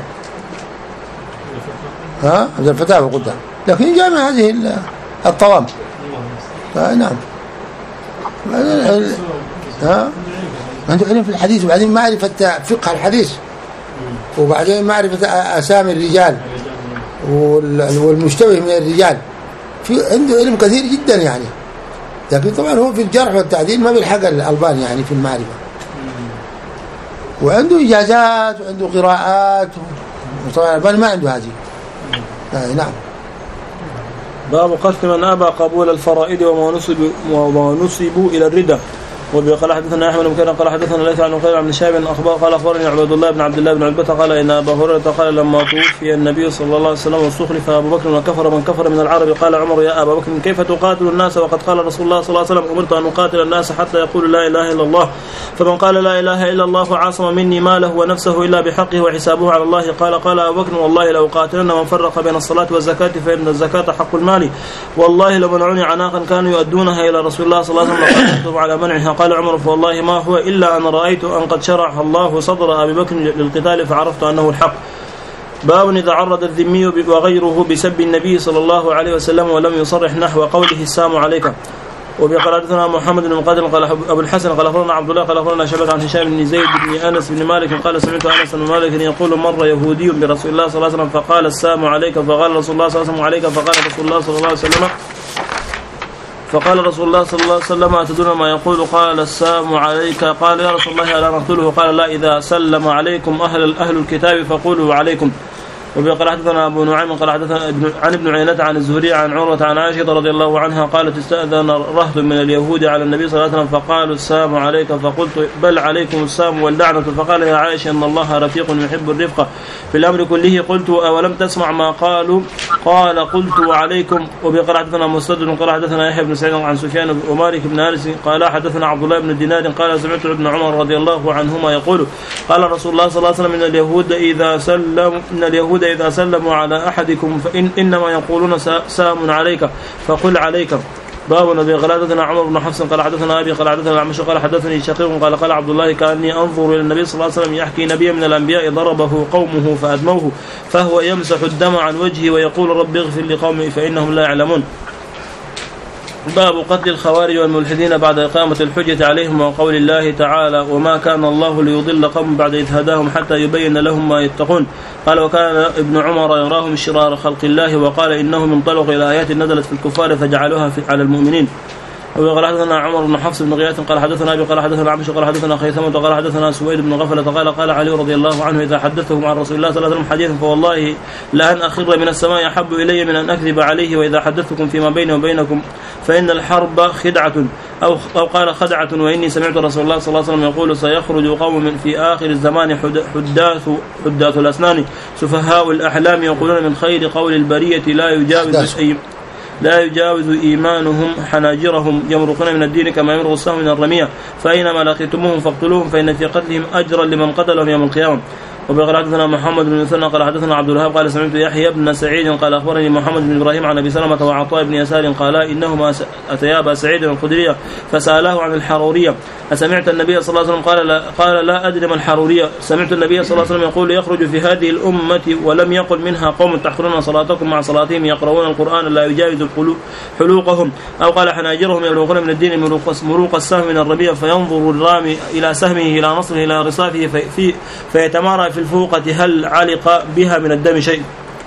ها عبد الفتاح بقول ده لكن جامع هذه الطوام. نعم ها عنده علم في الحديث وبعدين معرفة فقه الحديث وبعدين معرفة أسامي الرجال والمشتبه من الرجال في عنده علم كثير جدا يعني لكن طبعا هو في الجرح والتعديل ما بيلحق الألباني يعني في المعرفة وعنده إجازات وعنده قراءات وطبعا الألباني ما عنده هذه. نعم. باب قتل من أبى قبول الفرائض وما نسب وما نسبوا إلى الردة. وقال حدثنا احمد بن كان قال حدثنا ليث عن قال عن شاب اخبار قال اخبرني عبد الله بن عبد الله بن عتبة قال ان ابا هريره قال لما توفي النبي صلى الله عليه وسلم واستخلف ابو بكر وكفر من كفر من العرب قال عمر يا ابا بكر كيف تقاتل الناس وقد قال رسول الله صلى الله عليه وسلم امرت ان اقاتل الناس حتى يقولوا لا اله الا الله فمن قال لا اله الا الله فعاصم مني ماله ونفسه الا بحقه وحسابه على الله. قال قال ابو بكر والله لو قاتلن من فرق بين الصلاه والزكاه فان الزكاه حق المال والله لو منعوني عناقا كانوا يؤدونها الى رسول الله صلى الله عليه وسلم لقاتلتهم على منعها. قال عمر فوالله ما هو إلا أن رأيت أن قد شرح الله صدر أبي بكر للقتال فعرفت أنه الحق. باب إذا عرض الذمي وغيره بسب النبي صلى الله عليه وسلم ولم يصرح نحو قوله السلام عليك. وبقال حدثنا محمد بن مقاتل قال أبو الحسن قال أخبرنا عبد الله قال أخبرنا شبك عن هشام بن زيد بن أنس بن مالك قال سمعت أنس بن مالك يقول مر يهودي برسول الله صلى الله عليه وسلم فقال السلام عليك فقال رسول الله صلى الله عليه وسلم عليك فقال رسول الله صلى الله عليه وسلم فقال رسول الله صلى الله عليه وسلم أتدرون ما يقول قال السلام عليك قال يا رسول الله ألا نقتله قال لا إذا سلم عليكم أهل أهل الكتاب فقولوا عليكم. وبقال حدثنا أبو نعيم قال حدثنا عن ابن عيينة عن الزهري عن عروة عن عائشة رضي الله عنها قالت استأذن رهط من اليهود على النبي صلى الله عليه وسلم فقالوا السلام عليك فقلت بل عليكم السلام واللعنة فقال يا عائشة إن الله رفيق يحب الرفق في الأمر كله قلت أولم تسمع ما قالوا قال قلت وعليكم. وبقال حدثنا مسدد قال حدثنا يحيى بن سعيد عن سفيان ومالك بن أنس قال حدثنا عبد الله بن دينار قال سمعت ابن عمر رضي الله عنهما يقول قال رسول الله صلى الله عليه وسلم إن اليهود إذا سلم إن اليهود إذا سلموا على أحدكم فإن إنما يقولون سلام عليك فقل عليك. باب النبي قال حدثنا عمر بن حفص قال حدثنا أبي قال حدثنا الأعمش قال حدثني شقيق قال قال عبد الله كأني أنظر إلى النبي صلى الله عليه وسلم يحكي نبيا من الأنبياء ضربه قومه فأدموه فهو يمسح الدم عن وجهه ويقول رب اغفر لقومي فإنهم لا يعلمون. باب قتل الخوارج والملحدين بعد إقامة الحجة عليهم وقول الله تعالى وما كان الله ليضل قوم بعد إذ هداهم حتى يبين لهم ما يتقون. قال وكان ابن عمر يراهم شرار خلق الله وقال إنهم انطلقوا إلى آيات نزلت في الكفار فجعلوها على المؤمنين. وقال حدثنا عمر بن حفص بن غياث قال حدثنا أبي قال حدثنا عمش قال حدثنا خيثمة قال حدثنا سويد بن غفلة قال قال علي رضي الله عنه إذا حدثهم عن رسول الله صلى الله عليه وسلم حديثا فوالله لأن أخر من السماء أحب إلي من أن أكذب عليه وإذا حدثتكم فيما بيني وبينكم فإن الحرب خدعة أو أو قال خدعة وإني سمعت رسول الله صلى الله عليه وسلم يقول سيخرج قوم في آخر الزمان حداث حداث الأسنان سفهاء الأحلام يقولون من خير قول البرية لا يجاوز أي لا يجاوز إيمانهم حناجرهم يمرقون من الدين كما يمرق السهم من الرمية فأينما لقيتموهم فاقتلوهم فإن في قتلهم أجرا لمن قتلهم يوم القيامة. وبقال حدثنا محمد بن مثنى قال حدثنا عبد الوهاب قال سمعت يحيى بن سعيد قال أخبرني محمد بن إبراهيم عن أبي سلمة وعطاء بن يسار قالا إنهما أتيا أبا سعيد الخدري فسألاه عن الحرورية أسمعت النبي صلى الله عليه وسلم قال لا, قال لا أدري ما الحرورية سمعت النبي صلى الله عليه وسلم يقول يخرج في هذه الأمة ولم يقل منها قوم تحقرون صلاتكم مع صلاتهم يقرؤون القرآن لا يجاوز حلوقهم أو قال حناجرهم يبلغون من الدين مروق السهم من الربيع فينظر الرامي إلى سهمه إلى نصره إلى رصافه في فيتمارى في الفوقة هل علق بها من الدم شيء.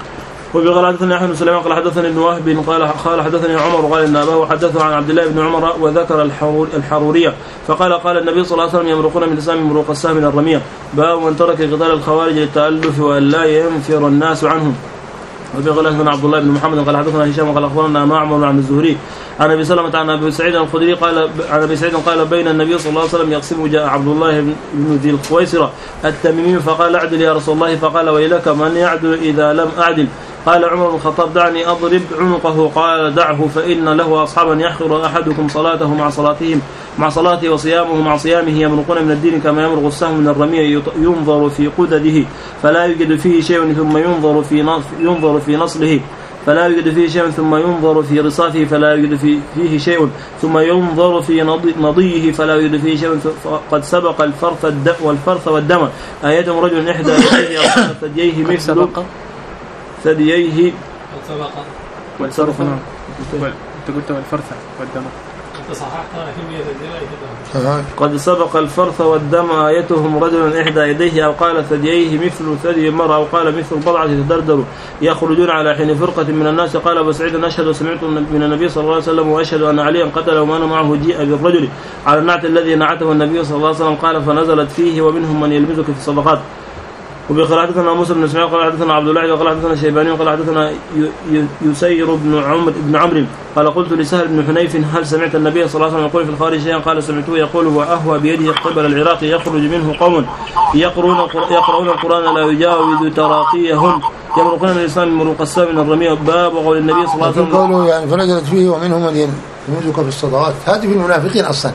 وبقال حدثني أحمد بن سليمان قال حدثني ابن وهب قال قال حدثني عمر وقال إن أباه حدثه عن عبد الله بن عمر وذكر الحرورية فقال قال النبي صلى الله عليه وسلم يمرقون من الإسلام مروق السهم من الرمية باب من ترك قتال الخوارج للتألف وأن لا ينفر الناس عنهم. وبقال حدثنا عبد الله بن محمد قال حدثنا هشام قال أخبرنا معمر عن الزهري عن أبي سلمة عن أبي سعيد الخدري قال عن أبي سعيد قال بين النبي صلى الله عليه وسلم يقسم جاء عبد الله بن ذي الخويصرة التميمي فقال أعدل يا رسول الله فقال ويلك من يعدل إذا لم أعدل قال عمر بن الخطاب دعني أضرب عنقه قال دعه فإن له أصحابا يحقر أحدكم صلاته مع صلاتهم مع صلاته وصيامه مع صيامه يمرقون من الدين كما يمرق السهم من الرمية ينظر في قدده فلا يوجد فيه شيء ثم ينظر في ينظر في نصله فلا يوجد فيه شيء ثم ينظر في رصافه فلا يوجد فيه شيء ثم ينظر في نضيه فلا يوجد فيه شيء قد سبق الفرث والفرث والدم آيات رجل إحدى ثدييه مثل ثدييه والفرث قلت والفرث والدم قد سبق الفرث والدم آيتهم رجل إحدى يديه أو قال ثدييه مثل ثدي المرأة أو قال مثل البضعة تدردر يخرجون على حين فرقة من الناس قال أبو سعيد نشهد وسمعت من النبي صلى الله عليه وسلم وأشهد أن عليا قتل ومن معه جيء بالرجل على النعت الذي نعته النبي صلى الله عليه وسلم قال فنزلت فيه ومنهم من يلمزك في الصدقات. وبقال حدثنا موسى بن اسماعيل قال حدثنا عبد الله وقال حدثنا شيباني وقال حدثنا يسير بن عمرو بن عمرو قال قلت لسهل بن حنيف هل سمعت النبي صلى الله عليه وسلم يقول في الخارج شيئا قال سمعته يقول وأهوى بيده قبل العراق يخرج منه قوم يقرؤون يقرؤون القرآن لا يجاوز تراقيهم يمرقون من الإسلام مروق السهم من الرمية باب قول النبي صلى الله عليه وسلم قوله يعني فنزلت فيه ومنهم من يلمزك في الصدقات هذه في المنافقين أصلا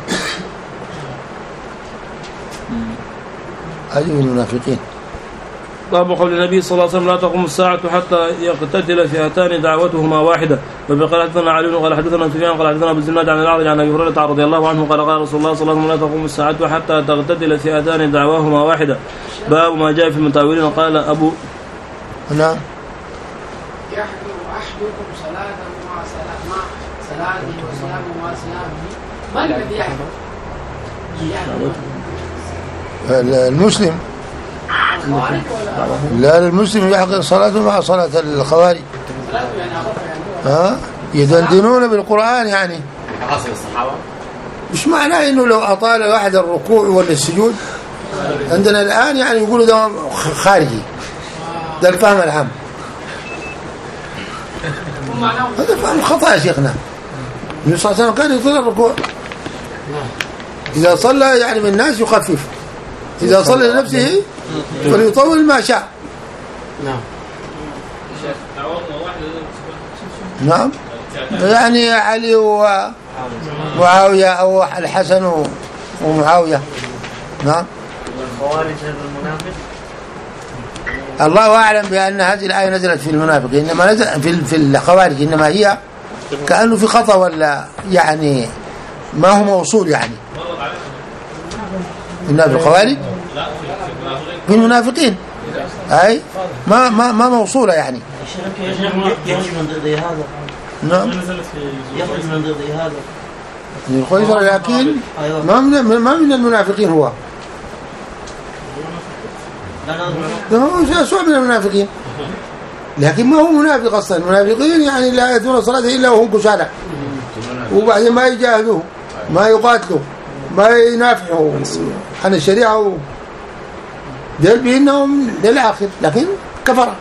هذه في المنافقين. باب قول النبي صلى الله عليه وسلم لا تقوم الساعة حتى يقتتل فئتان دعوتهما واحدة. وقال حدثنا علي قال حدثنا سفيان قال حدثنا ابو الزناد عن الأعرج عن ابي هريرة رضي الله عنه قال قال رسول الله صلى الله عليه وسلم لا تقوم الساعة حتى تقتتل فئتان دعواهما واحدة. باب ما جاء في المتاولين قال ابو نعم يحضر احدكم صلاته مع صلاته وصيامه مع صيامه ما الذي يحضر؟ المسلم لا المسلم يحقق صلاته مع صلاة الخوارج ها يدندنون بالقرآن يعني مش معناه انه لو اطال واحد الركوع ولا السجود عندنا الان يعني يقولوا ده خارجي ده الفهم العام هذا فهم خطأ يا شيخنا. النبي صلى الله عليه وسلم كان يطيل الركوع اذا صلى يعني من الناس يخفف إذا صلى لنفسه فليطول ما شاء. نعم نعم يعني علي ومعاوية أو الحسن ومعاوية. نعم الله أعلم بأن هذه الآية نزلت في المنافق إنما نزل في في الخوارج إنما هي كأنه في خطأ ولا يعني ما هو موصول يعني إنها في الخوارج في المنافقين أي ما ما ما موصولة يعني يجب من ضد هذا نعم نزلت في يخرج من ضد هذا الخيزر، لكن ما من ما من المنافقين هو. هو أسوأ من المنافقين، لكن ما هو منافق أصلا. المنافقين يعني لا يأتون الصلاة إلا وهم كسالى، وبعدين ما يجاهدوا، ما يقاتلوا، ما ينافحوا عن الشريعة، دل بأنهم للآخر، لكن كفر.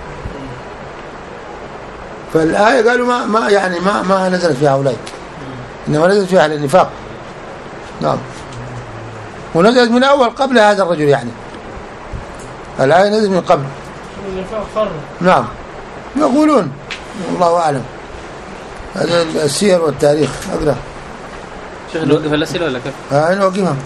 فالآية قالوا ما ما يعني ما ما نزلت في هؤلاء، إنما نزلت فيها على النفاق. نعم، ونزلت من أول قبل هذا الرجل، يعني الآية نزلت من قبل. نعم يقولون، والله أعلم. هذا السير والتاريخ. أقرأ شيخ نوقف الأسئلة ولا كيف؟ آه نوقفها.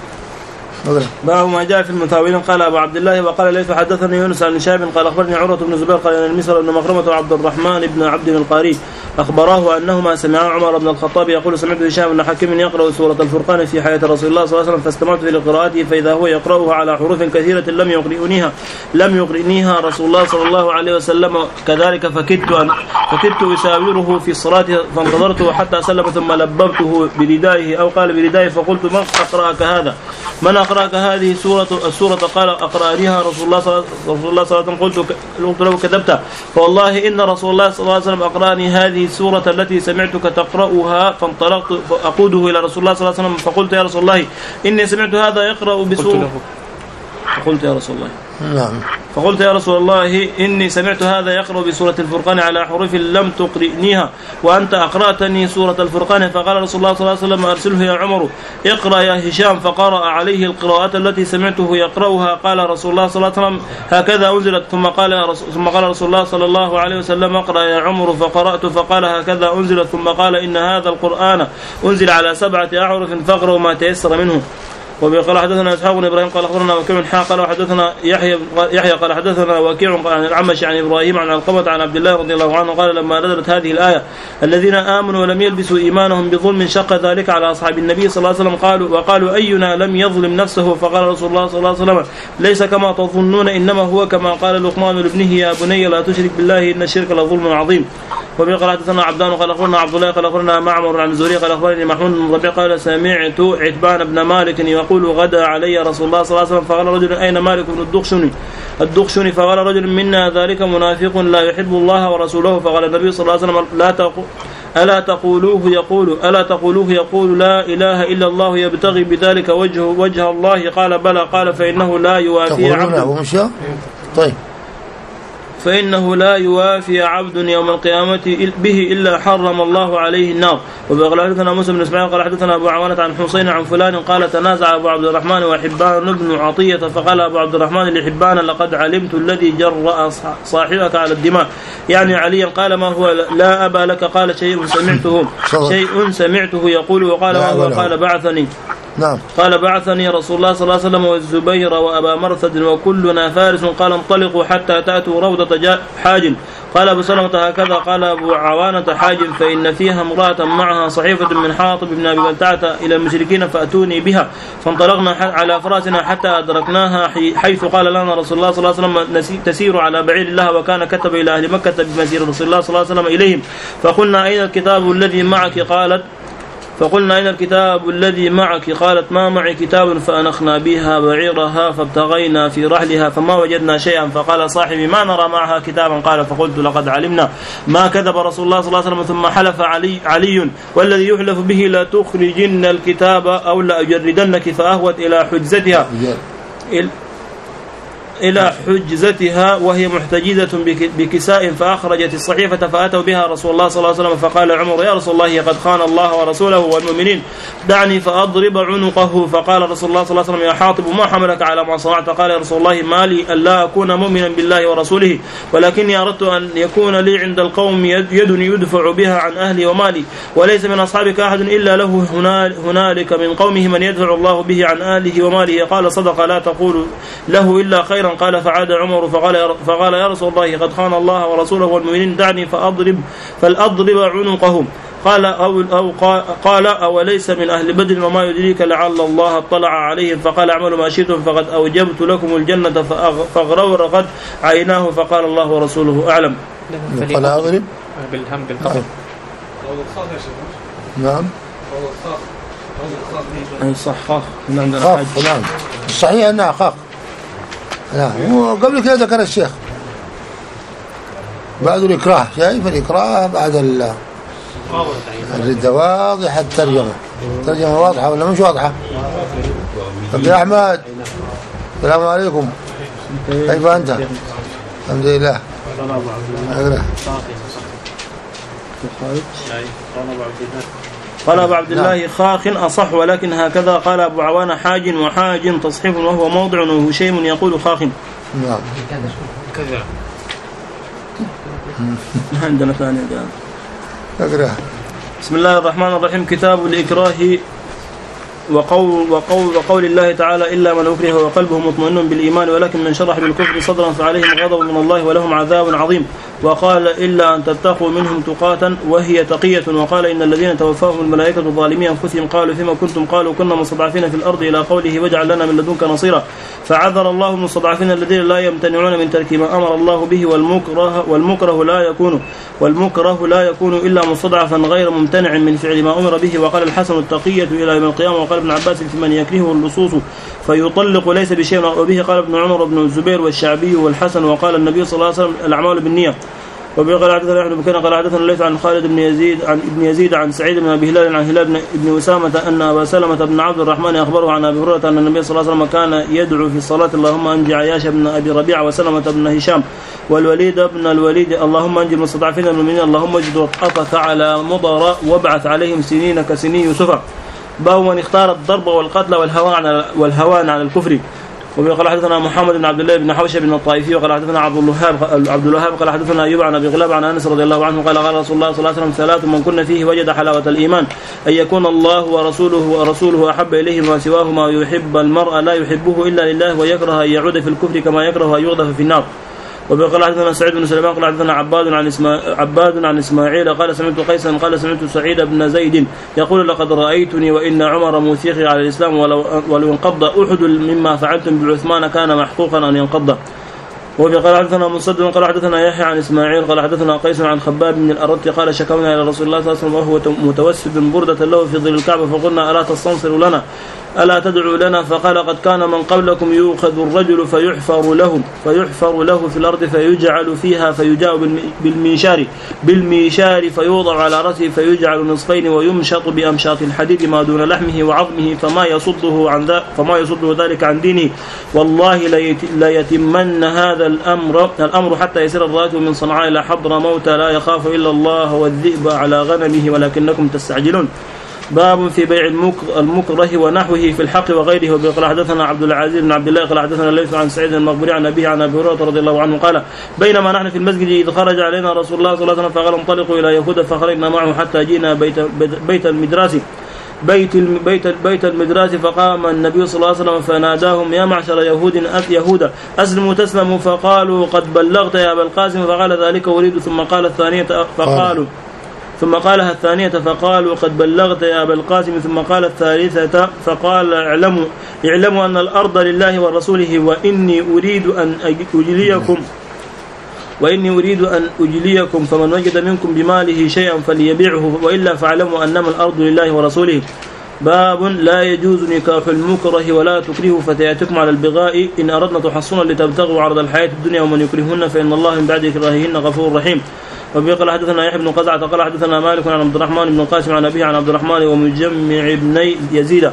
باب ما جاء في المثاوين. قال أبو عبد الله وقال ليث حدثني يونس عن شاب قال أخبرني عروة بن الزبير قال أن المسر بن مخرمة وعبد الرحمن بن عبد القاري أخبراه أنهما سمعا عمر بن الخطاب يقول سمعت هشام بن حكيم يقرأ سورة الفرقان في حياة رسول الله صلى الله عليه وسلم فاستمعت إلى قراءته فإذا هو يقرأها على حروف كثيرة لم يقرئنيها لم يقرئنيها رسول الله صلى الله عليه وسلم كذلك فكدت أن فكدت أساوره في الصلاة فانتظرته حتى سلم ثم لببته بردائه أو قال بردائه فقلت من أقرأك هذا من أقرأك هذه سورة السورة قال أقرأنيها رسول الله صلى الله عليه وسلم قلت له كذبت فوالله إن رسول الله صلى الله عليه وسلم أقرأني هذه السورة التي سمعتك تقرأها فانطلقت أقوده إلى رسول الله صلى الله عليه وسلم فقلت يا رسول الله إني سمعت هذا يقرأ بسورة فقلت يا رسول الله نعم فقلت يا رسول الله إني سمعت هذا يقرأ بسورة الفرقان على حروف لم تقرئنيها وأنت أقرأتني سورة الفرقان فقال رسول الله صلى الله عليه وسلم أرسله يا عمر اقرأ يا هشام فقرأ عليه القراءة التي سمعته يقرأها قال رسول الله صلى الله عليه وسلم هكذا أنزلت ثم قال ثم قال رسول الله صلى الله عليه وسلم اقرأ يا عمر فقرأت فقال هكذا أنزلت ثم قال إن هذا القرآن أنزل على سبعة أحرف فاقرأوا ما تيسر منه. وقال حدثنا اسحاق بن ابراهيم قال اخبرنا وكيع حا قال حدثنا يحيى يحيى قال حدثنا وكيع عن العمش عن ابراهيم عن علقمة عن عبد الله رضي الله عنه قال لما نزلت هذه الايه الذين امنوا ولم يلبسوا ايمانهم بظلم شق ذلك على اصحاب النبي صلى الله عليه وسلم قالوا وقالوا اينا لم يظلم نفسه فقال رسول الله صلى الله عليه وسلم ليس كما تظنون انما هو كما قال لقمان لابنه يا بني لا تشرك بالله ان الشرك لظلم عظيم. وقال حدثنا عبدان قال اخبرنا عبد الله قال اخبرنا معمر عن الزهري قال اخبرني محمود بن ربيع قال سمعت عتبان بن مالك يقول غدا علي رسول الله صلى الله عليه وسلم فقال رجل أين مالك بن الدخشني الدخشني فقال رجل منا ذلك منافق لا يحب الله ورسوله فقال النبي صلى الله عليه وسلم لا تقول ألا تقولوه يقول ألا تقولوه يقول لا إله إلا الله يبتغي بذلك وجه وجه الله قال بلى قال فإنه لا يوافي عبد طيب فإنه لا يوافي عبد يوم القيامة به إلا حرم الله عليه النار. وقال حدثنا موسى بن إسماعيل قال حدثنا أبو عوانة عن حسين عن فلان قال تنازع أبو عبد الرحمن وحبان بن عطية فقال أبو عبد الرحمن لحبان لقد علمت الذي جرأ صاحبك على الدماء يعني عليا قال ما هو لا أبا لك قال شيء سمعته شيء سمعته يقول وقال ما هو قال بعثني نعم. قال بعثني رسول الله صلى الله عليه وسلم والزبير وأبا مرثد وكلنا فارس قال انطلقوا حتى تأتوا روضة حاجم قال أبو سلمة هكذا قال أبو عوانة حاجم فإن فيها امرأة معها صحيفة من حاطب بن أبي بلتعة إلى المشركين فأتوني بها فانطلقنا على فراسنا حتى أدركناها حيث قال لنا رسول الله صلى الله عليه وسلم تسير على بعير الله وكان كتب إلى أهل مكة بمسير رسول الله صلى الله عليه وسلم إليهم فقلنا أين الكتاب الذي معك قالت فقلنا أين الكتاب الذي معك قالت ما معي كتاب فأنخنا بها بعيرها فابتغينا في رحلها فما وجدنا شيئا فقال صاحبي ما نرى معها كتابا قال فقلت لقد علمنا ما كذب رسول الله صلى الله عليه وسلم ثم حلف علي, علي والذي يحلف به لا تخرجن الكتاب أو لا أجردنك فأهوت إلى حجزتها إلى حجزتها وهي محتجزة بكساء فأخرجت الصحيفة فأتوا بها رسول الله صلى الله عليه وسلم فقال عمر يا رسول الله قد خان الله ورسوله والمؤمنين دعني فأضرب عنقه فقال رسول الله صلى الله عليه وسلم يا حاطب ما حملك على ما صنعت قال يا رسول الله ما لي ألا أكون مؤمنا بالله ورسوله ولكني أردت أن يكون لي عند القوم يد يدفع بها عن أهلي ومالي وليس من أصحابك أحد إلا له هنالك من قومه من يدفع الله به عن أهله وماله قال صدق لا تقول له إلا خيرا قال فعاد عمر فقال فقال يا رسول الله قد خان الله ورسوله والمؤمنين دعني فأضرب فالأضرب عنقهم قال أو, أو قال أوليس من أهل بدر وما يدريك لعل الله اطلع عليهم فقال اعملوا ما شئتم فقد أوجبت لكم الجنة فاغرورقت عيناه فقال الله ورسوله أعلم. قال أضرب بالهم بالقصر نعم أي صح خاخ خاخ نعم الصحيح أنها خاخ نعم. وقبل كده ذكر الشيخ بعد الإكراه، شايف الإكراه بعد الردة واضحة الترجمة، الترجمة واضحة ولا مش واضحة؟ طب يا أحمد السلام عليكم، كيف أنت؟ الحمد لله. أقرأ. قال أبو عبد الله خاخ أصح، ولكن هكذا قال أبو عوان حاج وحاج تصحيف وهو موضع، وهشيم يقول خاخ. نعم كذا عندنا ثانية الآن. أقرأ. بسم الله الرحمن الرحيم. كتاب الإكراه. وقول, وقول, وقول الله تعالى إلا من أكره وقلبه مطمئن بالإيمان ولكن من شرح بالكفر صدرا فعليهم غضب من الله ولهم عذاب عظيم. وقال إلا أن تتقوا منهم تقاتا وهي تقية. وقال إن الذين توفاهم الملائكة ظالمي أنفسهم قالوا فيما كنتم قالوا كنا مستضعفين في الأرض إلى قوله واجعل لنا من لدنك نصيرا. فعذر الله المستضعفين الذين لا يمتنعون من ترك ما أمر الله به. والمكره, والمكره لا يكون والمكره لا يكون إلا مستضعفا غير ممتنع من فعل ما أمر به. وقال الحسن التقية إلى يوم القيامة. وقال ابن عباس في من يكرهه اللصوص فيطلق ليس بشيء. وبه قال ابن عمر وابن الزبير والشعبي والحسن. وقال النبي صلى الله عليه وسلم الأعمال بالنية. وبقال حدثنا ابن بكير قال حدثنا الليث عن خالد بن يزيد عن ابن يزيد عن سعيد بن ابي هلال عن هلال بن ابن اسامه ان ابا سلمه بن عبد الرحمن اخبره عن ابي هريره ان النبي صلى الله عليه وسلم كان يدعو في الصلاه اللهم انجي عياش بن ابي ربيعه وسلمه بن هشام والوليد بن الوليد اللهم انجي المستضعفين من المؤمنين اللهم اجد وطأتك على مضر وابعث عليهم سنين كسنين يوسف. باب من اختار الضرب والقتل والهوان والهوان على الكفر. وقال حدثنا محمد بن عبد الله بن حوشب بن الطائفي وقال حدثنا عبد الوهاب عبد الوهاب قال حدثنا ايوب عن ابي غلاب عن انس رضي الله عنه قال قال رسول الله صلى الله عليه وسلم ثلاث من كن فيه وجد حلاوه الايمان ان يكون الله ورسوله ورسوله احب اليه ما سواهما يحب المرء لا يحبه الا لله ويكره ان يعود في الكفر كما يكره ان يغذف في النار. وقال حدثنا سعيد بن سليمان قال حدثنا عباد عن اسماعيل عباد عن اسماعيل قال سمعت قيسا قال سمعت سعيد بن زيد يقول لقد رايتني وان عمر موثيقي على الاسلام ولو ولو انقض احد مما فعلتم بعثمان كان محقوقا ان ينقض. وقال حدثنا مصدق قال حدثنا يحيى عن اسماعيل قال حدثنا قيس عن خباب بن الأرت قال شكونا الى رسول الله صلى الله عليه وسلم وهو متوسد برده له في ظل الكعبه فقلنا الا تستنصر لنا ألا تدعو لنا؟ فقال قد كان من قبلكم يؤخذ الرجل فيحفر له فيحفر له في الأرض فيجعل فيها فيجاء بالميشار بالميشار فيوضع على رأسه فيجعل نصفين ويمشط بأمشاط الحديد ما دون لحمه وعظمه فما يصده عن ذا فما يصده ذلك عن دينه. والله لا يتمن هذا الأمر الأمر حتى يسير الراكب من صنعاء إلى حضر موتى لا يخاف إلا الله والذئب على غنمه ولكنكم تستعجلون. باب في بيع المكره ونحوه في الحق وغيره. وقال حدثنا عبد العزيز بن عبد الله قال حدثنا الليث عن سعيد المقبري عن أبيه عن أبي هريرة رضي الله عنه قال بينما نحن في المسجد إذ خرج علينا رسول الله صلى الله عليه وسلم فقال انطلقوا إلى يهود فخرجنا معه حتى جينا بيت بيت المدراس بيت بيت بيت المدراس فقام النبي صلى الله عليه وسلم فناداهم يا معشر يهود يهودا أسلموا تسلموا فقالوا قد بلغت يا أبا القاسم فقال ذلك أريد ثم قال الثانية فقالوا ثم قالها الثانية فقالوا قد بلغت يا أبا القاسم ثم قال الثالثة فقال اعلموا اعلموا أن الأرض لله ورسوله وإني أريد أن أجليكم وإني أريد أن أجليكم فمن وجد منكم بماله شيئا فليبيعه وإلا فاعلموا أنما الأرض لله ورسوله. باب لا يجوز نكاح المكره ولا تكرهوا فتياتكم على البغاء إن أردنا تحصنا لتبتغوا عرض الحياة الدنيا ومن يكرهن فإن الله من بعد إكراههن غفور رحيم. وبه قال حدثنا يحيى بن قزعة قال حدثنا مالك عن عبد الرحمن بن القاسم عن أبيه عن عبد الرحمن ومجمع بن يزيد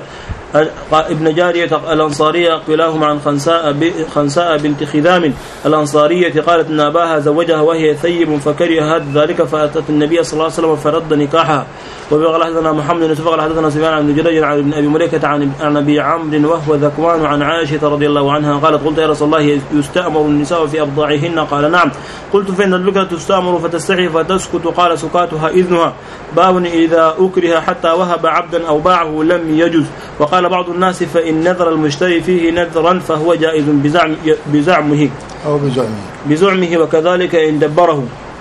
ابن جارية الأنصارية كلاهما عن خنساء خنساء بنت خذام الأنصارية قالت إن أباها زوجها وهي ثيب فكرهت ذلك فأتت النبي صلى الله عليه وسلم فرد نكاحها. وبه قال حدثنا محمد بن يوسف قال حدثنا سفيان عن جريج عن ابن أبي مليكة عن عن أبي عمرو وهو ذكوان عن عائشة رضي الله عنها قالت قلت يا رسول الله يستأمر النساء في أبضاعهن؟ قال نعم. قلت فإن البكرة تستأمر فتستحي فتسكت قال سكاتها إذنها. باب إذا أكره حتى وهب عبدا أو باعه لم يجز. وقال بعض الناس فإن نذر المشتري فيه نذرا فهو جائز بزعم بزعمه أو بزعمه بزعمه وكذلك إن دبره.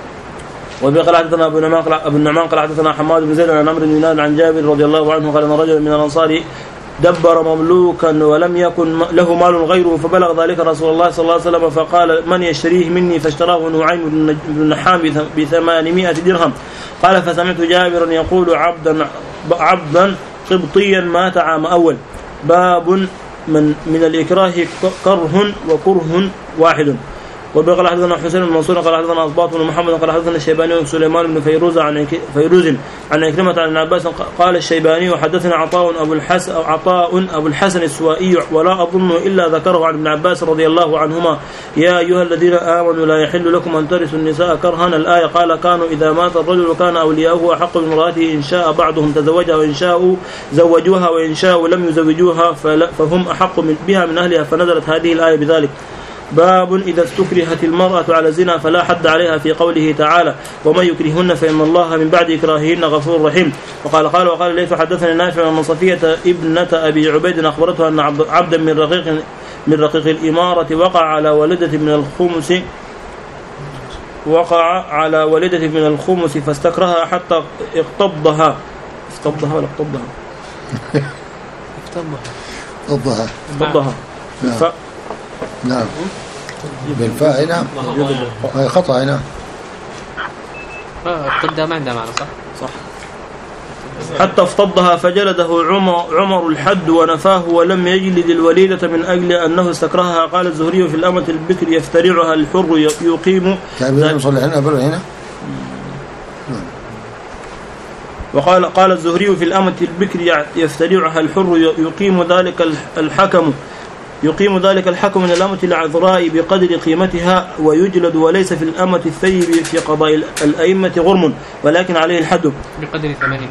وقال حدثنا أبو النعمان قال حدثنا حماد بن زيد عن عمرو بن دينار عن جابر رضي الله عنه قال أن رجلا من الأنصار دبر مملوكا ولم يكن له مال غيره فبلغ ذلك رسول الله صلى الله عليه وسلم فقال من يشتريه مني فاشتراه نعيم بن نحام بثمانمائة درهم. قال فسمعت جابرا يقول عبدا عبدا قبطيا مات عام أول. باب من من الإكراه كره وكره واحد. وقال حدثنا حسين بن منصور قال حدثنا أصباط بن محمد قال حدثنا الشيباني وسليمان بن فيروز عن فيروز عن عكرمة عن ابن عباس قال الشيباني وحدثنا عطاء أبو الحسن عطاء أبو الحسن السوائي ولا أظن إلا ذكره عن ابن عباس رضي الله عنهما يا أيها الذين آمنوا لا يحل لكم أن ترثوا النساء كرها. الآية قال كانوا إذا مات الرجل وكان أولياؤه أحق بامرأته إن شاء بعضهم تزوجها وإن شاءوا زوجوها وإن شاءوا لم يزوجوها فهم أحق بها من أهلها فنزلت هذه الآية بذلك. باب إذا استكرهت المرأة على زنا فلا حد عليها في قوله تعالى ومن يكرهن فإن الله من بعد إكراههن غفور رحيم. وقال قال وقال لي فحدثني نافع عن صفية ابنة أبي عبيد أخبرته أن عبدا من رقيق من رقيق الإمارة وقع على والدة من الخمس وقع على والدة من الخمس فاستكرهها حتى اقتضها اقتضها ولا اقتضها اقتضها اقتضها نعم نعم بالفاء نعم هاي خطأ نعم اقتضها ما عندها معنى صح صح حتى افتضها فجلده عمر, عمر الحد ونفاه ولم يجلد الوليدة من أجل أنه استكرهها. قال الزهري في الأمة البكر يفترعها الحر يقيم هنا وقال قال الزهري في الأمة البكر يفترعها الحر يقيم ذلك الحكم يقيم ذلك الحكم من الأمة العذراء بقدر قيمتها ويجلد وليس في الأمة الثيب في قضاء الأئمة غرم ولكن عليه الحد بقدر ثمنها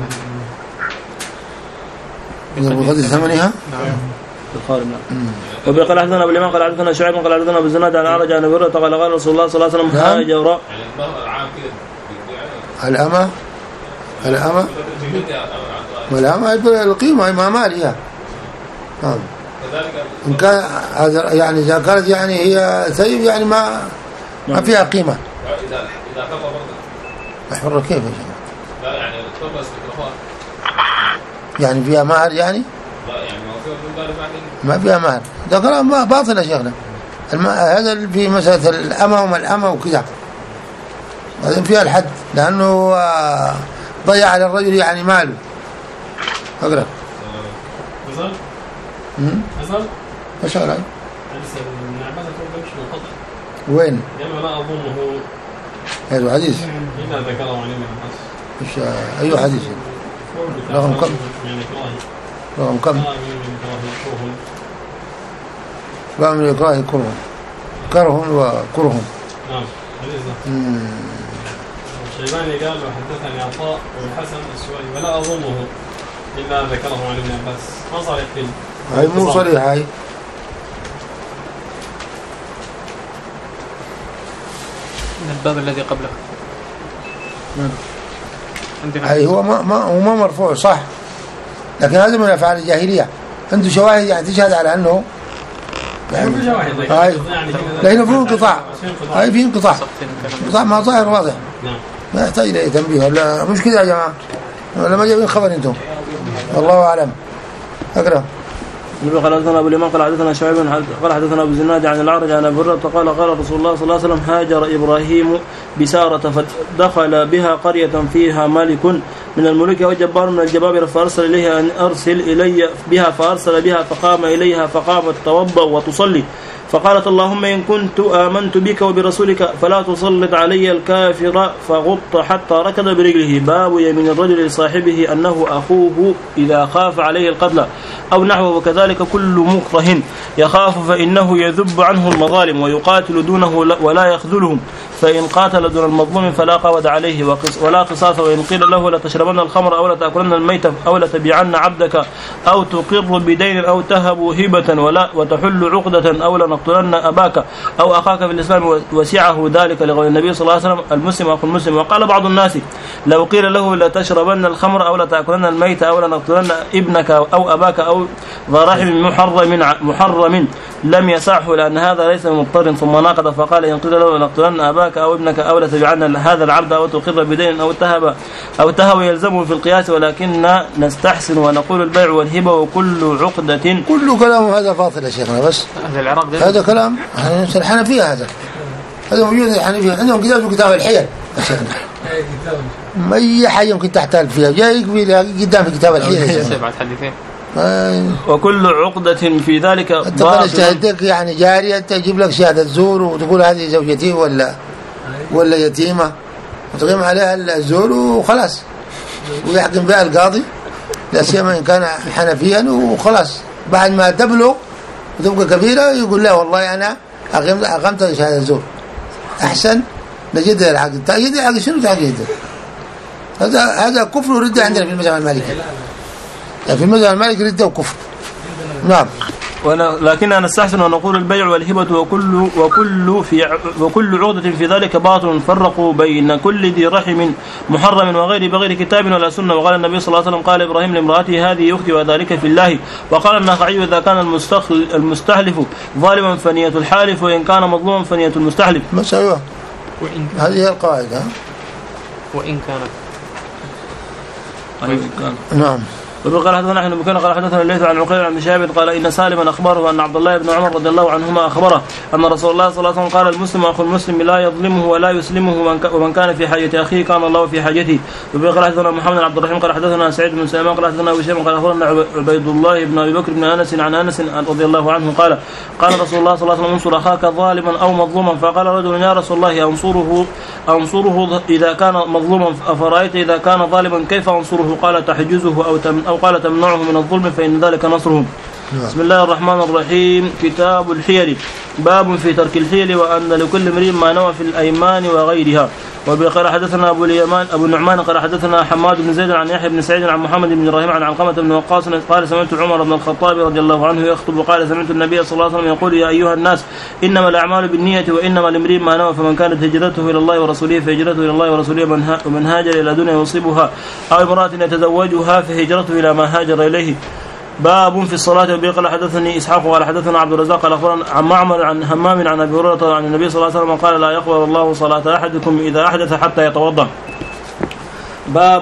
بقدر ثمنها الخارج. وبقال حدثنا ابو اليمان قال حدثنا شعيب قال حدثنا ابو الزناد عن عرج عن ابي قال قال رسول الله صلى الله عليه وسلم هاجر الأمة الأمة والأمة القيمة ما مالها نعم إن كان يعني إذا كانت يعني هي ثيب يعني ما ما فيها قيمة. إذا إذا كفى برضه. أحر كيف يا شيخ؟ لا يعني كفى استكرافات. يعني فيها مهر يعني؟ لا يعني ما فيها من ذلك بعدين. ما فيها مهر. ده كلام باطل يا شيخنا. الم... هذا في مسألة الأمة وما الأمة وكذا. بعدين فيها الحد لأنه ضيع على الرجل يعني ماله. أقرأ. مثلا. امم مثلا ما شاء الله حديث ابن عباس تقول مش منقطع وين يعني لا اظنه هذا حديث اذا ذكره عن ابن عباس مش اي حديث رقم كم يعني رقم كم باب من الإكراه كره كره وكره نعم حديث الشيباني قال وحدثني عطاء والحسن السوائي ولا اظنه الا ذكره عن ابن عباس ما صار يحكي هاي مو صريح هاي من الباب الذي قبله هاي هو ما ما هو ما مرفوع صح لكن هذا من أفعال الجاهلية عنده شواهد يعني تشهد على أنه يعني هاي لكن فيه انقطاع هاي فيه انقطاع انقطاع ما ظاهر واضح ما يحتاج إلى تنبيه لا مش كده يا جماعة ولا ما جايبين خبر انتم والله أعلم. أقرأ. قال حدثنا ابو اليمان قال حدثنا شعيب قال حدثنا ابو الزناد عن الأعرج عن ابي هريرة قال قال رسول الله صلى الله عليه وسلم هاجر ابراهيم بسارة فدخل بها قرية فيها مالك من الملوك وجبار من الجبابرة فارسل اليها ان ارسل الي بها فارسل بها فقام اليها فقامت توضأ وتصلي فقالت اللهم إن كنت آمنت بك وبرسولك فلا تسلط علي الكافر فغط حتى ركض برجله. باب يمين الرجل لصاحبه أنه أخوه إذا خاف عليه القتل أو نحوه وكذلك كل مكره يخاف فإنه يذب عنه المظالم ويقاتل دونه ولا يخذلهم فإن قاتل دون المظلوم فلا قود عليه ولا قصاص وإن قيل له لتشربن الخمر أو لتأكلن الميت أو لتبيعن عبدك أو تقر بدين أو تهب هبة ولا وتحل عقدة أو لنقتلن أباك أو أخاك في الإسلام وسعه ذلك لقول النبي صلى الله عليه وسلم المسلم أخو المسلم. وقال بعض الناس لو قيل له لتشربن الخمر أو لتأكلن الميت أو لنقتلن ابنك أو أباك أو ذا رحم محرم محرم لم يسعه لأن هذا ليس مضطر. ثم ناقض فقال إن قيل له لنقتلن أباك أو ابنك أو لتجعلن هذا العبد أو تقر بدين أو تهب أو تهو يلزمه في القياس ولكن نستحسن ونقول البيع والهبة وكل عقدة. كل كلام هذا باطل يا شيخنا. بس هذا كلام الحنفية. هذا هذا موجود الحنفية عندهم كتاب كتاب الحيل يا شيخنا. أي حاجة يمكن تحتال فيها جاي قدام في كتاب الحيل. سبعة حديثين. وكل عقدة في ذلك باطل. يعني جارية تجيب لك شهادة زور وتقول هذه زوجتي ولا ولا يتيمة وتقيم عليها الزور وخلاص ويحكم بها القاضي لا سيما إن كان حنفيا وخلاص. بعد ما تبلغ وتبقى كبيرة يقول لا والله أنا أقمت شهادة زور. أحسن نجد العقد. تأييد العقد شنو تأييد؟ هذا هذا كفر وردة عندنا في المذهب المالكي. يعني في المذهب المالكي ردة وكفر. نعم. لكننا نستحسن ونقول البيع والهبة وكل وكل في وكل عقدة في ذلك باطل. فرقوا بين كل ذي رحم محرم وغير بغير كتاب ولا سنة. وقال النبي صلى الله عليه وسلم قال إبراهيم لامرأته هذه أختي وذلك في الله. وقال النخعي إذا كان المستحلف ظالما فنية الحالف وإن كان مظلوما فنية المستحلف. ما سواه هذه هي القاعدة. وإن كانت نعم. وقال حدثنا احمد بن بكير قال حدثنا الليث عن عقيل عن شهاب قال ان سالما اخبره ان عبد الله بن عمر رضي الله عنهما اخبره ان رسول الله صلى الله عليه وسلم قال المسلم اخو المسلم لا يظلمه ولا يسلمه ومن كان في حاجه اخيه كان الله في حاجته. وقال حدثنا محمد بن عبد الرحيم قال حدثنا سعيد بن سليمان قال حدثنا هشام قال اخبرنا عبيد الله بن ابي بكر بن انس عن انس رضي الله عنه قال قال رسول الله صلى الله عليه وسلم انصر اخاك ظالما او مظلوما. فقال رجل يا رسول الله انصره انصره اذا كان مظلوما افرايت اذا كان ظالما كيف انصره؟ قال تحجزه او تم او قال تمنعه من الظلم فإن ذلك نصرهم. بسم الله الرحمن الرحيم. كتاب الحيل. باب في ترك الحيل وأن لكل امرئ ما نوى في الأيمان وغيرها. وبقال حدثنا أبو اليمان أبو النعمان قال حدثنا حماد بن زيد عن يحيى بن سعيد عن محمد بن إبراهيم عن علقمة بن وقاص قال سمعت عمر بن الخطاب رضي الله عنه يخطب قال سمعت النبي صلى الله عليه وسلم يقول يا أيها الناس إنما الأعمال بالنية وإنما لامرئ ما نوى فمن كانت هجرته إلى الله ورسوله فهجرته إلى الله ورسوله ومن هاجر إلى دنيا يصيبها أو امرأة يتزوجها فهجرته إلى ما هاجر إليه. باب في الصلاة. وبقال حدثني إسحاق قال حدثنا عبد الرزاق قال أخبرنا عن معمر عن همام عن أبي هريرة عن النبي صلى الله عليه وسلم قال لا يقبل الله صلاة أحدكم إذا أحدث حتى يتوضأ. باب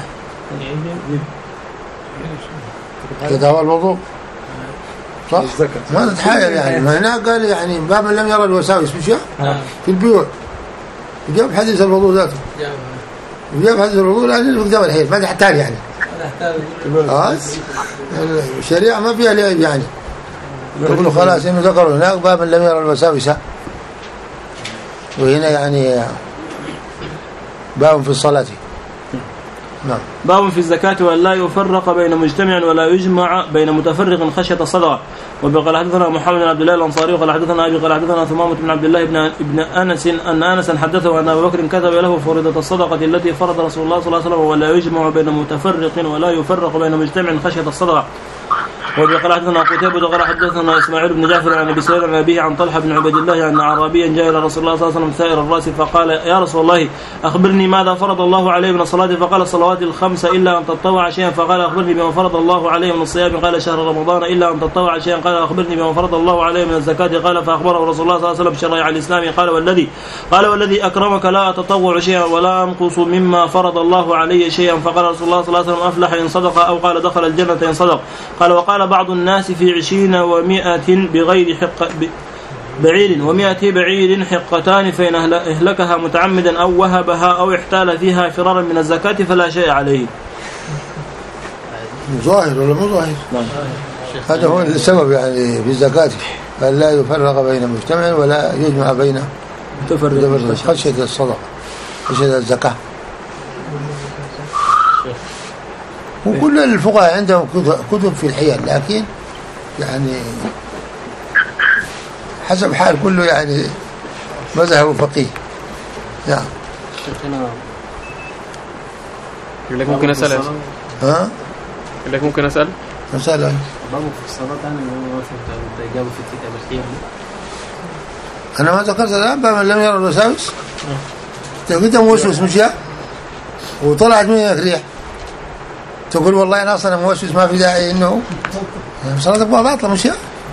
في تداوى الوضوء صح؟ ما تتحايل يعني. ما هنا قال يعني باب من لم يرى الوساوس مش في البيوع جاب حديث الوضوء ذاته جاب حديث الوضوء لأنه قدام الحيل ما تحتاج يعني. الشريعة ما فيها لعب يعني. يقولوا خلاص إنه ذكروا هناك باب لم يرى الوساوس وهنا يعني باب في الصلاة. نعم. باب في الزكاة وأن لا يفرق بين مجتمع ولا يجمع بين متفرق خشية الصدقة. وقال حدثنا محمد بن عبد الله الأنصاري وقال حدثنا أبي قال حدثنا ثمامة بن عبد الله بن ابن أنس أن أنس حدثه أن أبي بكر كتب له فريضة الصدقة التي فرض رسول الله صلى الله عليه وسلم ولا يجمع بين متفرق ولا يفرق بين مجتمع خشية الصدقة. وقال حدثنا قتيبة قال حدثنا إسماعيل بن جعفر عن أبي سعيد عن أبيه عن طلحة بن عبيد الله أن أعرابيا جاء إلى رسول الله صلى الله عليه وسلم ثائر الرأس فقال يا رسول الله أخبرني ماذا فرض الله عليه من الصلاة؟ فقال الصلوات الخمس إلا أن تطوع شيئا. فقال أخبرني بما فرض الله عليه من الصيام. قال شهر رمضان إلا أن تطوع شيئا. قال أخبرني بما فرض الله عليه من الزكاة. قال فأخبره رسول الله صلى الله عليه وسلم بشرائع الإسلام. قال والذي قال والذي أكرمك لا أتطوع شيئا ولا أنقص مما فرض الله عليه شيئا. فقال رسول الله صلى الله عليه وسلم أفلح إن صدق أو قال دخل الجنة إن صدق. قال وقال بعض الناس في عشرين ومائة بغير حق بعير ومائة بعير حقتان فإن أهلكها متعمدا أو وهبها أو احتال فيها فرارا من الزكاة فلا شيء عليه. ظاهر ولا مو ظاهر؟ هذا هو السبب يعني في الزكاة أن لا يفرق بين مجتمع ولا يجمع بين متفرق خشية الصدقة خشية الزكاة. وكل الفقهاء عندهم كتب في الحيل لكن يعني حسب حال كله يعني مذهب فقيه. نعم. يقول لك ممكن أسأل. ها؟ يقول لك ممكن أسأل. مسألة. بابه في الصلاة أنا ما فهمت الإجابة في الكتاب الحيل. أنا ما ذكرت الآن باب من لم يرى الوساوس. أنت موسوس مشيا وطلعت منك ريح تقول والله أنا أصلا موسوس ما في داعي إنه صلاتك باطلة مشيا.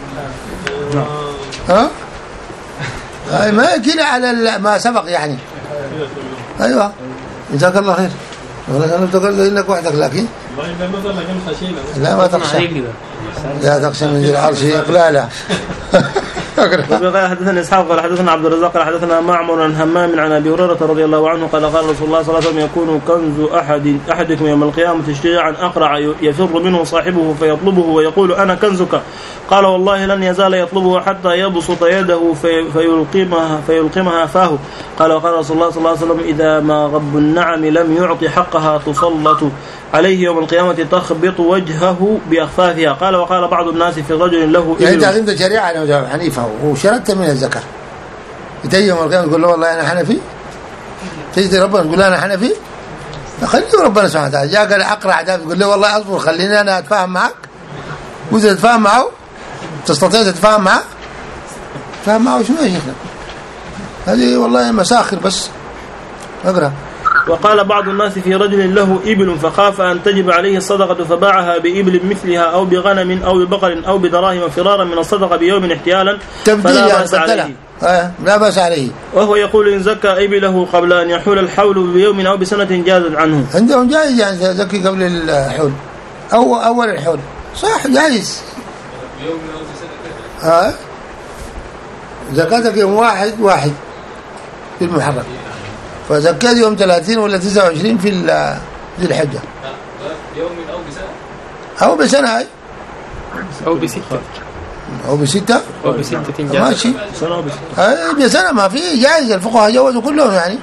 ها؟ ما كده على ما سبق يعني. أيوة جزاك الله خير. والله أنا افتكرت إنك وحدك لكن لا ما تخشى لا تخشى من ذي العرش إقلالا. قال حدثنا اسحاق قال حدثنا عبد الرزاق قال حدثنا معمر عن همام عن ابي هريره رضي الله عنه قال قال رسول الله صلى الله عليه وسلم يكون كنز احد احدكم يوم القيامه شجاعا اقرع يفر منه صاحبه فيطلبه ويقول انا كنزك قال والله لن يزال يطلبه حتى يبسط يده في فيلقمها فيلقمها فاه قال وقال رسول الله صلى الله عليه وسلم اذا ما رب النعم لم يعطي حقها تسلط عليه يوم القيامة تخبط وجهه بأخفافها قال وقال بعض الناس في رجل له يعني أنت عندك شريعة أنا حنيفة وشردت من الزكاة تجي يوم القيامة تقول له والله أنا حنفي تجي ربنا تقول له أنا حنفي خليه ربنا سبحانه وتعالى جاء قال أقرع ده يقول له والله أصبر خليني أنا أتفاهم معك وإذا تتفاهم معه تستطيع تتفاهم معه تفاهم معه شنو يا شيخنا هذه والله مساخر بس أقرأ. وقال بعض الناس في رجل له إبل فخاف أن تجب عليه الصدقة فباعها بإبل مثلها أو بغنم أو ببقر أو بدراهم فرارا من الصدقة بيوم احتيالا فلا بأس عليه. آه لا بأس عليه. وهو يقول إن زكى إبله قبل أن يحول الحول بيوم أو بسنة جازت عنه. عندهم جائز يعني زكي قبل الحول أو أول الحول صح جائز. يوم أو بسنة. آه زكاتك يوم واحد واحد في المحرم. فزكاة يوم ثلاثين ولا تسعة وعشرين في ذي الحجة يوم أو بسنة أو بسنة هاي أو بستة أو بستة أو بستة ماشي سنة أو بستة هاي بسنة ما في جائز الفقهاء جوزوا كلهم يعني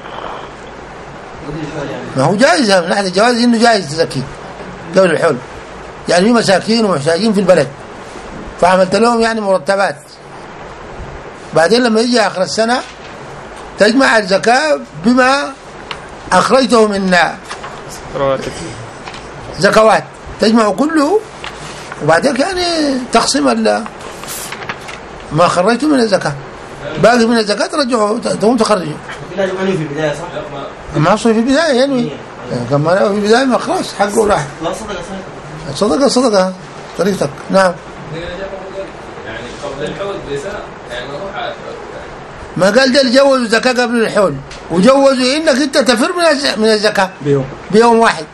ما هو جائز من ناحية الجواز إنه جائز تزكي قبل الحول يعني في مساكين ومحتاجين في البلد فعملت لهم يعني مرتبات بعدين لما يجي آخر السنة تجمع الزكاة بما أخرجته من زكوات تجمع كله وبعدين يعني تقسم ما خرجته من الزكاة باقي من الزكاة ترجعه تقوم تخرجه لا جمعني في البداية صح؟ ما أصل في البداية ينوي كما في البداية ما خلاص حقه راح لا صدقة صدقة صدقة طريقتك نعم يعني قبل الحول بسنة يعني روح ما قال ده جوزوا زكاة قبل الحول وجوزوا إنك أنت تفر من الزكاة بيوم بيوم واحد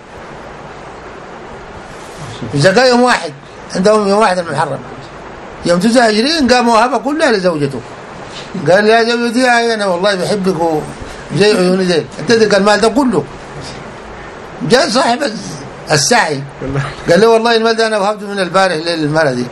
الزكاة يوم واحد عندهم يوم واحد المحرم يوم تسعة وعشرين قام وهبها كلها لزوجته قال يا زوجتي أنا والله بحبك زي عيوني ذيل اديتك المال ده كله جاء صاحب السعي قال له والله المال ده أنا وهبته من البارح للمرة دي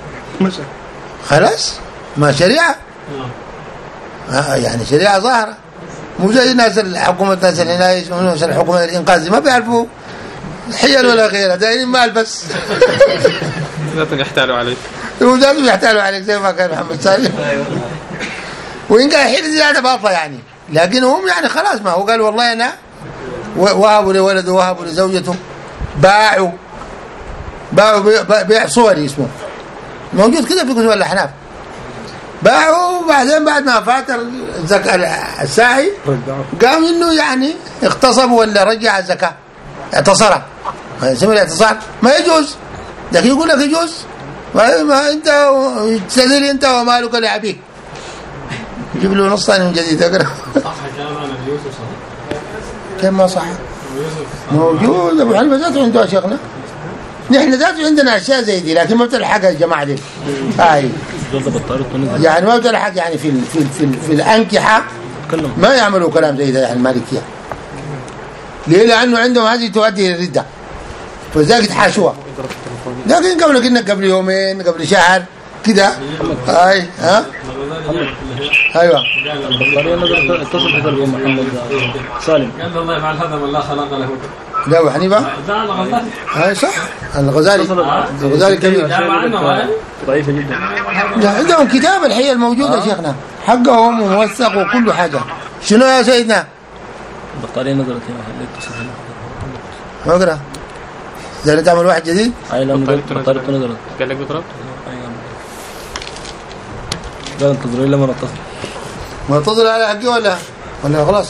خلاص ما شريعة آه يعني شريعة ظاهرة مو زي الناس الحكومة الناس العناية الناس الحكومة الإنقاذ ما بيعرفوا حيل ولا غيرها دايرين مال بس ذاتهم يحتالوا عليك وذاتهم يحتالوا عليك زي ما كان محمد صالح وإن كان حيل زيادة باطلة يعني لكن هم يعني خلاص ما هو قال والله أنا وهبوا لولده وهبوا لزوجته باعوا باعوا بيع صوري اسمه موجود كده في كتب الأحناف باعوا وبعدين بعد ما فات الساعي قام انه يعني اغتصب ولا رجع الزكاة اعتصر يسمى الاعتصار ما يجوز لكن يقول لك يجوز ما, ما انت تستدل انت ومالك لعبيك يجيب له نص ثاني من جديد اقرا صح كلام عن يوسف صح كم ما صح موجود ابو حنيفه ذاته عنده شيخنا نحن ذاته عندنا اشياء زي دي لكن ما بتلحق الجماعه دي هاي يعني ما بتلحق يعني في ال في ال في, ال في الانكحه ما يعملوا كلام زي ده يعني المالكيه ليه لانه عندهم هذه تؤدي للرده فذاك تحاشوها لكن قبل كنا قبل يومين قبل شهر كده هاي ها ايوه اتصل هذا اليوم محمد سالم قال الله يفعل هذا من لا خلق له لا ابو حنيفه هاي صح الغزالي الغزالي كبير ضعيفه جدا عندهم كتاب الحقيقه الموجوده يا شيخنا حقهم موثق وكل حاجه شنو يا سيدنا البطاريه نزلت هنا اتصل هنا اقرا زي تعمل واحد جديد اي لا البطاريه نزلت قال لك بطريقه قال انتظروا لما نتصل معتضل على حقي ولا ولا خلاص؟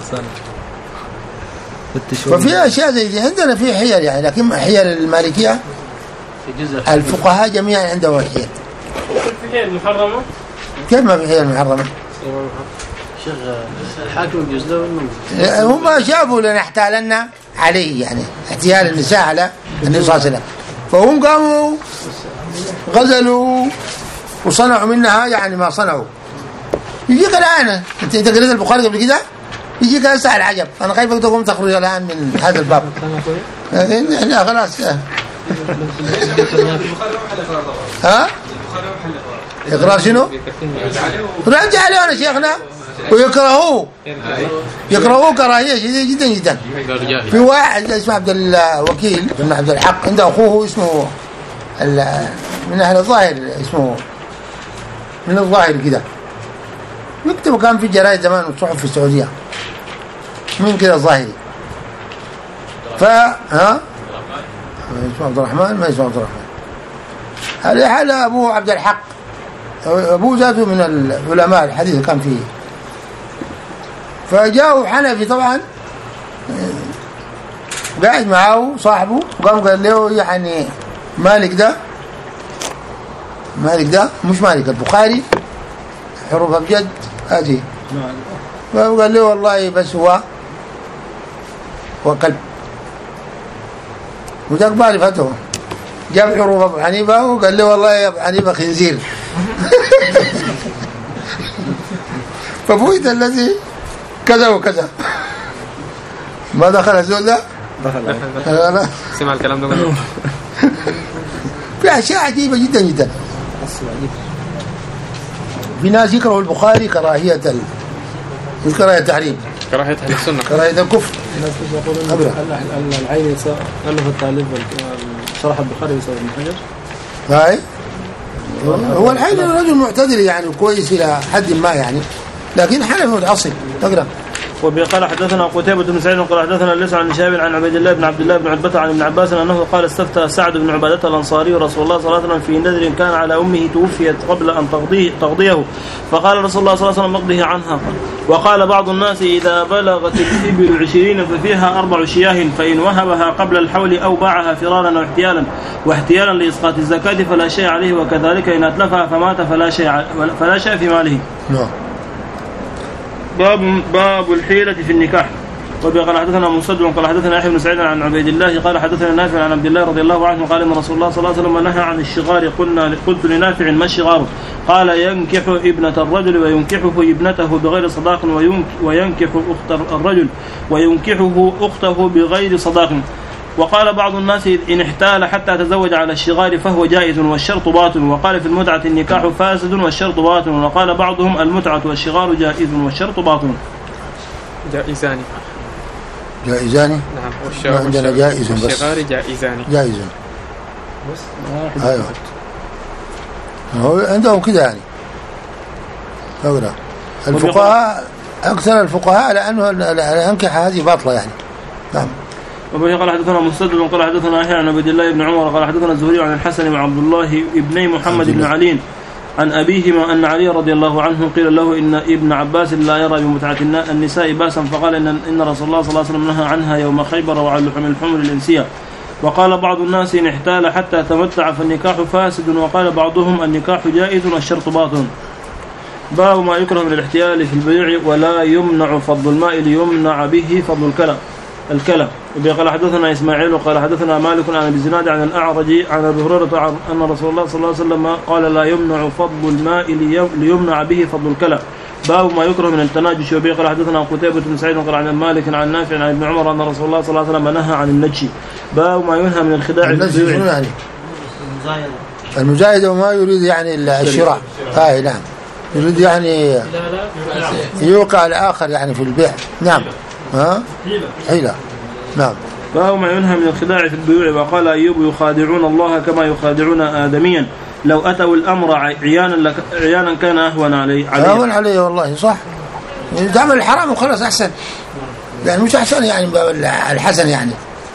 ففي اشياء زي دي عندنا في حيل يعني، لكن حيل المالكيه الفقهاء جميعا عندهم حيل. في حيل محرمه؟ كيف ما في حيل محرمه؟ شيخ الحاكم يجوز له انه هم شافوا لنا احتالنا عليه يعني احتيال النساء على النبي صلى الله عليه وسلم، فهم قاموا غزلوا وصنعوا منها يعني ما صنعوا. يجيك الآن انت قريت البخاري قبل كده يجيك هسه العجب، انا خايف تقوم تخرج الآن من هذا الباب. احنا خلاص ها اقرار شنو؟ رجع عليه انا شيخنا ويكرهوه يكرهوه كراهيه شديده جدا جدا. في واحد اسمه عبد الوكيل بن عبد الحق عنده اخوه اسمه من اهل الظاهر اسمه من الظاهر كده، يكتب كان في جرايد زمان والصحف في السعوديه من كده الظاهري. ف ها اسمه عبد الرحمن ما اسمه عبد الرحمن هذا حال ابوه عبد الحق، ابوه ذاته من العلماء الحديث كان فيه. فجاءوا حنفي طبعا قاعد معاه صاحبه وقام قال له يعني مالك ده مالك ده مش مالك البخاري حروف الجد هذه، فقال له والله بس هو وقلب وذاك بعرف هاته جاب حروف ابو حنيفه وقال له والله يا ابو حنيفه خنزير. ففويت الذي كذا وكذا ما دخل الزول ده دخل سمع الكلام ده كله. في اشياء عجيبه جدا جدا. في ناس يكرهوا البخاري كراهيه ال... مش كراهيه التحريم، كراهيه اهل السنه، كراهيه الكفر. الناس يقولون العيني الف التاليف شرح البخاري بسبب ابن حجر. هاي هو الحين رجل معتدل يعني كويس الى حد ما يعني، لكن حنفي متعصب. تقرا وقال حدثنا قتيبة بن سعيد قال حدثنا ليس عن شهاب عن عبيد الله بن عبد الله بن عتبة عن ابن عباس انه قال استفتى سعد بن عبادة الانصاري رسول الله صلى الله عليه وسلم في نذر كان على امه توفيت قبل ان تقضيه تقضيه فقال رسول الله صلى الله عليه وسلم اقضيه عنها. وقال بعض الناس اذا بلغت الابل عشرين ففيها اربع شياه فان وهبها قبل الحول او باعها فرارا او احتيالا واحتيالا لاسقاط الزكاة فلا شيء عليه، وكذلك ان اتلفها فمات فلا شيء فلا شيء في ماله. نعم. باب باب الحيلة في النكاح. وقال حدثنا مسدد قال حدثنا يحيى بن سعيد عن عبيد الله قال حدثنا نافع عن عبد الله رضي الله عنه قال ان رسول الله صلى الله عليه وسلم نهى عن الشغار. قلنا قلت لنافع ما الشغار؟ قال ينكح ابنة الرجل وينكحه ابنته بغير صداق وينكح اخت الرجل وينكحه اخته بغير صداق. وقال بعض الناس إن احتال حتى تزوج على الشغار فهو جائز والشرط باطل. وقال في المتعة النكاح فاسد والشرط باطل. وقال بعضهم المتعة والشغار جائز والشرط باطل. جائزان جائزان نعم. عندنا جائز بس الشغار جائزان جائز بس ايوه هو عندهم كده يعني. أقرأ الفقهاء أكثر الفقهاء على أنه الأنكحة هذه باطلة يعني. نعم. وبه قال حدثنا مسدد قال حدثنا يحيى عن عبد الله بن عمر قال حدثنا الزهري عن الحسن وعبد الله ابن محمد بن علي عن أبيهما أن علي رضي الله عنه قيل له إن ابن عباس لا يرى بمتعة النساء باسا فقال إن, إن رسول الله صلى الله عليه وسلم نهى عنها يوم خيبر وعن لحم الحمر الإنسية. وقال بعض الناس إن احتال حتى تمتع فالنكاح فاسد. وقال بعضهم النكاح جائز والشرط باطل. باب ما يكره من الاحتيال في البيع ولا يمنع فضل الماء ليمنع به فضل الكلى الكلى. قال حدثنا إسماعيل قال حدثنا مالك عن ابي الزناد عن الأعرج عن ابي هريرة أن رسول الله صلى الله عليه وسلم قال لا يمنع فضل الماء ليمنع به فضل الكلى. باب ما يكره من التناجش. وبه قال حدثنا قتيبة بن سعيد قال عن مالك عن نافع عن ابن عمر أن رسول الله صلى الله عليه وسلم نهى عن النجش. باب ما ينهى من الخداع النجش يعني المزايدة وما يريد يعني الشراء. آه نعم يريد يعني يوقع الآخر يعني في البيع. نعم ها حيلة. نعم. فهو ما ينهى من الخداع في البيوع. وقال أيوب يخادعون الله كما يخادعون آدميا لو أتوا الأمر عيانا عيانا كان أهون عليه أهون عليه والله صح. تعمل الحرام وخلص أحسن يعني مش أحسن يعني الحسن يعني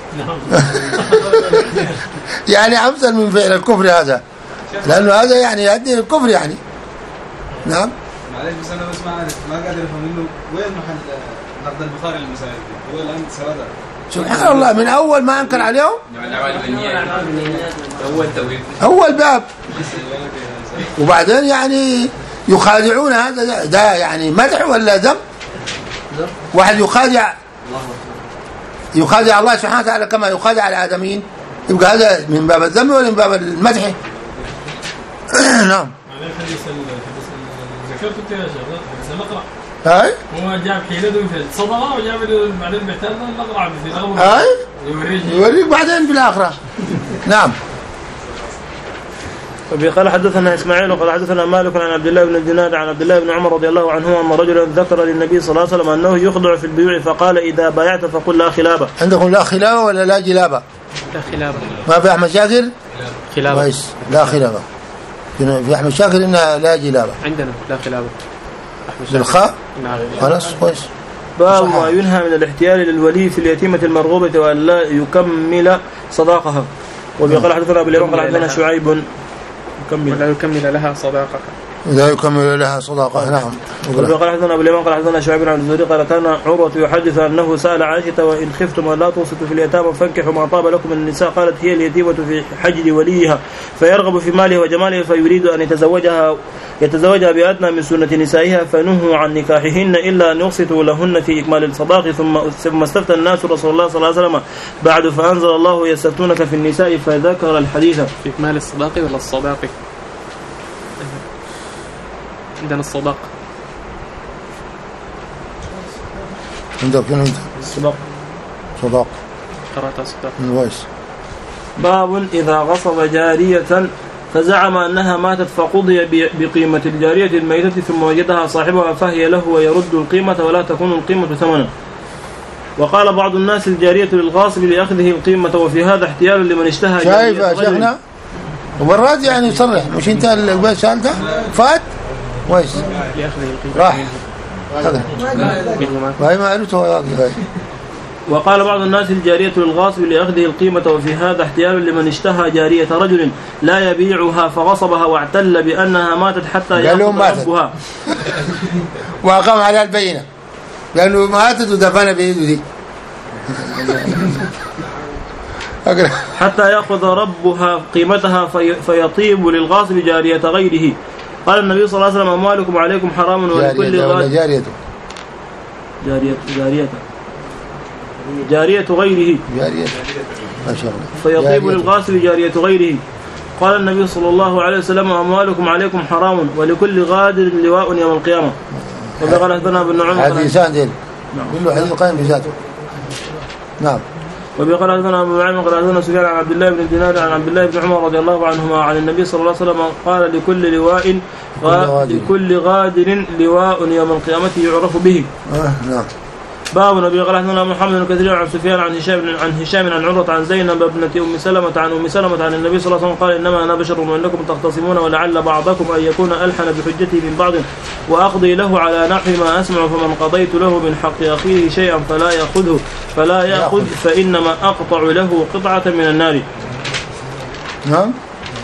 يعني أمثل من فعل الكفر هذا لأنه هذا يعني يؤدي للكفر يعني. نعم. معلش بس انا بس ما عارف ما قادر افهم انه وين محل نقد البخاري للمسائل دي؟ هو الان سردها سبحان الله من اول ما انكر عليهم اول باب، وبعدين يعني يخادعون. هذا ده يعني مدح ولا ذم؟ واحد يخادع يخادع الله سبحانه وتعالى كما يخادع الآدميين، يبقى هذا من باب الذم ولا من باب المدح؟ نعم. الحديث الحديث ذكرته يا شيخ حديث الأقرع. هاي هو جاب حيلته في الصدقة وجاب بعدين بيحتاج الأقرع في الأول. هاي يوريك بعدين في الآخرة. نعم. قال حدثنا إسماعيل وقال حدثنا مالك عن عبد الله بن دينار عن عبد الله بن عمر رضي الله عنهما أن رجلا ذكر للنبي صلى الله عليه وسلم أنه يخضع في البيوع فقال إذا بايعت فقل لا خلابة. عندكم لا خلابة ولا لا جلابة؟ لا خلابة. ما في أحمد شاكر؟ خلابة. كويس لا خلابة. في أحمد شاكر إنها لا جلابة. عندنا لا خلابة. بالخاء؟ خلاص كويس. باب ما ينهى من الاحتيال للولي في اليتيمة المرغوبة وأن لا يكمل صداقها. وقال حدثنا باليوم قال حدثنا شعيب ولا يكمل لها صداقة. لا يكمل لها صداقة. نعم. وقال حدثنا باليوم قال حدثنا شعيب عن الزهري قال كان عروة يحدث أنه سأل عائشة وإن خفتم أن لا تنصتوا في اليتامى فانكحوا ما طاب لكم من النساء. قالت هي اليتيمة في حجر وليها فيرغب في ماله وجماله فيريد أن يتزوجها يتزوجها بأدنى من سنة نسائها فنهوا عن نكاحهن إلا أن يقسطوا لهن في إكمال الصداق. ثم ثم استفتى الناس رسول الله صلى الله عليه وسلم بعد فأنزل الله يستفتونك في النساء فذكر الحديث. في إكمال الصداق ولا الصداق؟ عندنا الصداق. عندك فين عندك؟ الصداق. صداق. قرأت الصداق. كويس. باب إذا غصب جارية فزعم أنها ماتت فقضي بقيمة الجارية الميتة ثم وجدها صاحبها فهي له ويرد القيمة ولا تكون القيمة ثمنا. وقال بعض الناس الجارية للغاصب لأخذه القيمة وفي هذا احتيال لمن اشتهى. شايف يا شيخنا وبراد يعني يصرح مش انت اللي سألته فات كويس راح هذا ما ما قالته. وقال بعض الناس الجارية للغاصب لأخذه القيمة وفي هذا احتيال لمن اشتهى جارية رجل لا يبيعها فغصبها واعتل بأنها ماتت حتى يأخذ ربها وأقام عليها البينة لأنه ماتت ودفن بيده دي حتى يأخذ ربها قيمتها في فيطيب للغاصب جارية غيره. قال النبي صلى الله عليه وسلم أموالكم عليكم حرام ولكل غاصب جارية جارية جارية جارية غيره جارية ما شاء الله فيطيب للغاصب جارية غيره. قال النبي صلى الله عليه وسلم أموالكم عليكم حرام ولكل غادر لواء يوم القيامة. وقال حدثنا ابن عمر حديثان دين كله حديث قائم بذاته. نعم. وبقال حدثنا ابو معين قال حدثنا سفيان عن عبد الله بن دينار عن عبد الله بن عمر رضي الله عنهما عن النبي صلى الله عليه وسلم قال لكل لواء لكل غادر لواء يوم القيامة يعرف به. آه نعم. باب النبي قال حدثنا محمد بن كثير عن سفيان عن هشام عن هشام عن عروة عن زينب ابنة ام سلمة عن ام سلمة عن النبي صلى الله عليه وسلم قال انما انا بشر وانكم تختصمون ولعل بعضكم ان يكون الحن بحجته من بعض واقضي له على نحو ما اسمع فمن قضيت له من حق اخيه شيئا فلا ياخذه فلا ياخذ فانما اقطع له قطعة من النار. نعم.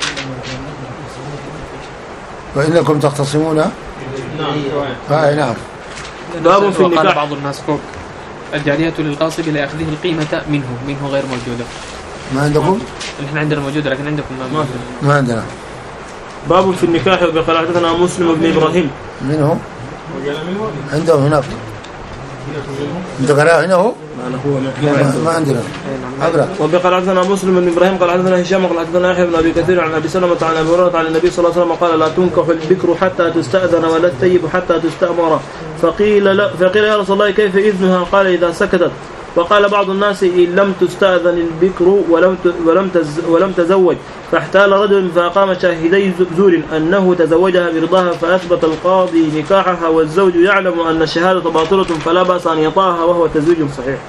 وانكم تختصمون. نعم. نعم. باب في النكاح. قال بعض الناس فوق الجارية للغاصب لأخذه القيمة منه منه غير موجودة. ما عندكم؟ نحن عندنا موجودة لكن عندكم ما موجودة. ما عندنا. باب في النكاح. وقال حدثنا مسلم بن إبراهيم. منهم؟ عندهم هناك. انت قرأه هنا هو؟ ما عندنا. أقرأ. وقال حدثنا مسلم بن إبراهيم قال حدثنا هشام قال حدثنا يحيى بن أبي كثير عن أبي سلمة عن أبي هريرة عن النبي صلى الله عليه وسلم قال لا تنكح البكر حتى تستأذن ولا الثيب حتى تستأمر. فقيل لا فقيل يا رسول الله كيف إذنها؟ قال إذا سكتت. وقال بعض الناس إن لم تستأذن البكر ولم ولم ولم تزوج فاحتال رجل فأقام شاهدي زور أنه تزوجها برضاها فأثبت القاضي نكاحها والزوج يعلم أن الشهادة باطلة فلا بأس أن يطاعها وهو تزويج صحيح.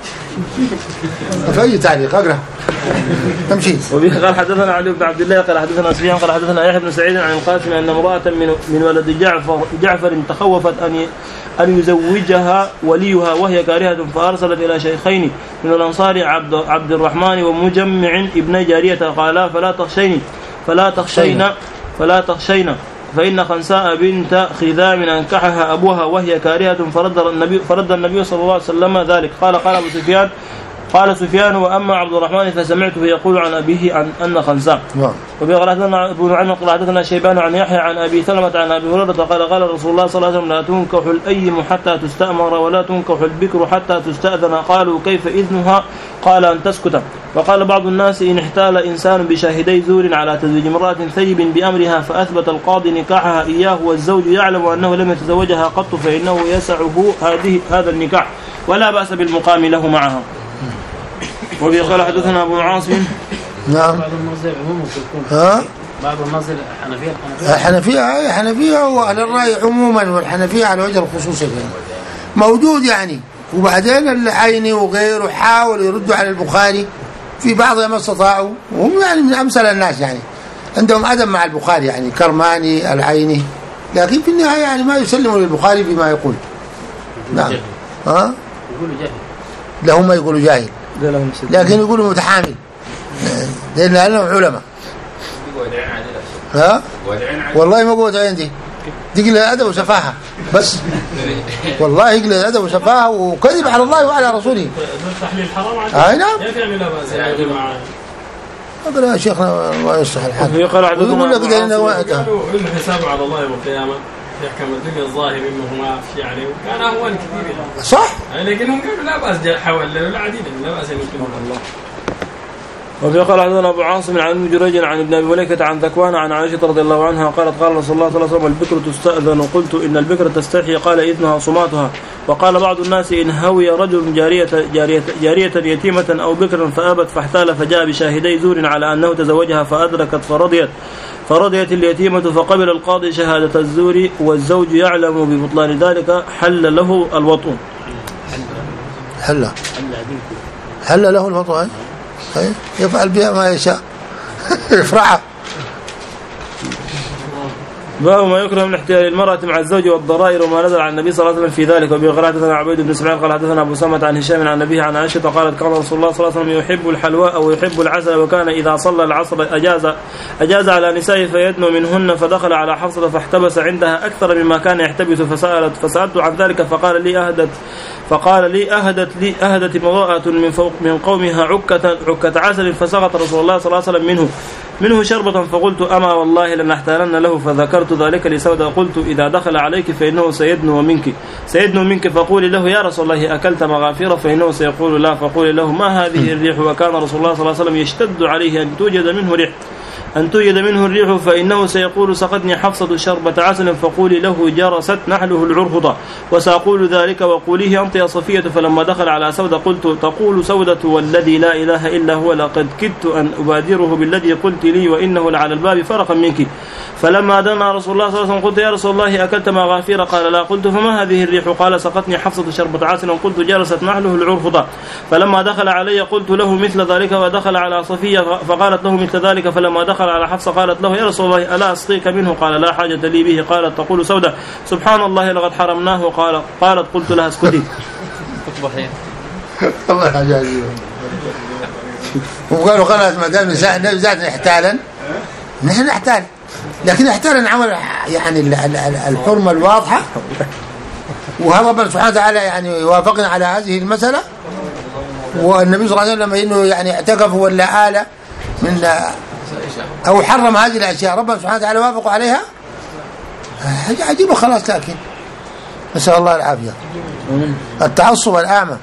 فأي تعليق أقرأ تمشي. وقال حدثنا علي بن عبد الله قال حدثنا سفيان قال حدثنا يحيى بن سعيد عن القاسم أن امرأة من من ولد جعفر جعفر تخوفت أن أن يزوجها وليها وهي كارهة فأرسلت إلى شيخين من الأنصار عبد عبد الرحمن ومجمع ابن جارية قالا فلا تخشين فلا تخشين فلا تخشين فإن خنساء بنت خذام أنكحها أبوها وهي كارهة فرد النبي, فرد النبي صلى الله عليه وسلم ذلك. قال قال أبو سفيان قال سفيان وأما عبد الرحمن فسمعته يقول عن أبيه عن أن خنساء. وبقرأتنا ابن نعيم قرأتنا شيبان عن يحيى عن أبي سلمة عن أبي هريرة قال قال رسول الله صلى الله عليه وسلم لا تنكح الأيم حتى تستأمر ولا تنكح البكر حتى تستأذن. قالوا كيف إذنها؟ قال أن تسكت. وقال بعض الناس إن احتال إنسان بشاهدي زور على تزويج امرأة ثيب بأمرها فأثبت القاضي نكاحها إياه والزوج يعلم أنه لم يتزوجها قط فإنه يسعه هذه هذا النكاح ولا بأس بالمقام له معها. وبه قال حدثنا أبو عاصم. نعم. بعض المنازل عموما تكون ها بعض المنازل حنفية الحنفية حنفية وأهل الرأي عموما والحنفية على وجه الخصوص موجود يعني. وبعدين العيني وغيره حاولوا يردوا على البخاري في بعض ما استطاعوا وهم يعني من أمثل الناس يعني عندهم أدب مع البخاري يعني كرماني العيني لكن في النهاية يعني ما يسلموا للبخاري بما يقول. نعم. ها يقولوا جاهل لهم ما يقولوا جاهل لكن يقولوا متحامل لأن لهم علماء. ها والله ما قوة عندي دي قلة أدب وسفاهة بس والله قلة أدب وسفاهة وكذب على الله وعلى رسوله. تحليل حرام أي نعم. كيف يعني لا بأس يا جماعة؟ أقول يا شيخنا ما يصح الحال. يقول لك ده إنه حسابه على الله يوم القيامة يحكم الدنيا الظاهر إنه ما في يعني كان أهون كثير يعني. صح. لكنهم قالوا لا بأس حول لا عديد لا بأس يمكنهم الله. وفي قال حدثنا أبو عاصم عن ابن جريج عن ابن أبي مليكة عن ذكوان عن عائشة رضي الله عنها قالت قال رسول الله صلى الله عليه وسلم البكر تستأذن قلت إن البكر تستحي قال إذنها صماتها. وقال بعض الناس إن هوي رجل جارية, جارية, جارية يتيمة أو بكرا فأبت فاحتال فجاء بشاهدي زور على أنه تزوجها فأدركت فرضيت فرضيت اليتيمة فقبل القاضي شهادة الزور والزوج يعلم ببطلان ذلك حل له الوطء. حل حل له الوطء يفعل بها ما يشاء يفرعها. باب ما يكره من احتيال المرأة مع الزوج والضرائر وما نزل عن النبي صلى الله عليه وسلم في ذلك. وبه حدثنا عبيد بن سمعان قال حدثنا أبو سلمة عن هشام عن أبيه عن عائشة قالت كان رسول الله صلى الله عليه وسلم يحب الحلوى أو يحب العسل وكان إذا صلى العصر أجاز أجاز على نسائه فيدنو منهن فدخل على حفصة فاحتبس عندها أكثر مما كان يحتبس فسألت فسألت عن ذلك فقال لي أهدت فقال لي أهدت لي أهدت امرأة من فوق من قومها عكة عكة عسل فسقط رسول الله صلى الله عليه وسلم منه منه شربة فقلت أما والله لنحتالن له فذكرت ذلك لسودة قلت إذا دخل عليك فإنه سيدنو منك سيدنو منك فقولي له يا رسول الله أكلت مغافير فإنه سيقول لا فقولي له ما هذه الريح وكان رسول الله صلى الله عليه وسلم يشتد عليه أن توجد منه ريح أن توجد منه الريح فإنه سيقول سقتني حفصة شربة عسل فقولي له جرست نحله العرفضة وسأقول ذلك وقوليه أنت يا صفية. فلما دخل على سودة قلت تقول سودة والذي لا إله إلا هو لقد كدت أن أبادره بالذي قلت لي وإنه لعلى الباب فرقا منك. فلما دنا رسول الله صلى الله عليه وسلم قلت يا رسول الله أكلت مغافير قال لا. قلت فما هذه الريح قال سقتني حفصة شربة عسل قلت جرست نحله العرفضة. فلما دخل علي قلت له مثل ذلك ودخل على صفية فقالت له مثل ذلك. فلما دخل على حفصة قالت له يا رسول الله ألا أسقيك منه قال لا حاجة لي به. قالت تقول سودة سبحان الله لقد حرمناه قال قالت قلت لها اسكتي. الله عجيب. وقالوا خلاص ما دام نزعنا احتالا نحن نحتال لكن احتالا عمل يعني الحرمة الواضحة وهذا ربنا سبحانه وتعالى يعني يوافقنا على هذه المسألة. والنبي صلى الله عليه وسلم إنه يعني اعتكف ولا آلة من أو حرم هذه الأشياء ربنا سبحانه وتعالى وافقوا عليها حاجة عجيبة خلاص. لكن نسأل الله العافية. التعصب الأعمى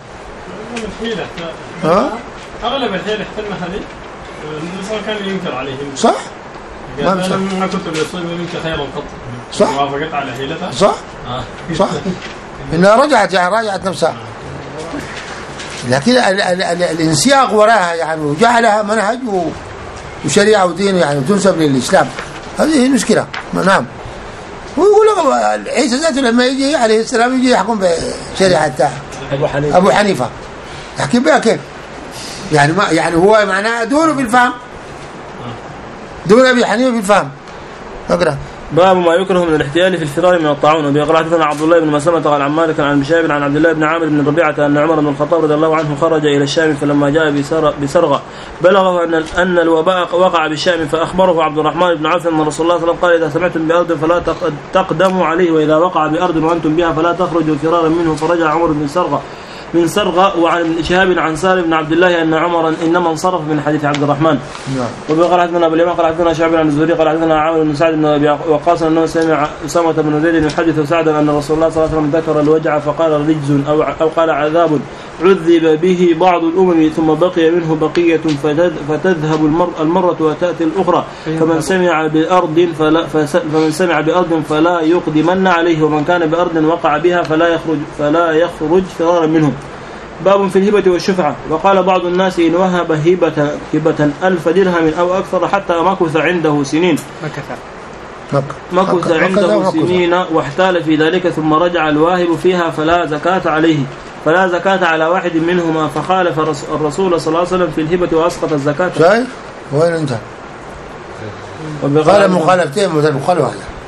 أغلب الحيل احتلنا هذه النصر كان ينكر عليهم صح ما ما كنت بيصيب منك خيرا قط صح وافقت على حيلتها صح آه. صح إنها رجعت يعني راجعت نفسها لكن ال ال ال الانسياق وراها يعني وجعلها منهج وشريعة ودين يعني وتنسب للإسلام هذه المشكلة. نعم. ويقول لك عيسى ذاته لما يجي عليه السلام يجي يحكم بشريعة أبو حنيفة أبو حنيفة يحكي بها كيف يعني ما يعني هو معناه دونه بالفهم دون أبي حنيفة بالفهم. أقرأ باب ما يكره من الاحتيال في الفرار من الطاعون. وبه قال حدثنا عبد الله بن مسلمة قال عن مالك عن بشير عن عبد الله بن عامر بن ربيعة أن عمر بن الخطاب رضي الله عنه خرج إلى الشام فلما جاء بسرغة بلغه أن أن الوباء وقع بالشام فأخبره عبد الرحمن بن عوف أن رسول الله صلى الله عليه وسلم قال إذا سمعتم بأرض فلا تقدموا عليه وإذا وقع بأرض وأنتم بها فلا تخرجوا فرارا منه. فرجع عمر بن سرغة من سرغة وعن ابن شهاب عن سالم بن عبد الله أن عمر إنما انصرف من حديث عبد الرحمن. نعم. وقال حدثنا أبو اليمان قال حدثنا شعبان عن الزهري قال حدثنا عامر بن سعد بن أبي وقاص أنه سمع أسامة بن زيد يحدث سعدا أن رسول الله صلى الله عليه وسلم ذكر الوجع فقال رجز أو أو قال عذاب عذب به بعض الأمم ثم بقي منه بقية فتذهب المرة, المرة وتأتي الأخرى فمن سمع بأرض فلا فمن سمع بأرض فلا يقدمن عليه ومن كان بأرض وقع بها فلا يخرج فلا يخرج فرارا منهم. باب في الهبة والشفعة. وقال بعض الناس إن وهب هبة هبة ألف درهم أو أكثر حتى مكث عنده سنين مكث عنده سنين واحتال في ذلك ثم رجع الواهب فيها فلا زكاة عليه فلا زكاة على واحد منهما فخالف الرسول صلى الله عليه وسلم في الهبة وأسقط الزكاة. شايف وين أنت؟ قال مخالفتين مثل مخالفة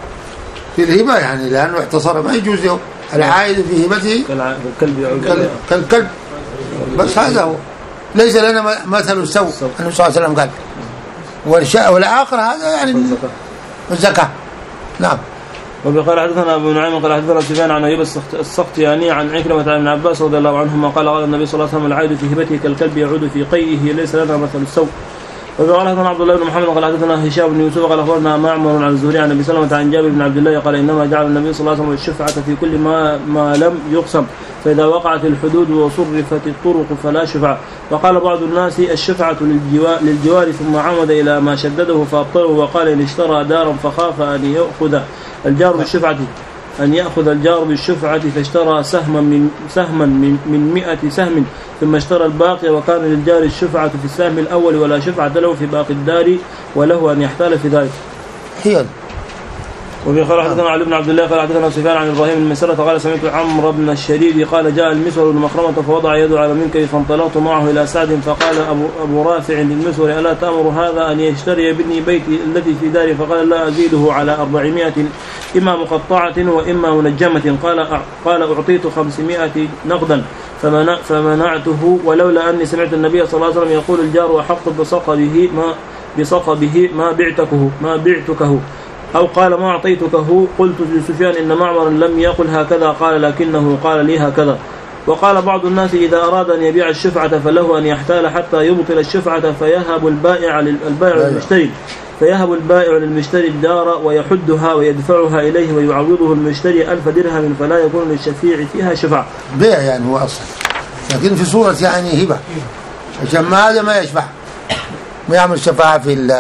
في الهبة يعني لأنه احتصر ما يجوز له العائد في هبته كالكلب كالكلب بس هذا هو ليس لنا مثل السوء. النبي صلى الله عليه وسلم قال والشاء والآخر هذا يعني الزكاة. نعم. وقال حدثنا أبو نعيم قال حدثنا سفيان عن أيوب السختياني عن عكرمة عن ابن عباس رضي الله عنهما قال قال النبي صلى الله عليه وسلم العائد في هبته كالكلب يعود في قيئه ليس لنا مثل السوء. وقال حدثنا عبد الله بن محمد قال حدثنا هشام بن يوسف قال أخبرنا معمر عن الزهري عن ابي سلمة عن جابر بن عبد الله قال إنما جعل النبي صلى الله عليه وسلم الشفعة في كل ما ما لم يقسم فإذا وقعت الحدود وصرفت الطرق فلا شفعة. وقال بعض الناس الشفعة للجوار, للجوار ثم عمد إلى ما شدده فأبطله وقال إن اشترى دارا فخاف أن يأخذ الجار بالشفعة أن يأخذ الجار بالشفعة فاشترى سهما من سهما من من مئة سهم ثم اشترى الباقي وكان للجار الشفعة في السهم الأول ولا شفعة له في باقي الدار وله أن يحتال في ذلك. حيل. وفي قال حدثنا علي بن عبد الله قال حدثنا سفيان عن إبراهيم بن مسرة قال سمعت عمرو بن الشريد قال جاء المسور بن مخرمة فوضع يده على منكب فانطلقت معه إلى سعد فقال أبو, أبو رافع للمسور ألا تأمر هذا أن يشتري بني بيتي التي في داري فقال لا أزيده على أربعمائة إما مقطعة وإما منجمة قال قال أعطيت خمسمائة نقدا فمنع فمنعته ولولا أني سمعت النبي صلى الله عليه وسلم يقول الجار أحق بصقبه ما بصقبه ما بعتكه ما بعتكه أو قال ما أعطيتكه. قلت لسفيان إن معمر لم يقل هكذا قال لكنه قال لي هكذا. وقال بعض الناس إذا أراد أن يبيع الشفعة فله أن يحتال حتى يبطل الشفعة فيهب البائع البائع للمشتري فيهب البائع للمشتري الدار ويحدها ويدفعها إليه ويعوضه المشتري ألف درهم فلا يكون للشفيع فيها شفعة. بيع يعني هو أصلا لكن في صورة يعني هبة عشان ما هذا ما يشفع ما يعمل شفاعة في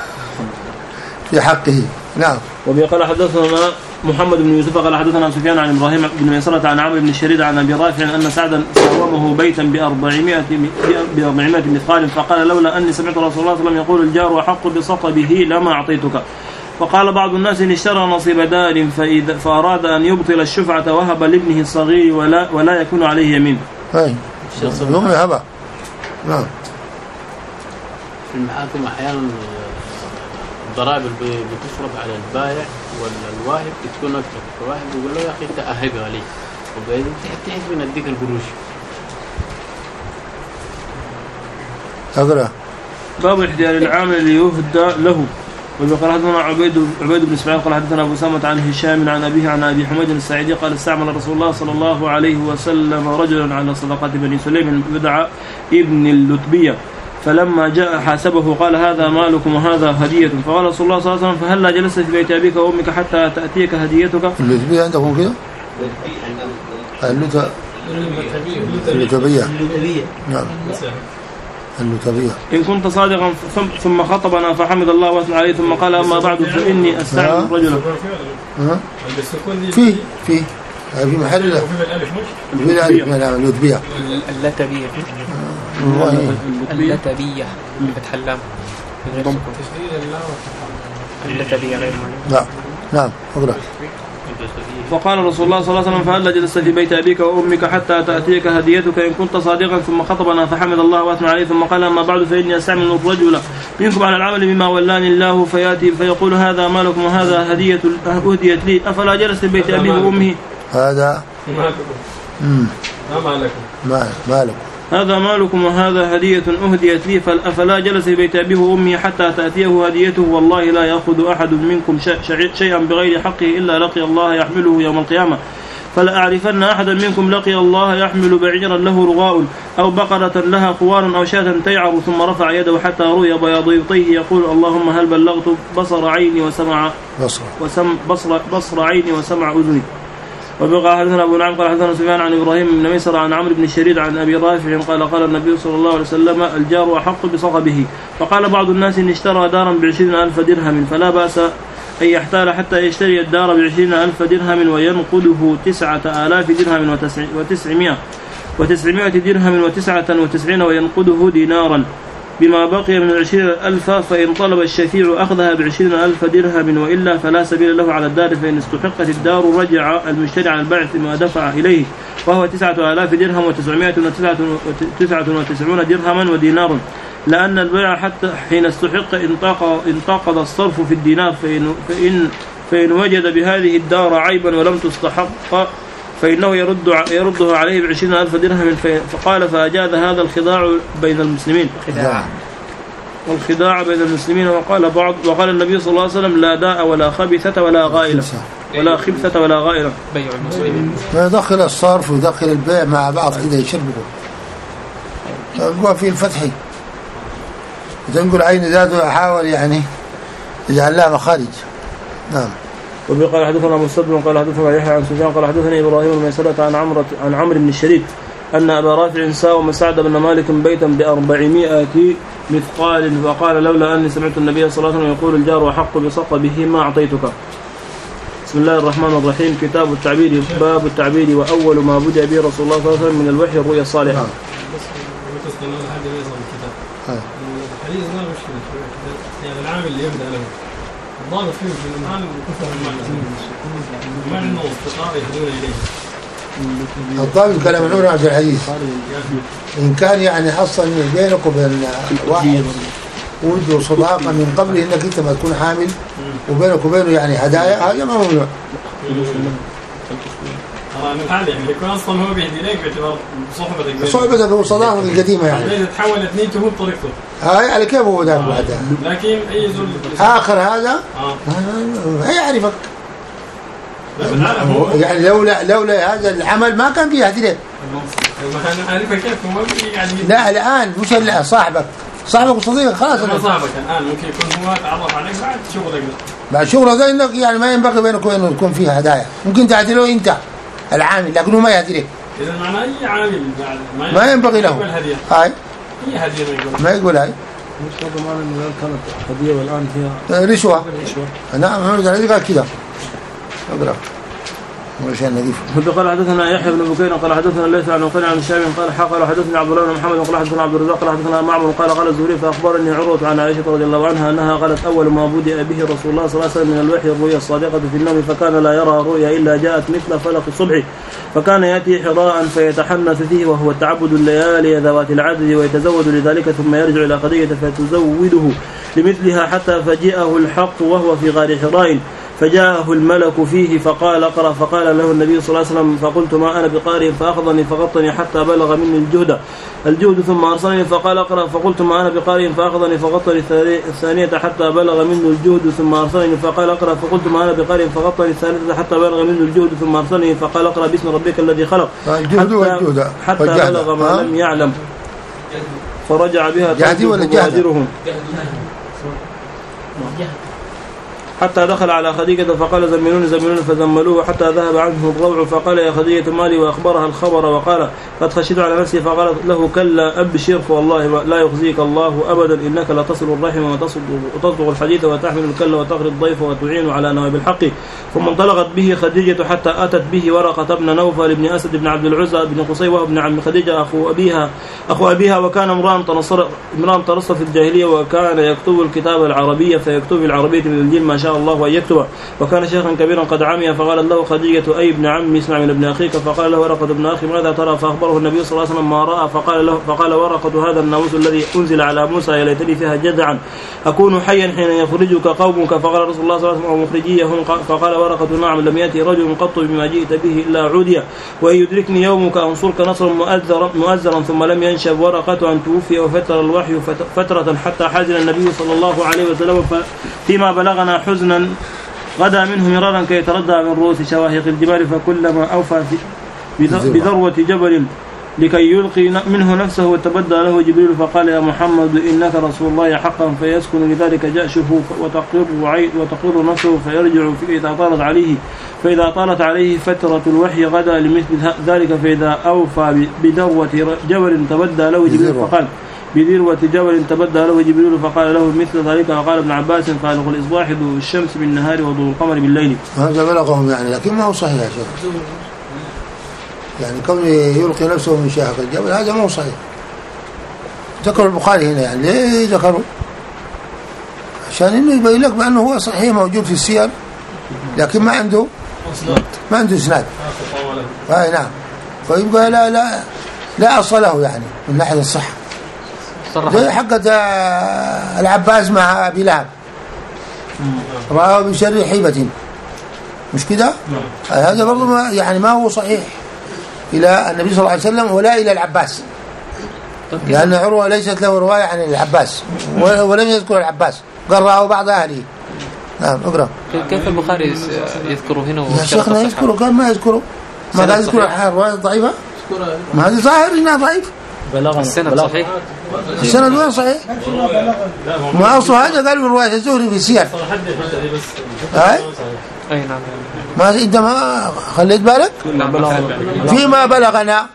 في حقه. نعم. وقال حدثنا محمد بن يوسف قال حدثنا سفيان عن إبراهيم بن مسرة عن عمرو بن الشريد عن أبي رافع أن سعدا ساومه بيتا بأربعمائة بأربعمائة مثقال فقال لولا أني سمعت رسول الله صلى الله عليه وسلم يقول الجار أحق بصقبه لما أعطيتك. وقال بعض الناس إن اشترى نصيب دار فإذا فأراد أن يبطل الشفعة وهب لابنه الصغير ولا ولا يكون عليه يمين. أي يوم يهبه. نعم. في المحاكم أحيانا الضرائب بتفرض على البائع والواهب تكون أكثر فواحد يقول له يا أخي أنت أهبها لي وبعدين تحتاج من أديك القروش. أقرأ. باب احتيال العامل اللي يهدى له. وقال حدثنا عبيد عبيد بن اسماعيل قال حدثنا ابو سامة عن هشام عن ابيه عن ابي حميد الساعدي قال استعمل رسول الله صلى الله عليه وسلم رجلا على صدقات بني سليم يدعى ابن اللتبية فلما جاء حاسبه قال هذا مالكم وهذا هدية فقال رسول الله صلى الله عليه وسلم فهلا جلست في بيت ابيك وامك حتى تاتيك هديتك. اللتبية عندكم كده؟ اللتبية. نعم. اللتبية. إن كنت صادقا ثم خطبنا فحمد الله واثنى عليه ثم قال أما بعد فإني أستعمل رجلا. في في في محل له. في الألف نعم اللتبية. اللتبية. اللتبية بفتح اللام. اللتبية غير نعم نعم أقرأ. فقال رسول الله صلى الله عليه وسلم فهل جلست في بيت أبيك وأمك حتى تأتيك هديتك إن كنت صادقا؟ ثم خطبنا فحمد الله وأثنى عليه ثم قال أما بعد فإني أستعمل الرجل منكم على العمل بما ولاني الله فيأتي فيقول هذا مالكم وهذا هدية أهديت لي أفلا جلست في بيت أبيه وأمه؟ هذا مالكم هذا مالكم وهذا هدية أهديت لي فأفلا جلس في بيت أبيه وأمه حتى تأتيه هديته والله لا يأخذ أحد منكم شيئا بغير حقه إلا لقي الله يحمله يوم القيامة فلا أعرفن أحدا منكم لقي الله يحمل بعيرا له رغاء أو بقرة لها خوار أو شاة تيعر ثم رفع يده حتى رؤي بياض يطيه يقول اللهم هل بلغت بصر عيني وسمع بصر, وسم بصر, بصر عيني وسمع أذني. وبقى حدثنا أبو نعيم قال حدثنا سفيان عن إبراهيم بن ميسر عن عمرو بن الشريد عن أبي رافع قال قال النبي صلى الله عليه وسلم الجار أحق بصغبه. فقال بعض الناس إن اشترى دارا بعشرين ألف درهم فلا بأس أن يحتال حتى يشتري الدار بعشرين ألف درهم وينقده تسعة آلاف درهم وتسعمائة وتسعمائة درهم وتسعة وتسعين وينقده دينارا بما بقي من عشرين ألف فإن طلب الشفيع أخذها بعشرين ألف درهم وإلا فلا سبيل له على الدار فإن استحقت الدار رجع المشتري على البائع ما دفع إليه وهو تسعة آلاف درهم وتسعمائة وتسعة وتسعون درهما ودينار لأن البيع حتى حين استحق انتقض الصرف في الدينار فإن, فإن, فإن وجد بهذه الدار عيبا ولم تستحق فإنه يرد يرده عليه بعشرين ألف درهم. فقال فأجاز هذا الخداع بين المسلمين والخداع بين المسلمين. وقال بعض وقال النبي صلى الله عليه وسلم لا داء ولا خبثة ولا غائلة ولا خبثة ولا غائلة. بيع المسلمين ويدخل الصرف ويدخل البيع مع بعض كده يشربوا هو في الفتح تنقل عين ذاته يحاول يعني يجعل لها مخارج. نعم. وقال حدثنا مستدر قال حدثنا يحيى عن سفيان قال حدثني ابراهيم بن ميسرة عن عمرو عن عمرو بن الشريد ان ابا رافع ساوم سعد بن مالك بيتا بأربعمائة مثقال وقال لولا اني سمعت النبي صلى الله عليه وسلم يقول الجار احق بصقبه ما اعطيتك. بسم الله الرحمن الرحيم. كتاب التعبير باب التعبير واول ما بدأ به رسول الله صلى الله عليه وسلم من الوحي الرؤيا الصالحه. الحديث ما مشكلة يعني العامل اللي يبدأ له الضابط فيه في المعنى وكفر المعنى المعنى انه استقرار يهدون اليه الضابط كلام نور عبد الحديث ان كان يعني اصلا بينك وبين واحد ود وصداقه من قبل انك انت ما تكون حامل وبينك وبينه يعني هدايا هذا ما ممنوع. طبعا الحال يعني يكون اصلا هو بيهدي لك باعتبار صحبتك صحبتك وصداقتك القديمه يعني بعدين تحولت نيته هو بطريقته هاي على كيف هو ذاك بعدها لكن اي زول اخر هذا اه هيعرفك يعني لولا لولا هذا العمل ما كان فيه هدي لك ما عارفه كيف هو يعني لا الان مش لا صاحبك صاحبك وصديقك خلاص انا صاحبك الان ممكن يكون هو تعرف عليك بعد شغلك بعد شغله ده انك يعني ما ينبغي بينك وبينه يكون فيه هدايا ممكن تعدي له انت العامل لكنه ما يهدي لك. اذا معناه اي عامل بعد ما ينبغي له هاي هي هديه ما يقول هاي مش هذا معنى انه كانت هديه والان فيها رشوه. نعم محمد قال كذا اقرا عشان نضيف. قال حدثنا يحيى بن بكير قال حدثنا ليث عن وقيل عن الشام قال حق حدثني عبد الله بن محمد قال حدثنا عبد الرزاق قال حدثنا معمر قال قال الزهري فاخبرني عروه عن عائشه رضي الله عنها انها قالت اول ما بدأ به رسول الله صلى الله عليه وسلم من الوحي الرؤيا الصادقه في النوم فكان لا يرى رؤيا الا جاءت مثل فلق الصبح فكان ياتي حراء فيتحنث فيه وهو التعبد الليالي ذوات العدد ويتزود لذلك ثم يرجع الى خديجه فتزوده لمثلها حتى فجاءه الحق وهو في غار حراء فجاءه الملك فيه فقال اقرأ فقال له النبي صلى الله عليه وسلم فقلت ما أنا بقارئ فأخذني فغطني حتى بلغ مني الجهد الجهد ثم أرسلني فقال اقرأ فقلت ما أنا بقارئ فأخذني فغطني الثانية حتى بلغ منه الجهد ثم أرسلني فقال اقرأ فقلت ما أنا بقارئ فغطني الثالثة حتى بلغ منه الجهد ثم أرسلني فقال اقرأ باسم ربك الذي خلق حتى, حتى بلغ ما لم يعلم فرجع بها تهاجرهم حتى دخل على خديجة فقال زملوني زملوني فزملوه حتى ذهب عنه الروع فقال يا خديجة مالي وأخبرها الخبر وقال قد خشيت على نفسي فقال له كلا أبشر فوالله لا يخزيك الله أبدا إنك لا تصل الرحم وتصدق الحديث وتحمل الكل وتقري الضيف وتعين على نوائب الحق. ثم انطلقت به خديجة حتى أتت به ورقة بن نوفل بن أسد بن عبد العزى بن قصي وهو ابن عم خديجة أخو أبيها أخو أبيها وكان امرأ تنصر امرأ ترص في الجاهلية وكان يكتب الكتاب العربية فيكتب العربية من الجيل ما شاء الله أن يكتب. وكان شيخا كبيرا قد عمي فقالت له خديجة أي ابن عمي اسمع من ابن أخيك. فقال له ورقة ابن أخي ماذا ترى؟ فأخبره النبي صلى الله عليه وسلم ما رأى. فقال له فقال ورقة هذا الناموس الذي أنزل على موسى يا ليتني فيها جدعا أكون حيا حين يخرجك قومك. فقال رسول الله صلى الله عليه وسلم مخرجيهم. فقال ورقة نعم لم يأتي رجل قط بما جئت به إلا عوديا وإن يدركني يومك أنصرك نصرا مؤزرا. ثم لم ينشب ورقة أن توفي وفتر الوحي فترة حتى حزن النبي صلى الله عليه وسلم فيما بلغنا حزنا غدا منه مرارا كي يتردى من رؤوس شواهق الجبال فكلما أوفى بذروة جبل لكي يلقي منه نفسه وتبدى له جبريل فقال يا محمد إنك رسول الله حقا فيسكن لذلك جأشه وتقر وتقر نفسه فيرجع إذا طالت عليه فإذا طالت عليه فترة الوحي غدا لمثل ذلك فإذا أوفى بذروة جبل تبدى له جبريل فقال بذروة جبل تبدى له جبريل فقال له مثل ذلك. وقال ابن عباس خالق الإصباح ضوء الشمس بالنهار وضوء القمر بالليل. هذا بلغهم يعني لكن ما هو صحيح يا شيخ. يعني كونه يلقي نفسه من شاهق الجبل هذا ما هو صحيح. ذكر البخاري هنا يعني ليه ذكروا؟ عشان انه يبين لك بانه هو صحيح موجود في السير لكن ما عنده ما عنده اسناد. اي نعم. فيبقى لا لا لا اصل له يعني من ناحيه الصحه. زي حقة العباس مع أبي لهب رأى بشر حيبة مش كده؟ هذا برضو يعني ما هو صحيح إلى النبي صلى الله عليه وسلم ولا إلى العباس لأن عروة ليست له رواية عن العباس ولم يذكر العباس قال رأى بعض أهله. نعم اقرأ. كيف البخاري يذكره هنا يا شيخنا يذكره قال ما يذكره ما قال يذكر الرواية ضعيفة ما هذا ظاهر إنها ضعيف. السند صحيح السند وين صحيح ما أصل هذا قال من رواية الزهري في السير أي أي نعم ما أنت ما خليت بالك فيما بلغنا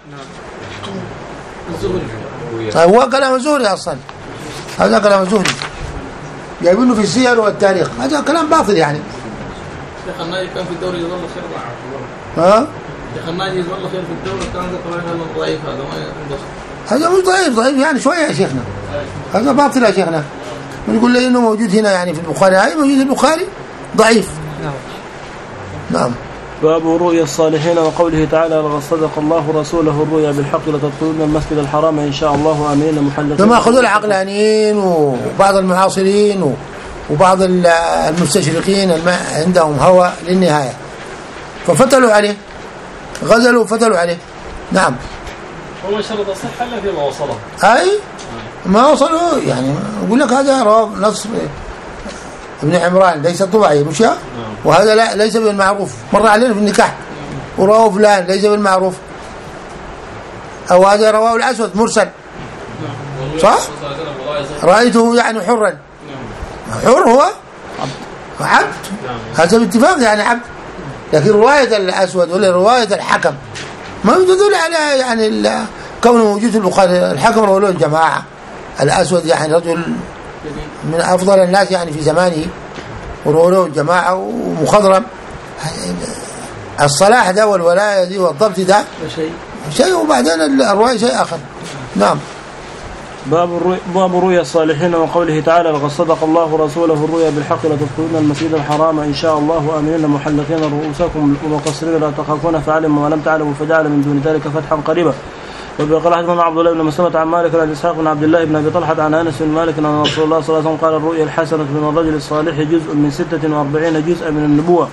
طيب هو كلام الزهري أصلا هذا كلام الزهري جايبينه في السير والتاريخ هذا كلام باطل يعني. شيخ الناجي كان في الدوري يظل خير معه ها شيخ الناجي يظل خير في الدوري كان ذكر هذا ضعيف هذا ما ينبسط هذا مش ضعيف ضعيف يعني شوية يا شيخنا هذا باطل يا شيخنا نقول لي إنه موجود هنا يعني في البخاري هاي موجود في البخاري ضعيف. نعم نعم. باب رؤيا الصالحين وقوله تعالى لقد صدق الله رسوله الرؤيا بالحق لتدخلون المسجد الحرام إن شاء الله آمنين محلقين. لما أخذوا العقلانيين وبعض المعاصرين وبعض المستشرقين عندهم هوى للنهاية ففتلوا عليه غزلوا وفتلوا عليه. نعم. وما شرط الصحة إلا فيما وصله. أي ما وصلوا يعني أقول لك هذا رواه نص ابن عمران ليس طبيعي مش يا وهذا لا ليس بالمعروف مر علينا في النكاح ورواه فلان ليس بالمعروف أو هذا رواه الأسود مرسل صح رأيته يعني حرا حر هو عبد هذا باتفاق يعني عبد لكن رواية الأسود ولا رواية الحكم ما يدل على يعني كونه موجود في البخاري. الحكم رواه له الجماعة الأسود يعني رجل من أفضل الناس يعني في زمانه ورواه له الجماعة ومخضرم. الصلاح ده والولاية دي والضبط ده شيء وبعدين الرواية شيء آخر. نعم. باب الرؤيا باب رؤيا الصالحين وقوله تعالى لقد صدق الله رسوله الرؤيا بالحق لتدخلون المسجد الحرام إن شاء الله آمنين محلقين رؤوسكم ومقصرين لا تخافون فعلم ما لم تعلموا فجعل من دون ذلك فتحا قريبا. وبقال حدثنا عبد الله بن مسلمة عن مالك عن إسحاق بن عبد الله بن أبي طلحة عن أنس بن مالك أن رسول الله صلى الله عليه وسلم قال الرؤيا الحسنة من الرجل الصالح جزء من ستة وأربعين جزءا من النبوة.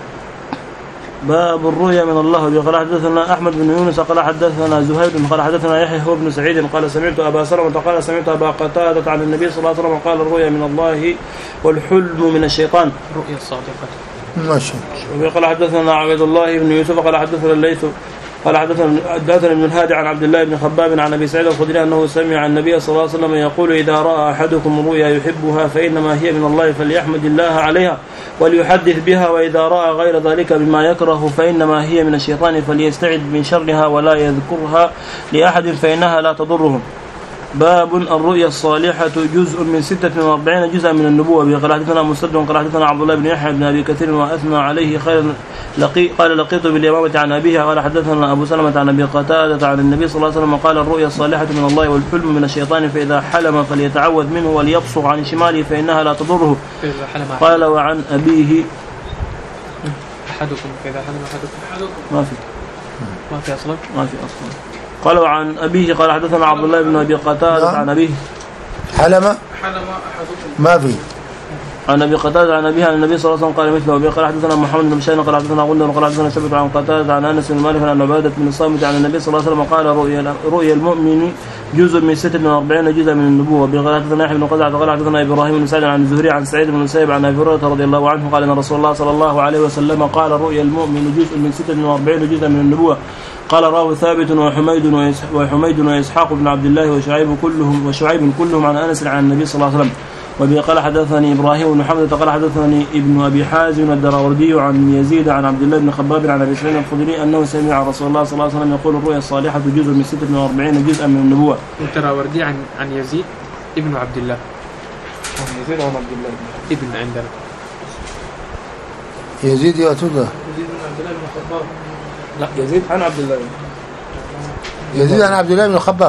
باب الرؤيا من الله. قال حدثنا أحمد بن يونس قال حدثنا زهير قال حدثنا يحيى هو بن سعيد قال سمعت أبا سلمة قال سمعت أبا قتادة عن النبي صلى الله عليه وسلم قال الرؤيا من الله والحلم من الشيطان. الرؤيا الصادقة ماشي. وقال حدثنا عبد الله بن يوسف قال حدثنا الليث قال حدثنا حدثنا ابن الهادي عن عبد الله بن خباب عن ابي سعيد الخدري انه سمع النبي صلى الله عليه وسلم يقول اذا راى احدكم رؤيا يحبها فانما هي من الله فليحمد الله عليها وليحدث بها واذا راى غير ذلك بما يكره فانما هي من الشيطان فليستعذ من شرها ولا يذكرها لاحد فانها لا تضرهم. باب الرؤيا الصالحة جزء من ستة وأربعين جزءا من النبوة. قال حدثنا مسدد قال حدثنا عبد الله بن يحيى بن أبي كثير وأثنى عليه خيرا لقي قال لقيت باليمامة عن أبيها قال حدثنا أبو سلمة عن أبي قتادة عن النبي صلى الله عليه وسلم قال الرؤيا الصالحة من الله والحلم من الشيطان فإذا حلم فليتعوذ منه وليبصق عن شماله فإنها لا تضره. قال وعن أبيه أحدكم فإذا حلم أحدكم ما في ما في أصلا ما في أصلا. قال وعن أبيه قال حدثنا عبد الله بن أبي قتادة عن أبيه حلم حلم أحدكم ما في عن أبي قتادة عن أبيه عن النبي صلى الله عليه وسلم قال مثله. وبه قال حدثنا محمد بن بشير قال حدثنا غندر قال حدثنا شعبة عن قتادة عن أنس بن مالك عن عبادة بن الصامت عن النبي صلى الله عليه وسلم قال رؤيا رؤيا المؤمن جزء من ستة وأربعين جزءا من النبوة. وبه قال حدثنا يحيى بن قزعة قال حدثنا إبراهيم بن سعد عن الزهري عن سعيد بن المسيب عن أبي هريرة رضي الله عنه قال أن رسول الله صلى الله عليه وسلم قال رؤيا المؤمن جزء من ستة وأربعين جزءا من النبوة. قال راه ثابت وحميد وحميد وإسحاق بن عبد الله وشعيب كلهم وشعيب كلهم عن أنس عن النبي صلى الله عليه وسلم. وبه قال حدثني إبراهيم بن حمزة قال حدثني ابن أبي حازم الدراوردي عن يزيد عن عبد الله بن خباب عن أبي سعيد الخدري أنه سمع رسول الله صلى الله عليه وسلم يقول الرؤيا الصالحة جزء من ستة وأربعين جزءا من النبوة. الدراوردي عن عن يزيد ابن عبد الله عن يزيد عن عبد الله ابن عندنا يزيد يا تودة يزيد بن عبد الله بن خباب لا يزيد عن عبد الله يزيد عن عبد الله بن خباب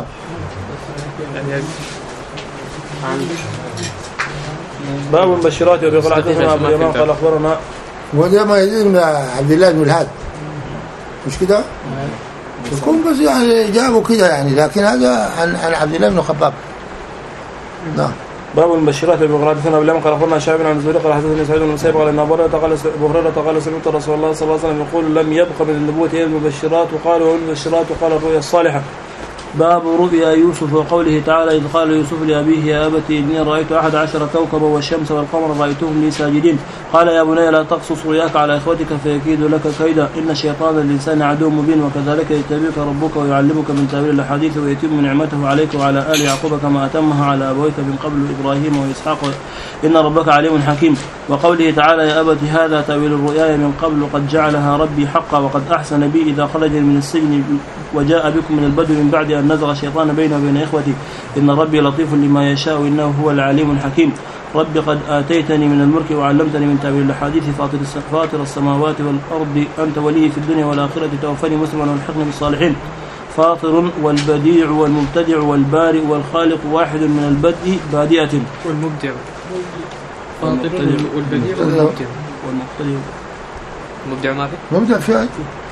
باب المبشرات. وقال حدثنا أبو اليمان قال أخبرنا وده ما يزيد من عبد الله بن الهاد مش كده يكون بس يعني جابوا كده يعني لكن هذا عن عن عبد الله بن خباب. نعم. باب المبشرات. وقال حدثنا أبو اليمان قال أخبرنا شعيب عن الزهري قال حدثني سعيد بن المسيب قال إن أبو هريرة قال سمعت رسول الله صلى الله عليه وسلم يقول لم يبق من النبوة إلا المبشرات. وقال والمبشرات وقال الرؤيا الصالحة. باب رؤيا يوسف وقوله تعالى إذ قال يوسف لأبيه يا أبت إني رأيت أحد عشر كوكبا والشمس والقمر رأيتهم لي ساجدين. قال يا بني لا تقصص رؤياك على إخوتك فيكيد لك كيدا إن الشيطان الإنسان عدو مبين وكذلك يجتبيك ربك ويعلمك من تأويل الأحاديث ويتم نعمته عليك وعلى آل يعقوب كما أتمها على أبويك من قبل إبراهيم وإسحاق إن ربك عليم حكيم. وقوله تعالى يا أبت هذا تأويل الرؤيا من قبل قد جعلها ربي حقا وقد أحسن بي إذا خرج من السجن وجاء بكم من البدو من بعد أن نزغ الشيطان بينه وبين إخوتي إن ربي لطيف لما يشاء إنه هو العليم الحكيم. رب قد آتيتني من الملك وعلمتني من تأويل الأحاديث فاطر السماوات والأرض أنت ولي في الدنيا والآخرة توفني مسلما والحقني بالصالحين. فاطر والبديع والمبتدع والبارئ والخالق واحد من البدء بادئة والمبدع فاطر والبديع والمبدع والمبتدع المبدع ما في مبدع في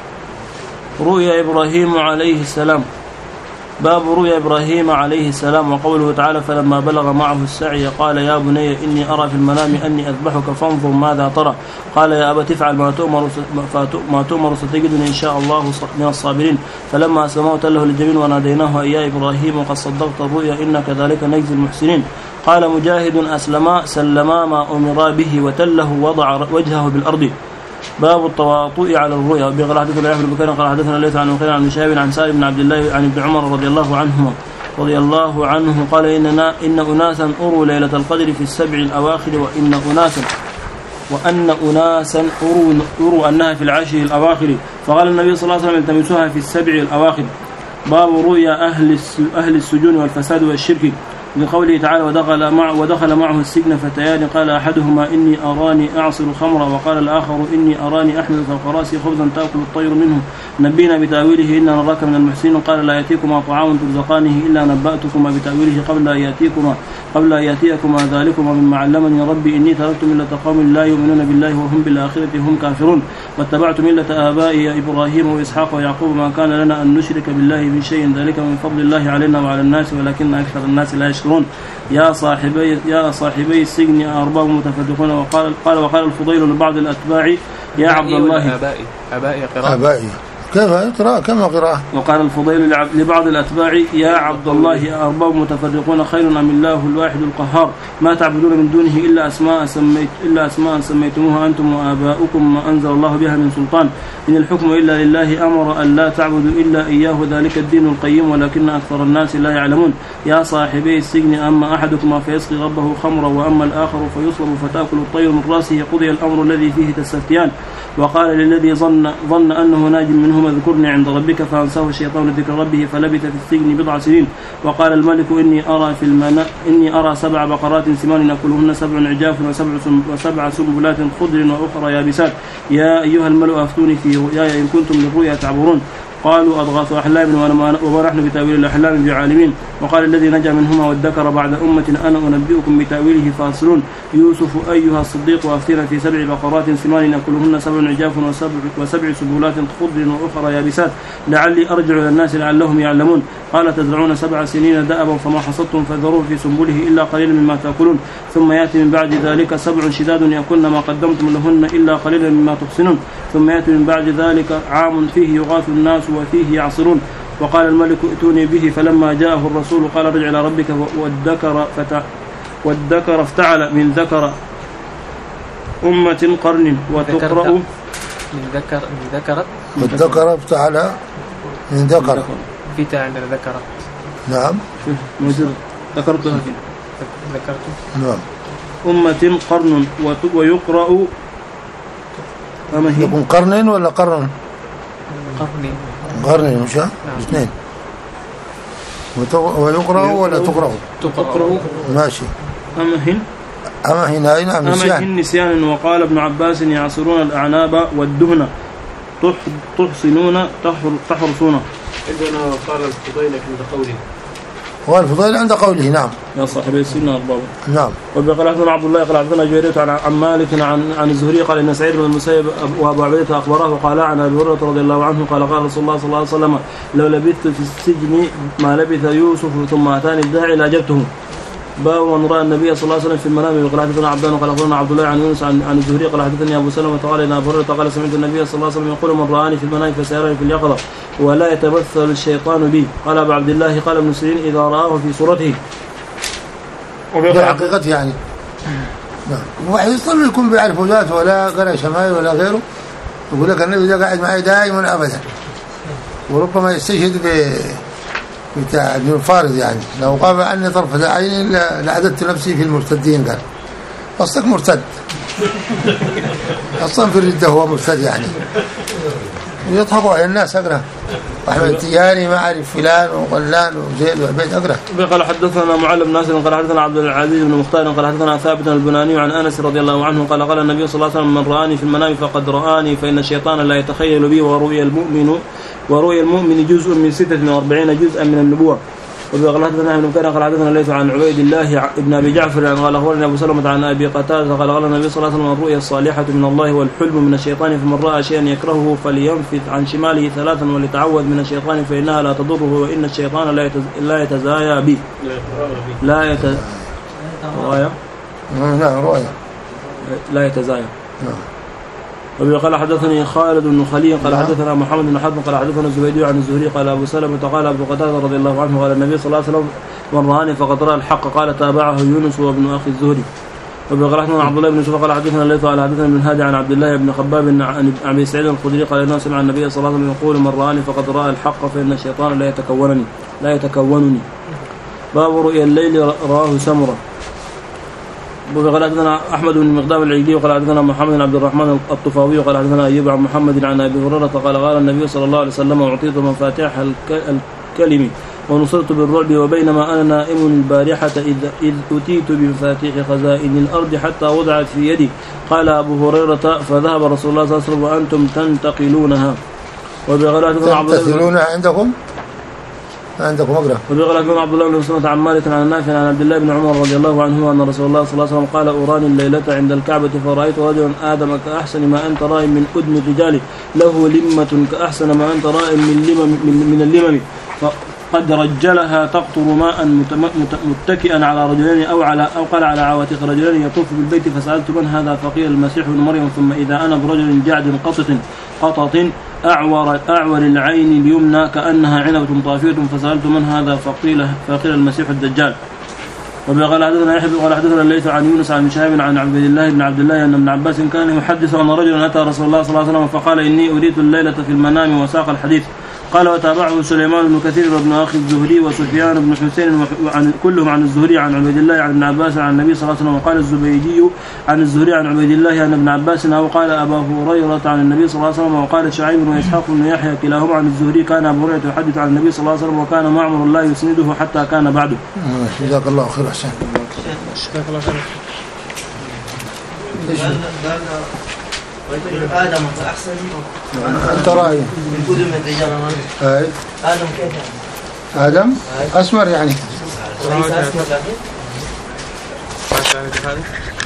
رؤيا إبراهيم عليه السلام. باب رؤيا إبراهيم عليه السلام. وقوله تعالى فلما بلغ معه السعي قال يا بني إني أرى في المنام أني أذبحك فانظر ماذا ترى. قال يا أبت افعل ما تؤمر ما تؤمر ستجدني إن شاء الله من الصابرين. فلما أسلمه تله للجبين وناديناه يا إبراهيم وقد صدقت الرؤيا إن كذلك نجزي المحسنين. قال مجاهد أسلما سلما ما أمر به وتله وضع وجهه بالأرض. باب التواطؤ على الرؤيا. وبقال حدثنا يحيى بن بكير قال حدثنا ليث عن مخير عن شهاب عن سالم بن عبد الله عن ابن عمر رضي الله عنهما رضي الله عنه قال إننا إن أناسا أروا ليلة القدر في السبع الأواخر وإن أناسا وأن أناسا أروا, أروا أنها في العشر الأواخر فقال النبي صلى الله عليه وسلم التمسوها في السبع الأواخر. باب رؤيا أهل أهل السجون والفساد والشرك لقوله تعالى ودخل معه, ودخل معه السجن فتيان قال أحدهما إني أراني أعصر خمرا وقال الآخر إني أراني أحمل فوق راسي خبزا تأكل الطير منه نبينا بتأويله إنا نراك من المحسنين. قال لا يأتيكما طعام ترزقانه إلا نبأتكما بتأويله قبل أن يأتيكما قبل أن يأتيكما ذلكما مما علمني ربي إني تركت ملة قوم لا يؤمنون بالله وهم بالآخرة هم كافرون واتبعت ملة آبائي إبراهيم وإسحاق ويعقوب ما كان لنا أن نشرك بالله من شيء ذلك من فضل الله علينا وعلى الناس ولكن أكثر الناس لا يشكرون. يا صاحبي يا صاحبي السجن أرباب متفرقون. وقال قال وقال الفضيل لبعض الأتباع يا عبد الله آبائي آبائي قراءة آبائي كيف قراءة كما قراءة. وقال الفضيل لبعض الأتباع يا عبد الله أرباب متفرقون خير أم الله الواحد القهار ما تعبدون من دونه إلا أسماء سميت إلا أسماء سميتموها أنتم وآباؤكم ما أنزل الله بها من سلطان إن الحكم إلا لله أمر أن لا تعبدوا إلا إياه ذلك الدين القيم ولكن أكثر الناس لا يعلمون. يا صاحبي السجن أما أحدكما فيسقي ربه خمرا وأما الآخر فيصلب فتأكل الطير من رأسه قضي الأمر الذي فيه تستفتيان. وقال للذي ظن ظن أنه ناج منهما اذكرني عند ربك فأنساه الشيطان ذكر ربه فلبث في السجن بضع سنين. وقال الملك إني أرى في المنام إني أرى سبع بقرات سمان يأكلهن سبع عجاف وسبع وسبع سنبلات خضر وأخرى يابسات. يا أيها الملأ أفتوني في رؤياي إن كنتم للرؤيا تعبرون. قالوا أضغاث أحلام وما نحن بتأويل الأحلام بعالمين. وقال الذي نجا منهما وادكر بعد أمة أنا أنبئكم بتأويله فاصلون. يوسف أيها الصديق أفتنا في سبع بقرات سمان يأكلهن سبع عجاف وسبع, وسبع سنبلات خضر وأخرى يابسات لعلي أرجع إلى الناس لعلهم يعلمون. قال تزرعون سبع سنين دأبا فما حصدتم فذروه في سنبله إلا قليلا مما تأكلون ثم يأتي من بعد ذلك سبع شداد يأكلن ما قدمتم لهن إلا قليلا مما تحسنون ثم يأتي من بعد ذلك عام فيه يغاث الناس وفيه يعصرون. وقال الملك ائتوني به فلما جاءه الرسول قال ارجع إلى ربك والذكر فتع والذكر افتعل من ذكر أمة قرن وتقرأ من ذكر من ذكر والذكر افتعل من ذكر في تعالى ذكر نعم موجود ذكرتها ذكرت نعم أمة قرن ويقرأ أما هي يكون قرن ولا قرن قرن قرن مش اثنين ويقرأ ولا تقرأ تقرأ ماشي أمهن أمهن أين أم نسيان أمهن نسيان. وقال ابن عباس يعصرون الأعناب والدهن تحصنون تحرصون. عندنا قال الفضيل عند قوله والفضيل عند قوله نعم يا صاحبي السنة أربابه نعم. وقال حدثنا عبد الله قال حدثنا جرير عن عن مالك عن عن الزهري قال إن سعيد بن المسيب وأبو عبيدة أخبره وقال عن أبي هريرة رضي الله عنه قال قال رسول الله صلى الله عليه وسلم لو لبثت في السجن ما لبث يوسف ثم أتاني الداعي لاجبته. باب من رأى النبي صلى الله عليه وسلم في المنام. قال حدثنا عبدان قال أخبرنا عبد الله عن يونس عن عن الزهري قال حدثني أبو سلمة قال إن أبو هريرة قال سمعت النبي صلى الله عليه وسلم يقول من رآني في المنام فسيراني في اليقظة ولا يتمثل الشيطان بي. قال أبو عبد الله قال ابن سيرين إذا رآه في صورته بحقيقته يعني نعم. واحد يصل يكون بيعرف ذاته ولا قرأ شمائل ولا غيره يقول لك النبي ده قاعد معي دائما أبدا وربما يستشهد ب بتاع ابن الفارض يعني لو قام عني طرفة عين لعددت نفسي في المرتدين قال أصلك مرتد أصلا في الردة هو مرتد يعني يضحكوا على الناس أقرأ أحمد التجاري ما أعرف فلان وغلان وزيد وعبيد أقرأ. قال حدثنا معل بن ناصر قال حدثنا عبد العزيز بن مختار قال حدثنا ثابت البناني عن أنس رضي الله عنه قال قال النبي صلى الله عليه وسلم من رآني في المنام فقد رآني فإن الشيطان لا يتخيل بي ورؤيا المؤمن ورؤيا المؤمن جزء من ستة وأربعين جزءا من النبوة. وقال حدثنا ابن مكان قال حدثنا ليث عن عبيد الله ابن أبي جعفر قال أخبرنا أبو سلمة عن أبي قتادة قال قال النبي صلى الله عليه وسلم الرؤيا الصالحة من الله والحلم من الشيطان فمن رأى شيئا يكرهه فلينفث عن شماله ثلاثا وليتعوذ من الشيطان فإنها لا تضره وإن الشيطان لا يتزايا بي لا يتزايا لا يتزايا وقال حدثني خالد بن خليل قال حدثنا محمد بن حاتم قال حدثنا الزبيدي عن الزهري قال أبو سلمة قال أبو قتادة رضي الله عنه قال النبي صلى الله عليه وسلم من رآني فقد رأى الحق قال تابعه يونس وابن أخي الزهري. وقال حدثنا عبد الله بن يوسف قال حدثنا ليث قال حدثنا ابن هادي عن عبد الله بن خباب عن أبي سعيد الخدري قال إنه سمع النبي صلى الله عليه وسلم يقول من رآني فقد رأى الحق فإن الشيطان لا يتكونني لا يتكونني. باب رؤيا الليل رآه سمرة. وقال حدثنا أحمد بن مقدام العيدي وقال حدثنا محمد بن عبد الرحمن الطفاوي وقال حدثنا أيوب عن محمد عن أبي هريرة قال قال النبي صلى الله عليه وسلم أعطيت مفاتيح الكلم ونصرت بالرعب وبينما أنا نائم البارحة إذ, إذ أتيت بمفاتيح خزائن الأرض حتى وضعت في يدي. قال أبو هريرة فذهب رسول الله صلى الله عليه وسلم وأنتم تنتقلونها. تنتقلونها عندكم عندكم أقرأ. وبيقول لكم عبد الله بن مسلمة عن مالك عن نافع عن عبد الله بن عمر رضي الله عنهما أن رسول الله صلى الله عليه وسلم قال أراني الليلة عند الكعبة فرأيت رجلا آدم كأحسن ما أنت رائم من أدم الرجال له لمة كأحسن ما أنت رائم من لمم من, من اللمم قد رجلها تقطر ماء متكئا على رجلين أو على أو قال على عواتق رجلين يطوف بالبيت فسألت من هذا فقيل المسيح ابن مريم ثم إذا أنا برجل جعد قطط قطط أعور أعور العين اليمنى كأنها عنبة طافية فسألت من هذا فقيل فقيل المسيح الدجال. وقال حدثنا يحيى قال حدثنا الليث عن يونس عن شهاب عن عبد الله بن عبد الله ان ابن عباس كان يحدث ان رجلا اتى رسول الله صلى الله عليه وسلم فقال اني اريد الليله في المنام وساق الحديث. قال وتابعه سليمان بن كثير وابن اخي الزهري وسفيان بن حسين وعن كلهم عن الزهري عن عبيد الله عن ابن عباس عن النبي صلى الله عليه وسلم. وقال الزبيدي عن الزهري عن عبيد الله عن ابن عباس او قال ابا هريره عن النبي صلى الله عليه وسلم. وقال شعيب واسحاق بن يحيى كلاهما عن الزهري كان ابو هريره يحدث عن النبي صلى الله عليه وسلم وكان معمر لا يسنده حتى كان بعده. جزاك الله خير حسين. جزاك الله خير. آدم أحسن أنت رأي من كل من الرجال. أي آدم كيف يعني؟ آدم أسمر يعني. ليس أسمر لكن.